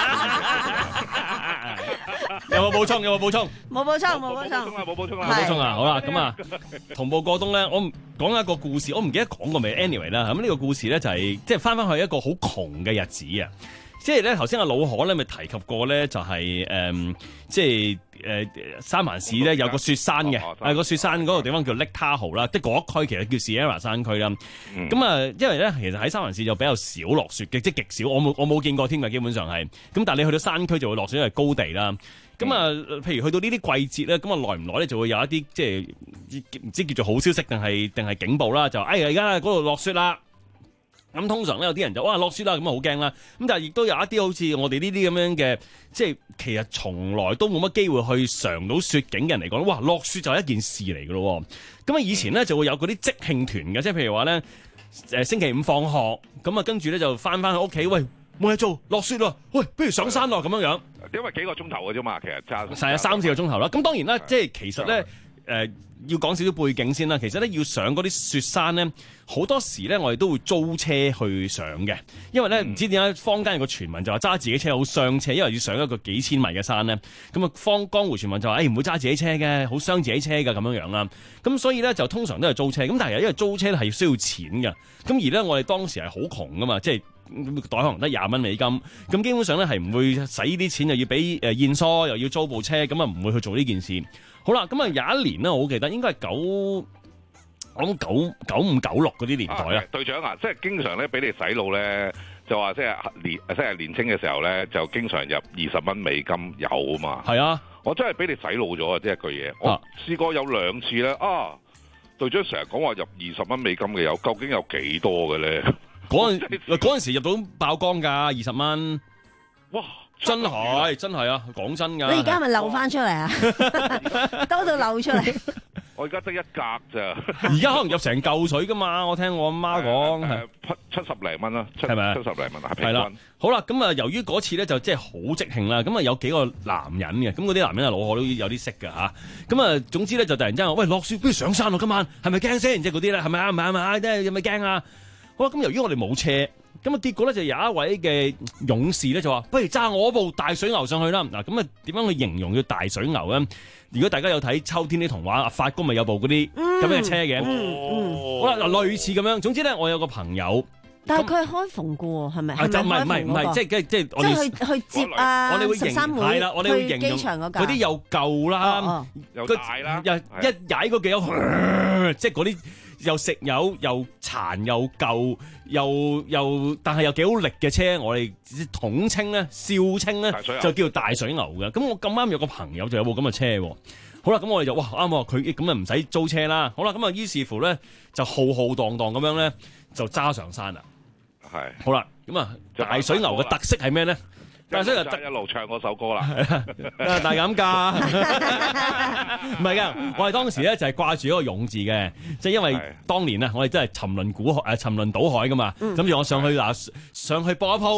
諗。 有冇補充？有冇補充？ 冇補充，冇補充。 冇補充啦， 冇補充啊！好啦，咁啊，同步過冬咧，我講一個故事，我唔記得講過未 ？Anyway 啦，咁呢個故事咧就係即係翻翻去一個好窮嘅日子啊！即係咧頭先阿老可咧咪提及過咧，就係誒即係誒三藩市咧有個雪山嘅，係個雪山嗰個地方叫 Lake Tahoe 啦，即係嗰一區其實叫 Sierra 山區啦。咁啊，因為咧其實喺三藩市就比較少落雪嘅，即係極少，我冇我冇見過添嘅，基本上係。咁但係你去到山區就會落雪，因為高地啦。咁啊，譬如去到呢啲季節咧，咁啊耐唔耐咧就會有一啲即係唔知叫做好消息定係定係警報啦，就哎呀而家嗰度落雪啦。咁通常咧有啲人就哇落雪啦，咁啊好驚啦。咁但係亦都有一啲好似我哋呢啲咁樣嘅，即係其實從來都冇乜機會去嘗到雪景嘅人嚟講，哇落雪就係一件事嚟嘅咯。咁啊以前咧就會有嗰啲即興團嘅，即係譬如話咧誒星期五放學，咁啊跟住咧就翻翻去屋企，喂冇嘢做，落雪咯，喂不如上山咯咁樣樣。 因為幾個鐘頭嘅啫嘛，其實揸係啊三四個鐘頭啦。咁當然啦，即係其實咧。誒、呃、要講少少背景先啦，其實咧要上嗰啲雪山咧，好多時咧我哋都會租車去上嘅，因為咧唔知點解坊間有個傳聞就話揸自己車好傷車，因為要上一個幾千米嘅山咧，咁啊坊江湖傳聞就話誒唔會揸自己車嘅，好傷自己車嘅咁樣樣啦，咁所以咧就通常都係租車，咁但係因為租車咧係需要錢嘅，咁而咧我哋當時係好窮噶嘛，即係。袋可能得廿蚊美金，咁基本上咧係唔會使呢啲錢，又要俾誒現疏，又要租部車，咁啊唔會去做呢件事。好啦，咁啊有一年咧，我好記得應該係九，我諗九九五九六嗰啲年代啊。 隊長啊，即係經常咧俾你洗腦咧，就話即係年即係年青嘅時候咧，就經常入二十蚊美金油啊嘛。 係啊， 我真係俾你洗腦咗啊！即係句嘢，我試過有兩次咧啊，隊長成日講話入二十蚊美金嘅油，究竟有幾多嘅咧？ 嗰陣嗰陣時入到爆缸㗎，二十蚊，哇！真係真係啊，講真㗎。 你而家係咪漏翻出嚟啊？多到漏出嚟。 我而家得一格咋。 而家可能入成嚿水㗎嘛？我聽我阿媽講係七七十零蚊啦，係咪七十零蚊啊？ 係啦。好啦，咁啊，由於嗰次咧就即係好即興啦，咁啊有幾個男人嘅，咁嗰啲男人啊老可都有啲識㗎嚇。咁啊總之咧就突然之間話喂落雪，不如上山咯，今晚係咪驚先？即係嗰啲咧係咪啊？唔係啊唔係，即係有咪驚啊？好啦，咁由於我哋冇車，咁啊結果咧就有一位嘅勇士咧就話，不如揸我部大水牛上去啦。嗱，咁啊點樣去形容叫大水牛咧？如果大家有睇秋天啲童話，阿發哥咪有部嗰啲咁嘅車嘅，好啦，嗱類似咁樣。總之咧，我有個朋友， 但係佢係開篷嘅喎，係咪？ 係就唔係唔係唔係，即係即係即係我哋去去接啊， 我哋會形容係啦，我哋會形容機場嗰架嗰啲又舊啦， 又大啦， 又一踩嗰幾有，即係嗰啲。又食油又殘又舊又又，但係又幾好力嘅車，我哋統稱咧、笑稱咧就叫大水牛嘅。咁我咁啱有個朋友就有部咁嘅車，好啦，咁我哋就哇啱喎，佢咁啊唔使租車啦。好啦，咁啊於是乎咧就浩浩蕩蕩咁樣咧就揸上山啦。 係， 好啦，咁啊大水牛嘅特色係咩咧？大水牛一路唱嗰首歌啦， 大減價，唔係噶，我哋當時咧就係掛住一個勇字嘅，即係因為當年啊，我哋真係沉淪古海誒沉淪島海噶嘛，諗住我上去嗱上去搏一鋪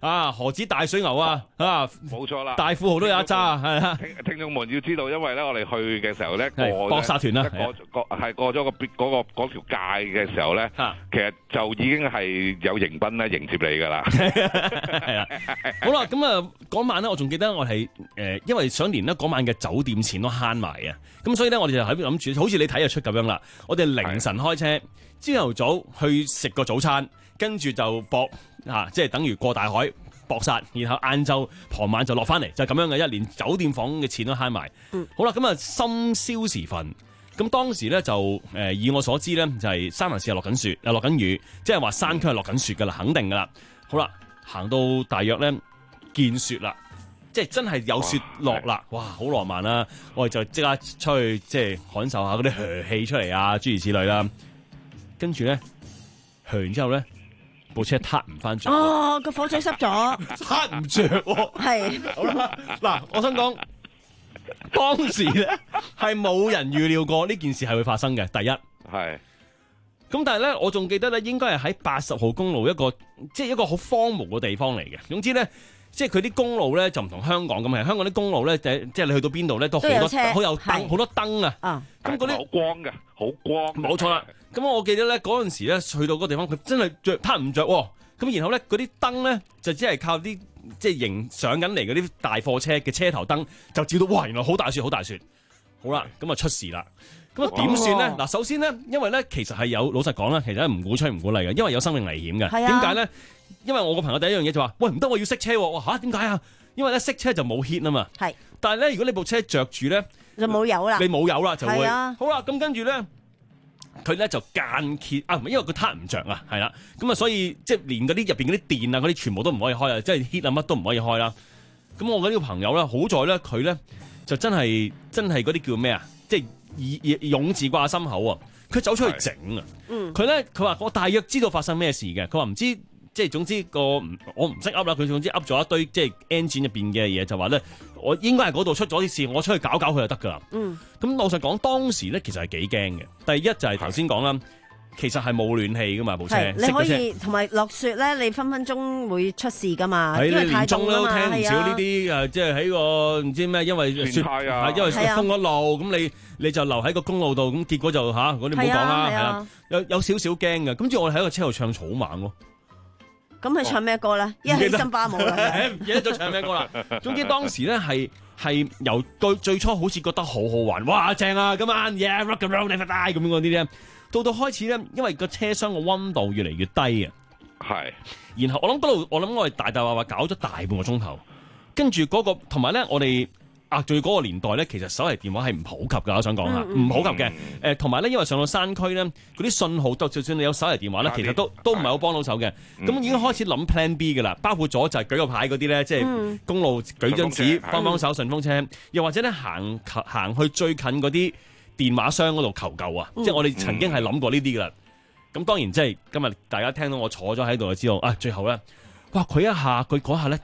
啊，何止大水牛啊，啊， 冇錯啦， 大富豪都有一揸啊，係啊。 聽聽眾們要知道，因為咧我哋去嘅時候咧過搏殺團啦， 過過係過咗個別嗰個嗰條界嘅時候咧，其實就已經係有迎賓咧迎接你㗎啦。 係啦，好啦，咁啊嗰晚咧，我仲記得我係誒，因為想連咧嗰晚嘅酒店錢都慳埋啊，咁所以咧我哋就喺度諗住，好似你睇日出咁樣啦，我哋凌晨開車，朝頭早去食個早餐，跟住就搏。啊，即係等於過大海搏殺，然後晏晝傍晚就落翻嚟，就咁、是、樣嘅，一連酒店房嘅錢都慳埋。嗯、好啦，咁啊深宵時分，咁當時咧就誒、呃、以我所知咧就係、是、三藩市係落緊雪，又落緊雨，即係話山區係落緊雪噶啦，肯定噶啦。好啦，行到大約咧見雪啦，即係真係有雪落啦，哇，好浪漫啦！我哋就即刻出去即係感受下嗰啲噓氣出嚟啊，諸如此類啦。跟住咧噓完之後咧。部車撻唔翻着， 哦，個火嘴濕咗， 撻唔着喎。係，好啦，嗱，我想講，當時咧係冇人預料過呢件事係會發生嘅。第一係，咁但係咧，我仲記得咧，應該係喺八十號公路一個，即係一個好荒蕪嘅地方嚟嘅。總之咧，即係佢啲公路咧就唔同香港咁嘅，香港啲公路咧，即係你去到邊度咧都好多好有燈，好多燈啊。咁嗰啲好光嘅，好光。 冇錯啦。咁我記得咧嗰陣時咧去到嗰個地方，佢真係着撻唔着喎。咁然後咧嗰啲燈咧就只係靠啲即係迎上緊嚟嗰啲大貨車嘅車頭燈就照到，哇！原來好大雪，好大雪。好啦，咁啊出事啦。咁啊點算咧？嗱，首先咧，因為咧其實係有老實講啦，其實唔鼓吹唔鼓勵嘅，因為有生命危險嘅。點解咧？因為我個朋友第一樣嘢就話：喂，唔得，我要熄車喎！嚇，點解啊？因為咧熄車就冇 heat 啊嘛。係。但係咧，如果你部車着住咧， 就冇油啦。 你冇油啦，就會。 啊。 好啦，咁跟住咧。佢咧就間歇啊，唔係因為佢撻唔着啊，係啦，咁啊所以即係連嗰啲入邊嗰啲電啊嗰啲全部都唔可以開啊，即係 heat 啊乜都唔可以開啦。咁我嘅呢個朋友咧，好在咧佢咧就真係真係嗰啲叫咩啊？即係以勇字掛心口啊！佢走出去整啊！佢咧佢話我大約知道發生咩事嘅，佢話唔知即係總之個我唔識噏啦，佢總之噏咗一堆即係 engine 入邊嘅嘢，就話咧我應該係嗰度出咗啲事，我出去搞搞佢就得㗎啦。嗯，咁老實講，當時咧其實係幾驚嘅。第一就係頭先講啦，其實係冇暖氣㗎嘛部車， 你可以同埋落雪咧，你分分鐘會出事㗎嘛， 因為太凍啦嘛。 係你年中都聽唔少呢啲誒，即係喺個唔知咩，因為雪啊， 因為封咗路，咁你你就留喺個公路度，咁結果就嚇，嗰啲唔好講啦，係啦，有有少少驚嘅。咁之後我哋喺個車度唱草蜢喎。 咁佢唱咩歌咧？一起森巴舞啦， 唔記得咗唱咩歌啦。總之當時咧係係由最最初好似覺得好好玩，哇正啊，今晚 yeah rock and roll never die 咁樣嗰啲咧，到到開始咧，因為個車廂個溫度越嚟越低啊。係。然後我諗嗰度，我諗我哋大大話話搞咗大半個鐘頭，跟住嗰個同埋咧，我哋。啊！最嗰個年代咧，其實手提電話係唔普及㗎，我想講下，唔普及嘅。誒，同埋咧，因為上到山區咧，嗰啲信號都，就算你有手提電話咧，其實都都唔係好幫到手嘅。咁已經開始諗 plan B 㗎啦，包括咗就係舉個牌嗰啲咧，即係公路舉張紙幫幫手順風車，又或者咧行行去最近嗰啲電話箱嗰度求救啊！即係我哋曾經係諗過呢啲㗎啦。咁當然即係今日大家聽到我坐咗喺度就知道啊，最後咧。哇！佢一下，佢嗰下咧，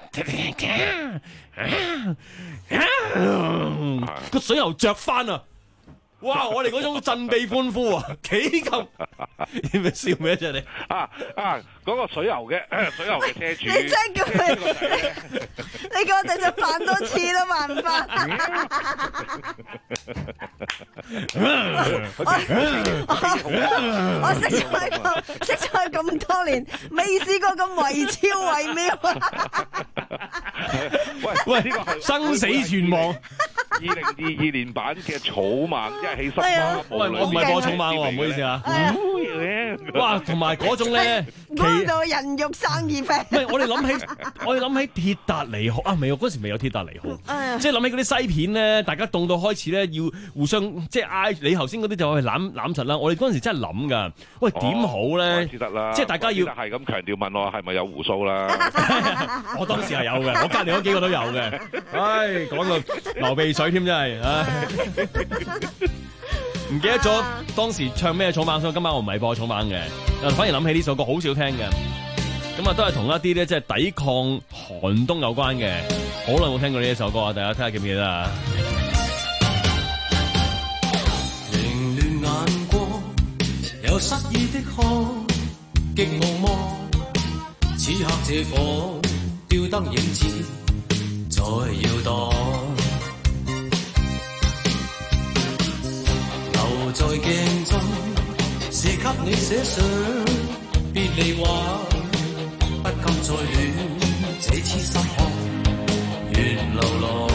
個水又着翻啊！哇！我哋嗰種振臂歡呼啊，幾咁？你咪笑咩啫你？ 啊啊！嗰個水牛嘅水牛嘅車主， 你真叫佢，你叫我哋就扮多次都扮唔翻。我識咗佢咁識咗佢咁多年，未試過咁惟肖惟妙啊！ 喂喂，呢個係生死存亡。 二零二二年版嘅草蜢，即係起心啦。 喂，我唔係播草蜢喎，唔好意思啊。哇，同埋嗰種咧， 嗰度人肉生意平。 唔係，我哋諗起，我哋諗起鐵達尼號啊，未嗰時未有鐵達尼號，即係諗起嗰啲西片咧，大家凍到開始咧，要互相即係挨。你頭先嗰啲就係攬攬實啦。我哋嗰陣時真係諗㗎，喂點好咧？ 得啦， 即係大家要係咁強調問我係咪有胡鬚啦？ 我當時係有嘅，我隔離嗰幾個都有嘅。唉，講到流鼻水添真係，唉，唔記得咗當時唱咩草蜢，所以今晚我唔係播草蜢嘅，反而諗起呢首歌好少聽嘅，咁啊都係同一啲咧即係抵抗寒冬有關嘅，好耐冇聽過呢一首歌啊，大家睇下記唔記得啊？ 凌亂眼光，有失意的哭，極無望，此刻這顆吊燈影子在搖蕩，留在鏡中是給你寫上別離話，不禁再戀這痴心漢，願流浪。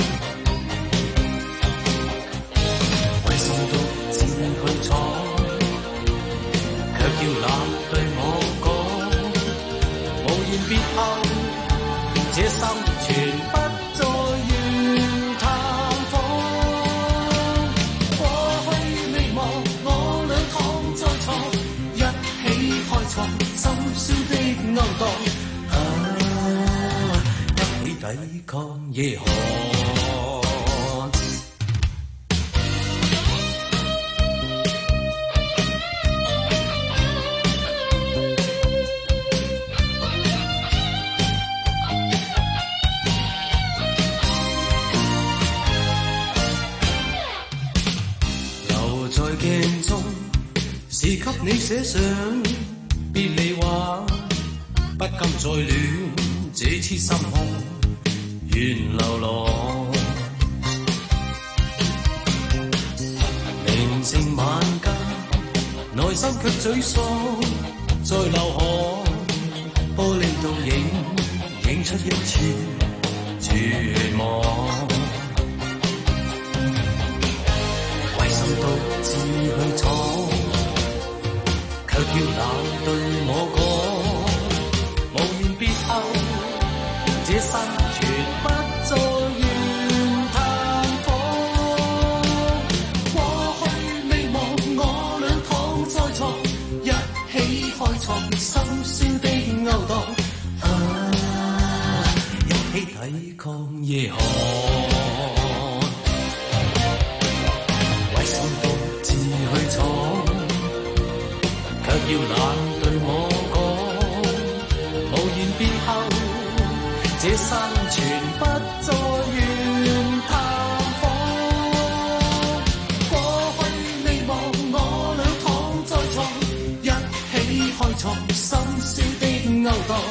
為心獨自去闖，卻要冷對我講，無言別後，這心全不再願探訪。過去未忘，我倆躺在床，一起開創深宵的勾當，啊，一起抵抗夜寒。鏡中是給你寫上別離話，不禁再戀這痴心漢，願流浪。寧靜晚間，內心卻沮喪，在流汗，玻璃倒影映出一處絕望。獨自去闖，卻要冷對我講，無言別後，這生全不再願探訪。過去未忘，我倆躺在床，一起開創深宵的勾當，啊，一起抵抗夜寒。要冷對我講，無言別後，這生全不再願探訪。過去未忘，我倆躺在床，一起開創深宵的勾當，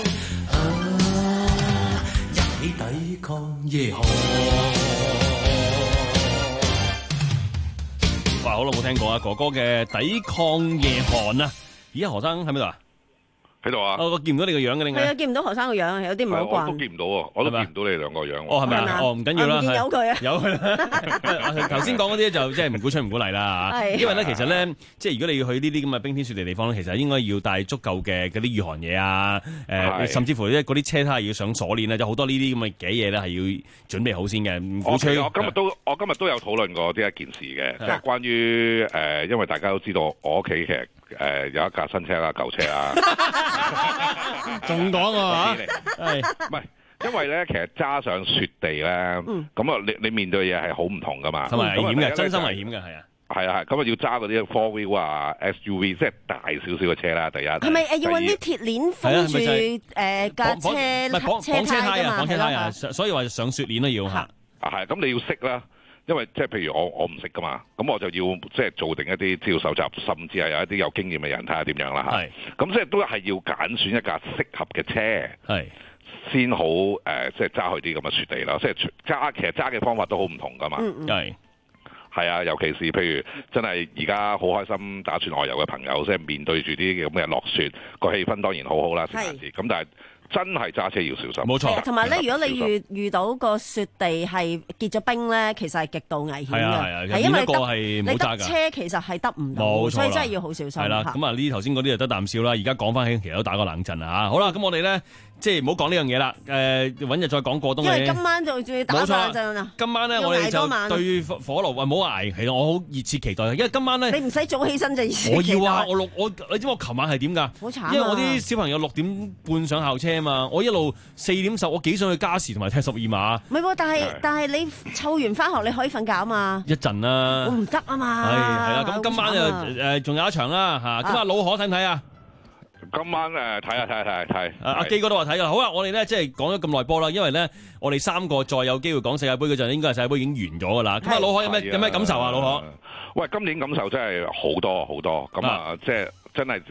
啊，一起抵抗夜寒。 哇！好耐冇聽過啊，哥哥嘅抵抗夜寒啊！而家何生喺邊度啊？ 喺度啊！ 我見唔到你個樣嘅，點解？ 係啊，見唔到何生個樣，有啲唔好慣。 我都見唔到喎，我都見唔到你兩個樣。 哦，係咪啊？哦，唔緊要啦， 有佢啊， 有佢啦。頭先講嗰啲就即係唔鼓吹唔鼓勵啦嚇。因為咧，其實咧，即係如果你要去呢啲咁嘅冰天雪地地方咧，其實應該要帶足夠嘅嗰啲御寒嘢啊，誒，甚至乎咧嗰啲車胎要上鎖鏈啊，就好多呢啲咁嘅嘅嘢咧係要準備好先嘅。唔鼓吹。 我今日都我今日都有討論過呢一件事嘅，即係關於誒，因為大家都知道我屋企其實誒有一架新車啦，舊車啊。 仲講啊？ 係唔係？因為咧，其實揸上雪地咧，咁啊，你你面對嘅嘢係好唔同噶嘛， 同埋危險嘅，真心危險嘅，係啊， 係啊，咁啊要揸嗰啲 four wheel 啊 S U V， 即係大少少嘅車啦。第一係咪誒要揾啲鐵鏈封住誒架車車胎啊？ 綁車胎啊，所以話上雪鏈都要嚇。 啊係，咁你要識啦。因為即係譬如我我唔識噶嘛，咁我就要即係做定一啲資料搜集，甚至係有一啲有經驗嘅人睇下點樣啦嚇。咁即係都係要揀選一架適合嘅車，係先好誒、呃，即係揸去啲咁嘅雪地啦。即係揸其實揸嘅方法都好唔同噶嘛。係係啊，尤其是譬如真係而家好開心打算外遊嘅朋友，即係面對住啲咁嘅落雪，個氣氛當然好好啦，聖誕節。咁但係真係揸車要小心，冇錯。 同埋咧，如果你遇遇到個雪地係結咗冰咧，其實係極度危險嘅，係因為得你得車其實係得唔到，所以真係要好小心。 係啦，咁啊呢頭先嗰啲就得啖笑啦。而家講翻起，其實都打個冷震啊嚇。好啦，咁我哋咧即係唔好講呢樣嘢啦。誒，揾日再講過冬。 因為今晚就仲要打冷震啊！ 今晚咧我哋就對火爐，唔好捱。其實我好熱切期待，因為今晚咧你唔使早起身就熱切我要啊！我六我你知我琴晚係點㗎？ 好慘啊！ 因為我啲小朋友六點半上校車啊嘛，我一路四點十，我幾想去加時同埋踢十二碼。 唔係喎，但係但係你湊完翻學你可以瞓覺啊嘛。 一陣啦， 我唔得啊嘛。 係係啦，咁今晚就誒仲有一場啦嚇。咁啊老可睇唔睇啊？ 今晚誒睇下睇下睇下睇。 阿基哥都話睇㗎。好啦，我哋咧即係講咗咁耐波啦，因為咧我哋三個再有機會講世界盃嗰陣，應該係世界盃已經完咗㗎啦。咁啊老可有咩有咩感受啊？老可？ 喂，今年感受真係好多好多。咁啊即係真係誒。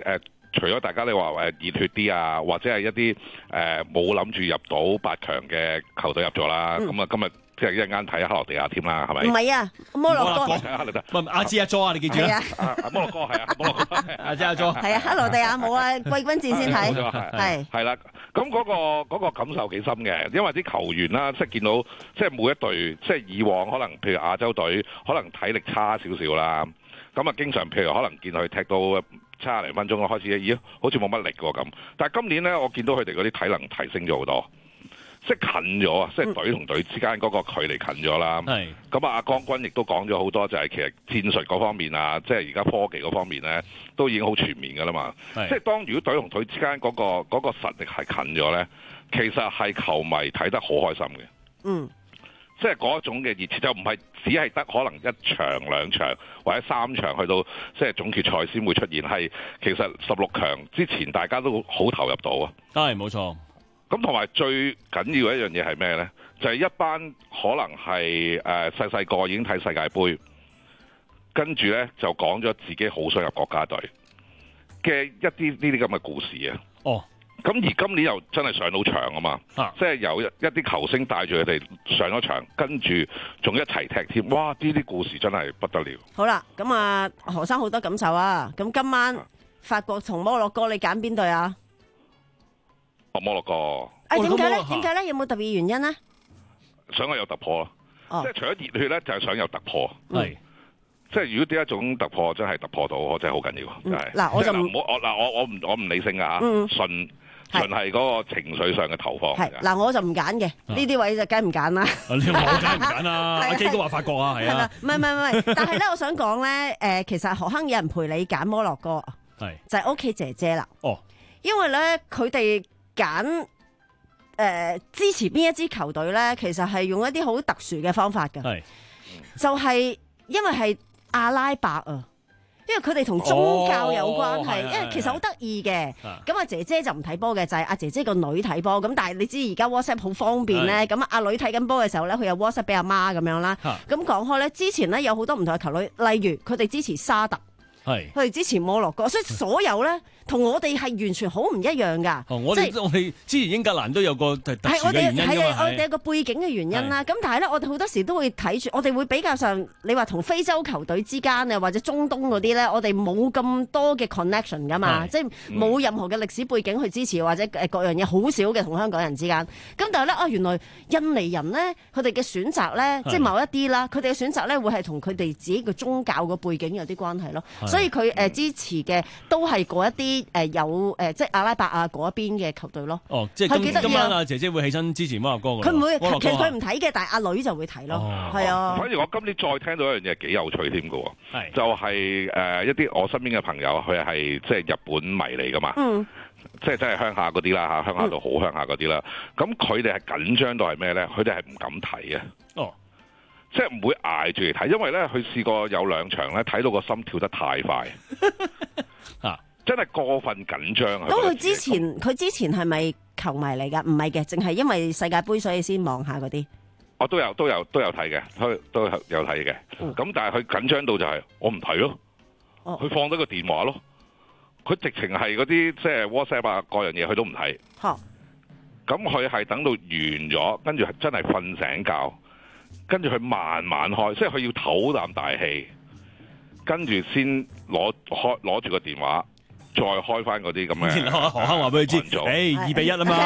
除咗大家你話誒熱血啲啊，或者係一啲誒冇諗住入到八強嘅球隊入咗啦，咁啊、嗯、今日即係一陣間睇克羅地亞添啦，係咪？ 唔係啊，摩洛哥。 唔係阿芝阿佐啊，你記住啦。 摩洛哥係啊，摩洛哥阿芝阿佐。 係啊，克羅地亞冇啊，季軍戰先睇。 係係啦，咁嗰、嗰個嗰個感受幾深嘅，因為啲球員啦，即係見到即係每一隊，即係以往可能譬如亞洲隊，可能體力差少少啦，咁啊經常譬如可能見佢踢到七廿零分鐘開始，咦好似冇乜力喎咁。但係今年咧，我見到佢哋嗰啲體能提升咗好多，即係近咗啊！即係隊同隊之間嗰個距離近咗啦。係。咁啊，阿江軍亦都講咗好多，就係其實戰術嗰方面啊，即係而家科技嗰方面咧，都已經好全面㗎啦嘛。即係當如果隊同隊之間嗰個嗰個實力係近咗咧，其實係球迷睇得好開心嘅。嗯。即係嗰一種嘅熱切，就唔係只係得可能一場兩場或者三場去到即係總決賽先會出現，係其實十六強之前大家都好投入到啊。係冇錯。咁同埋最緊要嘅一樣嘢係咩呢？就係、是、一班可能係誒細細個已經睇世界盃，跟住呢就講咗自己好想入國家隊嘅一啲呢啲咁嘅故事啊。哦。咁而今年又真係上到場啊嘛，啊即係有一一啲球星帶住佢哋上咗場，跟住仲一齊踢添，哇！呢啲故事真係不得了。好啦，咁啊何生好多感受啊，咁今晚法國同摩洛哥，你揀邊隊啊？哦，摩洛哥。誒點解咧？點解咧？有冇特別原因呢？想我有突破咯，哦、即係除咗熱血咧，就係、是、想有突破。係、嗯。即係如果呢一種突破真係突破到，我真係好緊要。係、嗯。嗱，我就唔好我嗱我我唔我唔理性㗎嚇，嗯、純。純係嗰個情緒上嘅投放。係嗱，我就唔揀嘅，呢啲位就梗唔揀啦。你我梗係唔揀啦，阿基都話法國啊，係啊。唔係唔係唔係，但係咧，我想講咧，誒，其實何鏗有人陪你揀摩洛哥，係就係屋企姐姐啦。哦，因為咧，佢哋揀誒支持邊一支球隊咧，其實係用一啲好特殊嘅方法㗎。係，就係因為係阿拉伯啊。因為佢哋同宗教有關係，哦、因為其實好得意嘅。咁阿姐姐就唔睇波嘅，就係、是、阿姐姐個女睇波。咁但係你知而家 WhatsApp 好方便咧，咁阿女睇緊波嘅時候咧，佢有 WhatsApp 俾阿媽咁樣啦。咁講開咧，之前咧有好多唔同嘅球隊，例如佢哋支持沙特，佢哋支持摩洛哥，所以所有咧。同我哋係完全好唔一樣㗎。哦，我哋我哋之前英格蘭都有個特殊嘅原因㗎嘛。係我哋係我哋有個背景嘅原因啦。咁但係咧，我哋好多時都會睇住，我哋會比較上，你話同非洲球隊之間啊，或者中東嗰啲咧，我哋冇咁多嘅 connection 㗎嘛，即係冇任何嘅歷史背景去支持或者誒各樣嘢，好少嘅同香港人之間。咁但係咧，啊原來印尼人咧，佢哋嘅選擇咧，即係某一啲啦，佢哋嘅選擇咧會係同佢哋自己嘅宗教嘅背景有啲關係咯。所以佢誒支持嘅都係嗰一啲。誒有誒即係阿拉伯啊嗰一邊嘅球隊咯。哦，即係今今晚啊姐姐會起身支持摩洛哥㗎。佢唔會，其實佢唔睇嘅，但係阿女就會睇咯。係啊。反而我今年再聽到一樣嘢幾有趣添㗎喎。係。就係誒一啲我身邊嘅朋友，佢係即係日本迷嚟㗎嘛。嗯。即係真係鄉下嗰啲啦嚇，鄉下到好鄉下嗰啲啦。咁佢哋係緊張到係咩咧？佢哋係唔敢睇嘅。哦。即係唔會捱住嚟睇，因為咧佢試過有兩場咧睇到個心跳得太快。啊！真係過分緊張啊！咁佢之前佢之前係咪球迷嚟㗎？唔係嘅，淨係因為世界盃所以先望下嗰啲。我都有都有都有睇嘅，都都有睇嘅。咁、嗯、但係佢緊張到就係、是、我唔睇咯。佢、哦、放低個電話咯。佢直情係嗰啲即係 WhatsApp 啊各樣嘢，佢都唔睇。咁佢係等到完咗，跟住真係瞓醒覺，跟住佢慢慢開，即係佢要唞啖大氣，跟住先攞開攞住個電話。再開翻嗰啲咁嘅，何鏗話俾佢知，誒二比一啊嘛，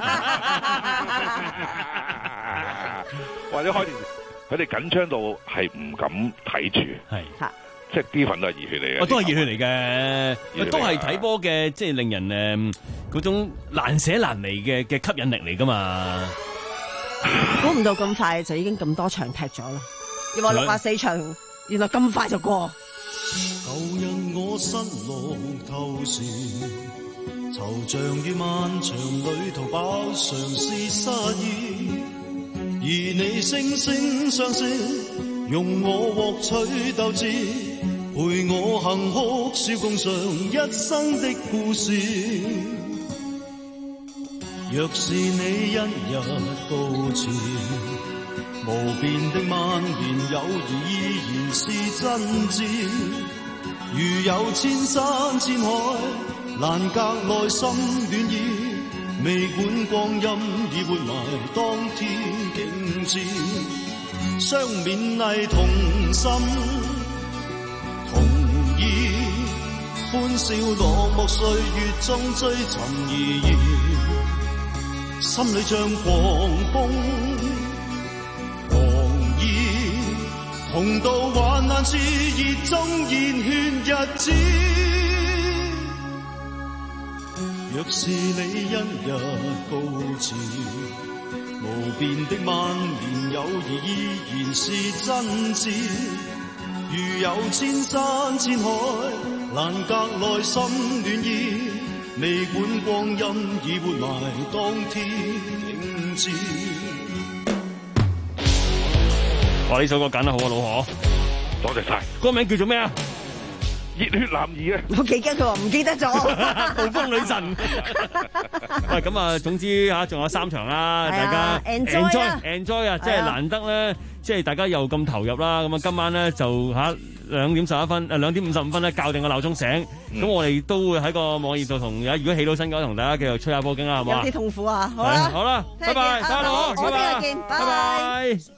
或者開電，佢哋緊張到係唔敢睇住，係，即係啲份都係熱血嚟嘅，都係熱血嚟嘅，都係睇波嘅，即係令人誒嗰種難捨難離嘅嘅吸引力嚟噶嘛。估唔到咁快就已經咁多場踢咗啦，要話六十四場，原來咁快就過。舊日我失落透視，惆悵於漫長旅途，飽嘗是失意。而你惺惺相惜，用我獲取鬥志，陪我行哭笑共嘗一生的故事。若是你一日告辭，無邊的蔓延友誼依然是真摯，如有千山千海， 難隔內心暖意，未管光陰已活埋當天景致，相勉勵同心同意，歡笑落寞歲月中追尋意義，心裏像狂風狂意，同渡患難時熱中熱血日子。若是你因日高照，無邊的萬年友誼依然是真摯。如有千山千海，難隔內心暖意，未管光陰已活埋當天景致。 哇！呢首歌揀得好啊，老何， 多謝晒。 歌名叫做咩啊？ 熱血男兒啊！ 我記得佢話唔記得咗。 暴風女神。喂，咁啊，總之嚇仲有三場啦，大家 enjoy enjoy 啊，即係難得咧，即係大家又咁投入啦。咁啊，今晚咧就嚇兩點十一分，誒兩點五十五分咧校定個鬧鐘醒。咁、嗯、我哋都會喺個網頁度同，如果起到身嘅話，同大家繼續吹下波經啦，係嘛？ 有啲痛苦啊，好啦， 好啦，拜拜，拜拜， 我聽日見，拜拜。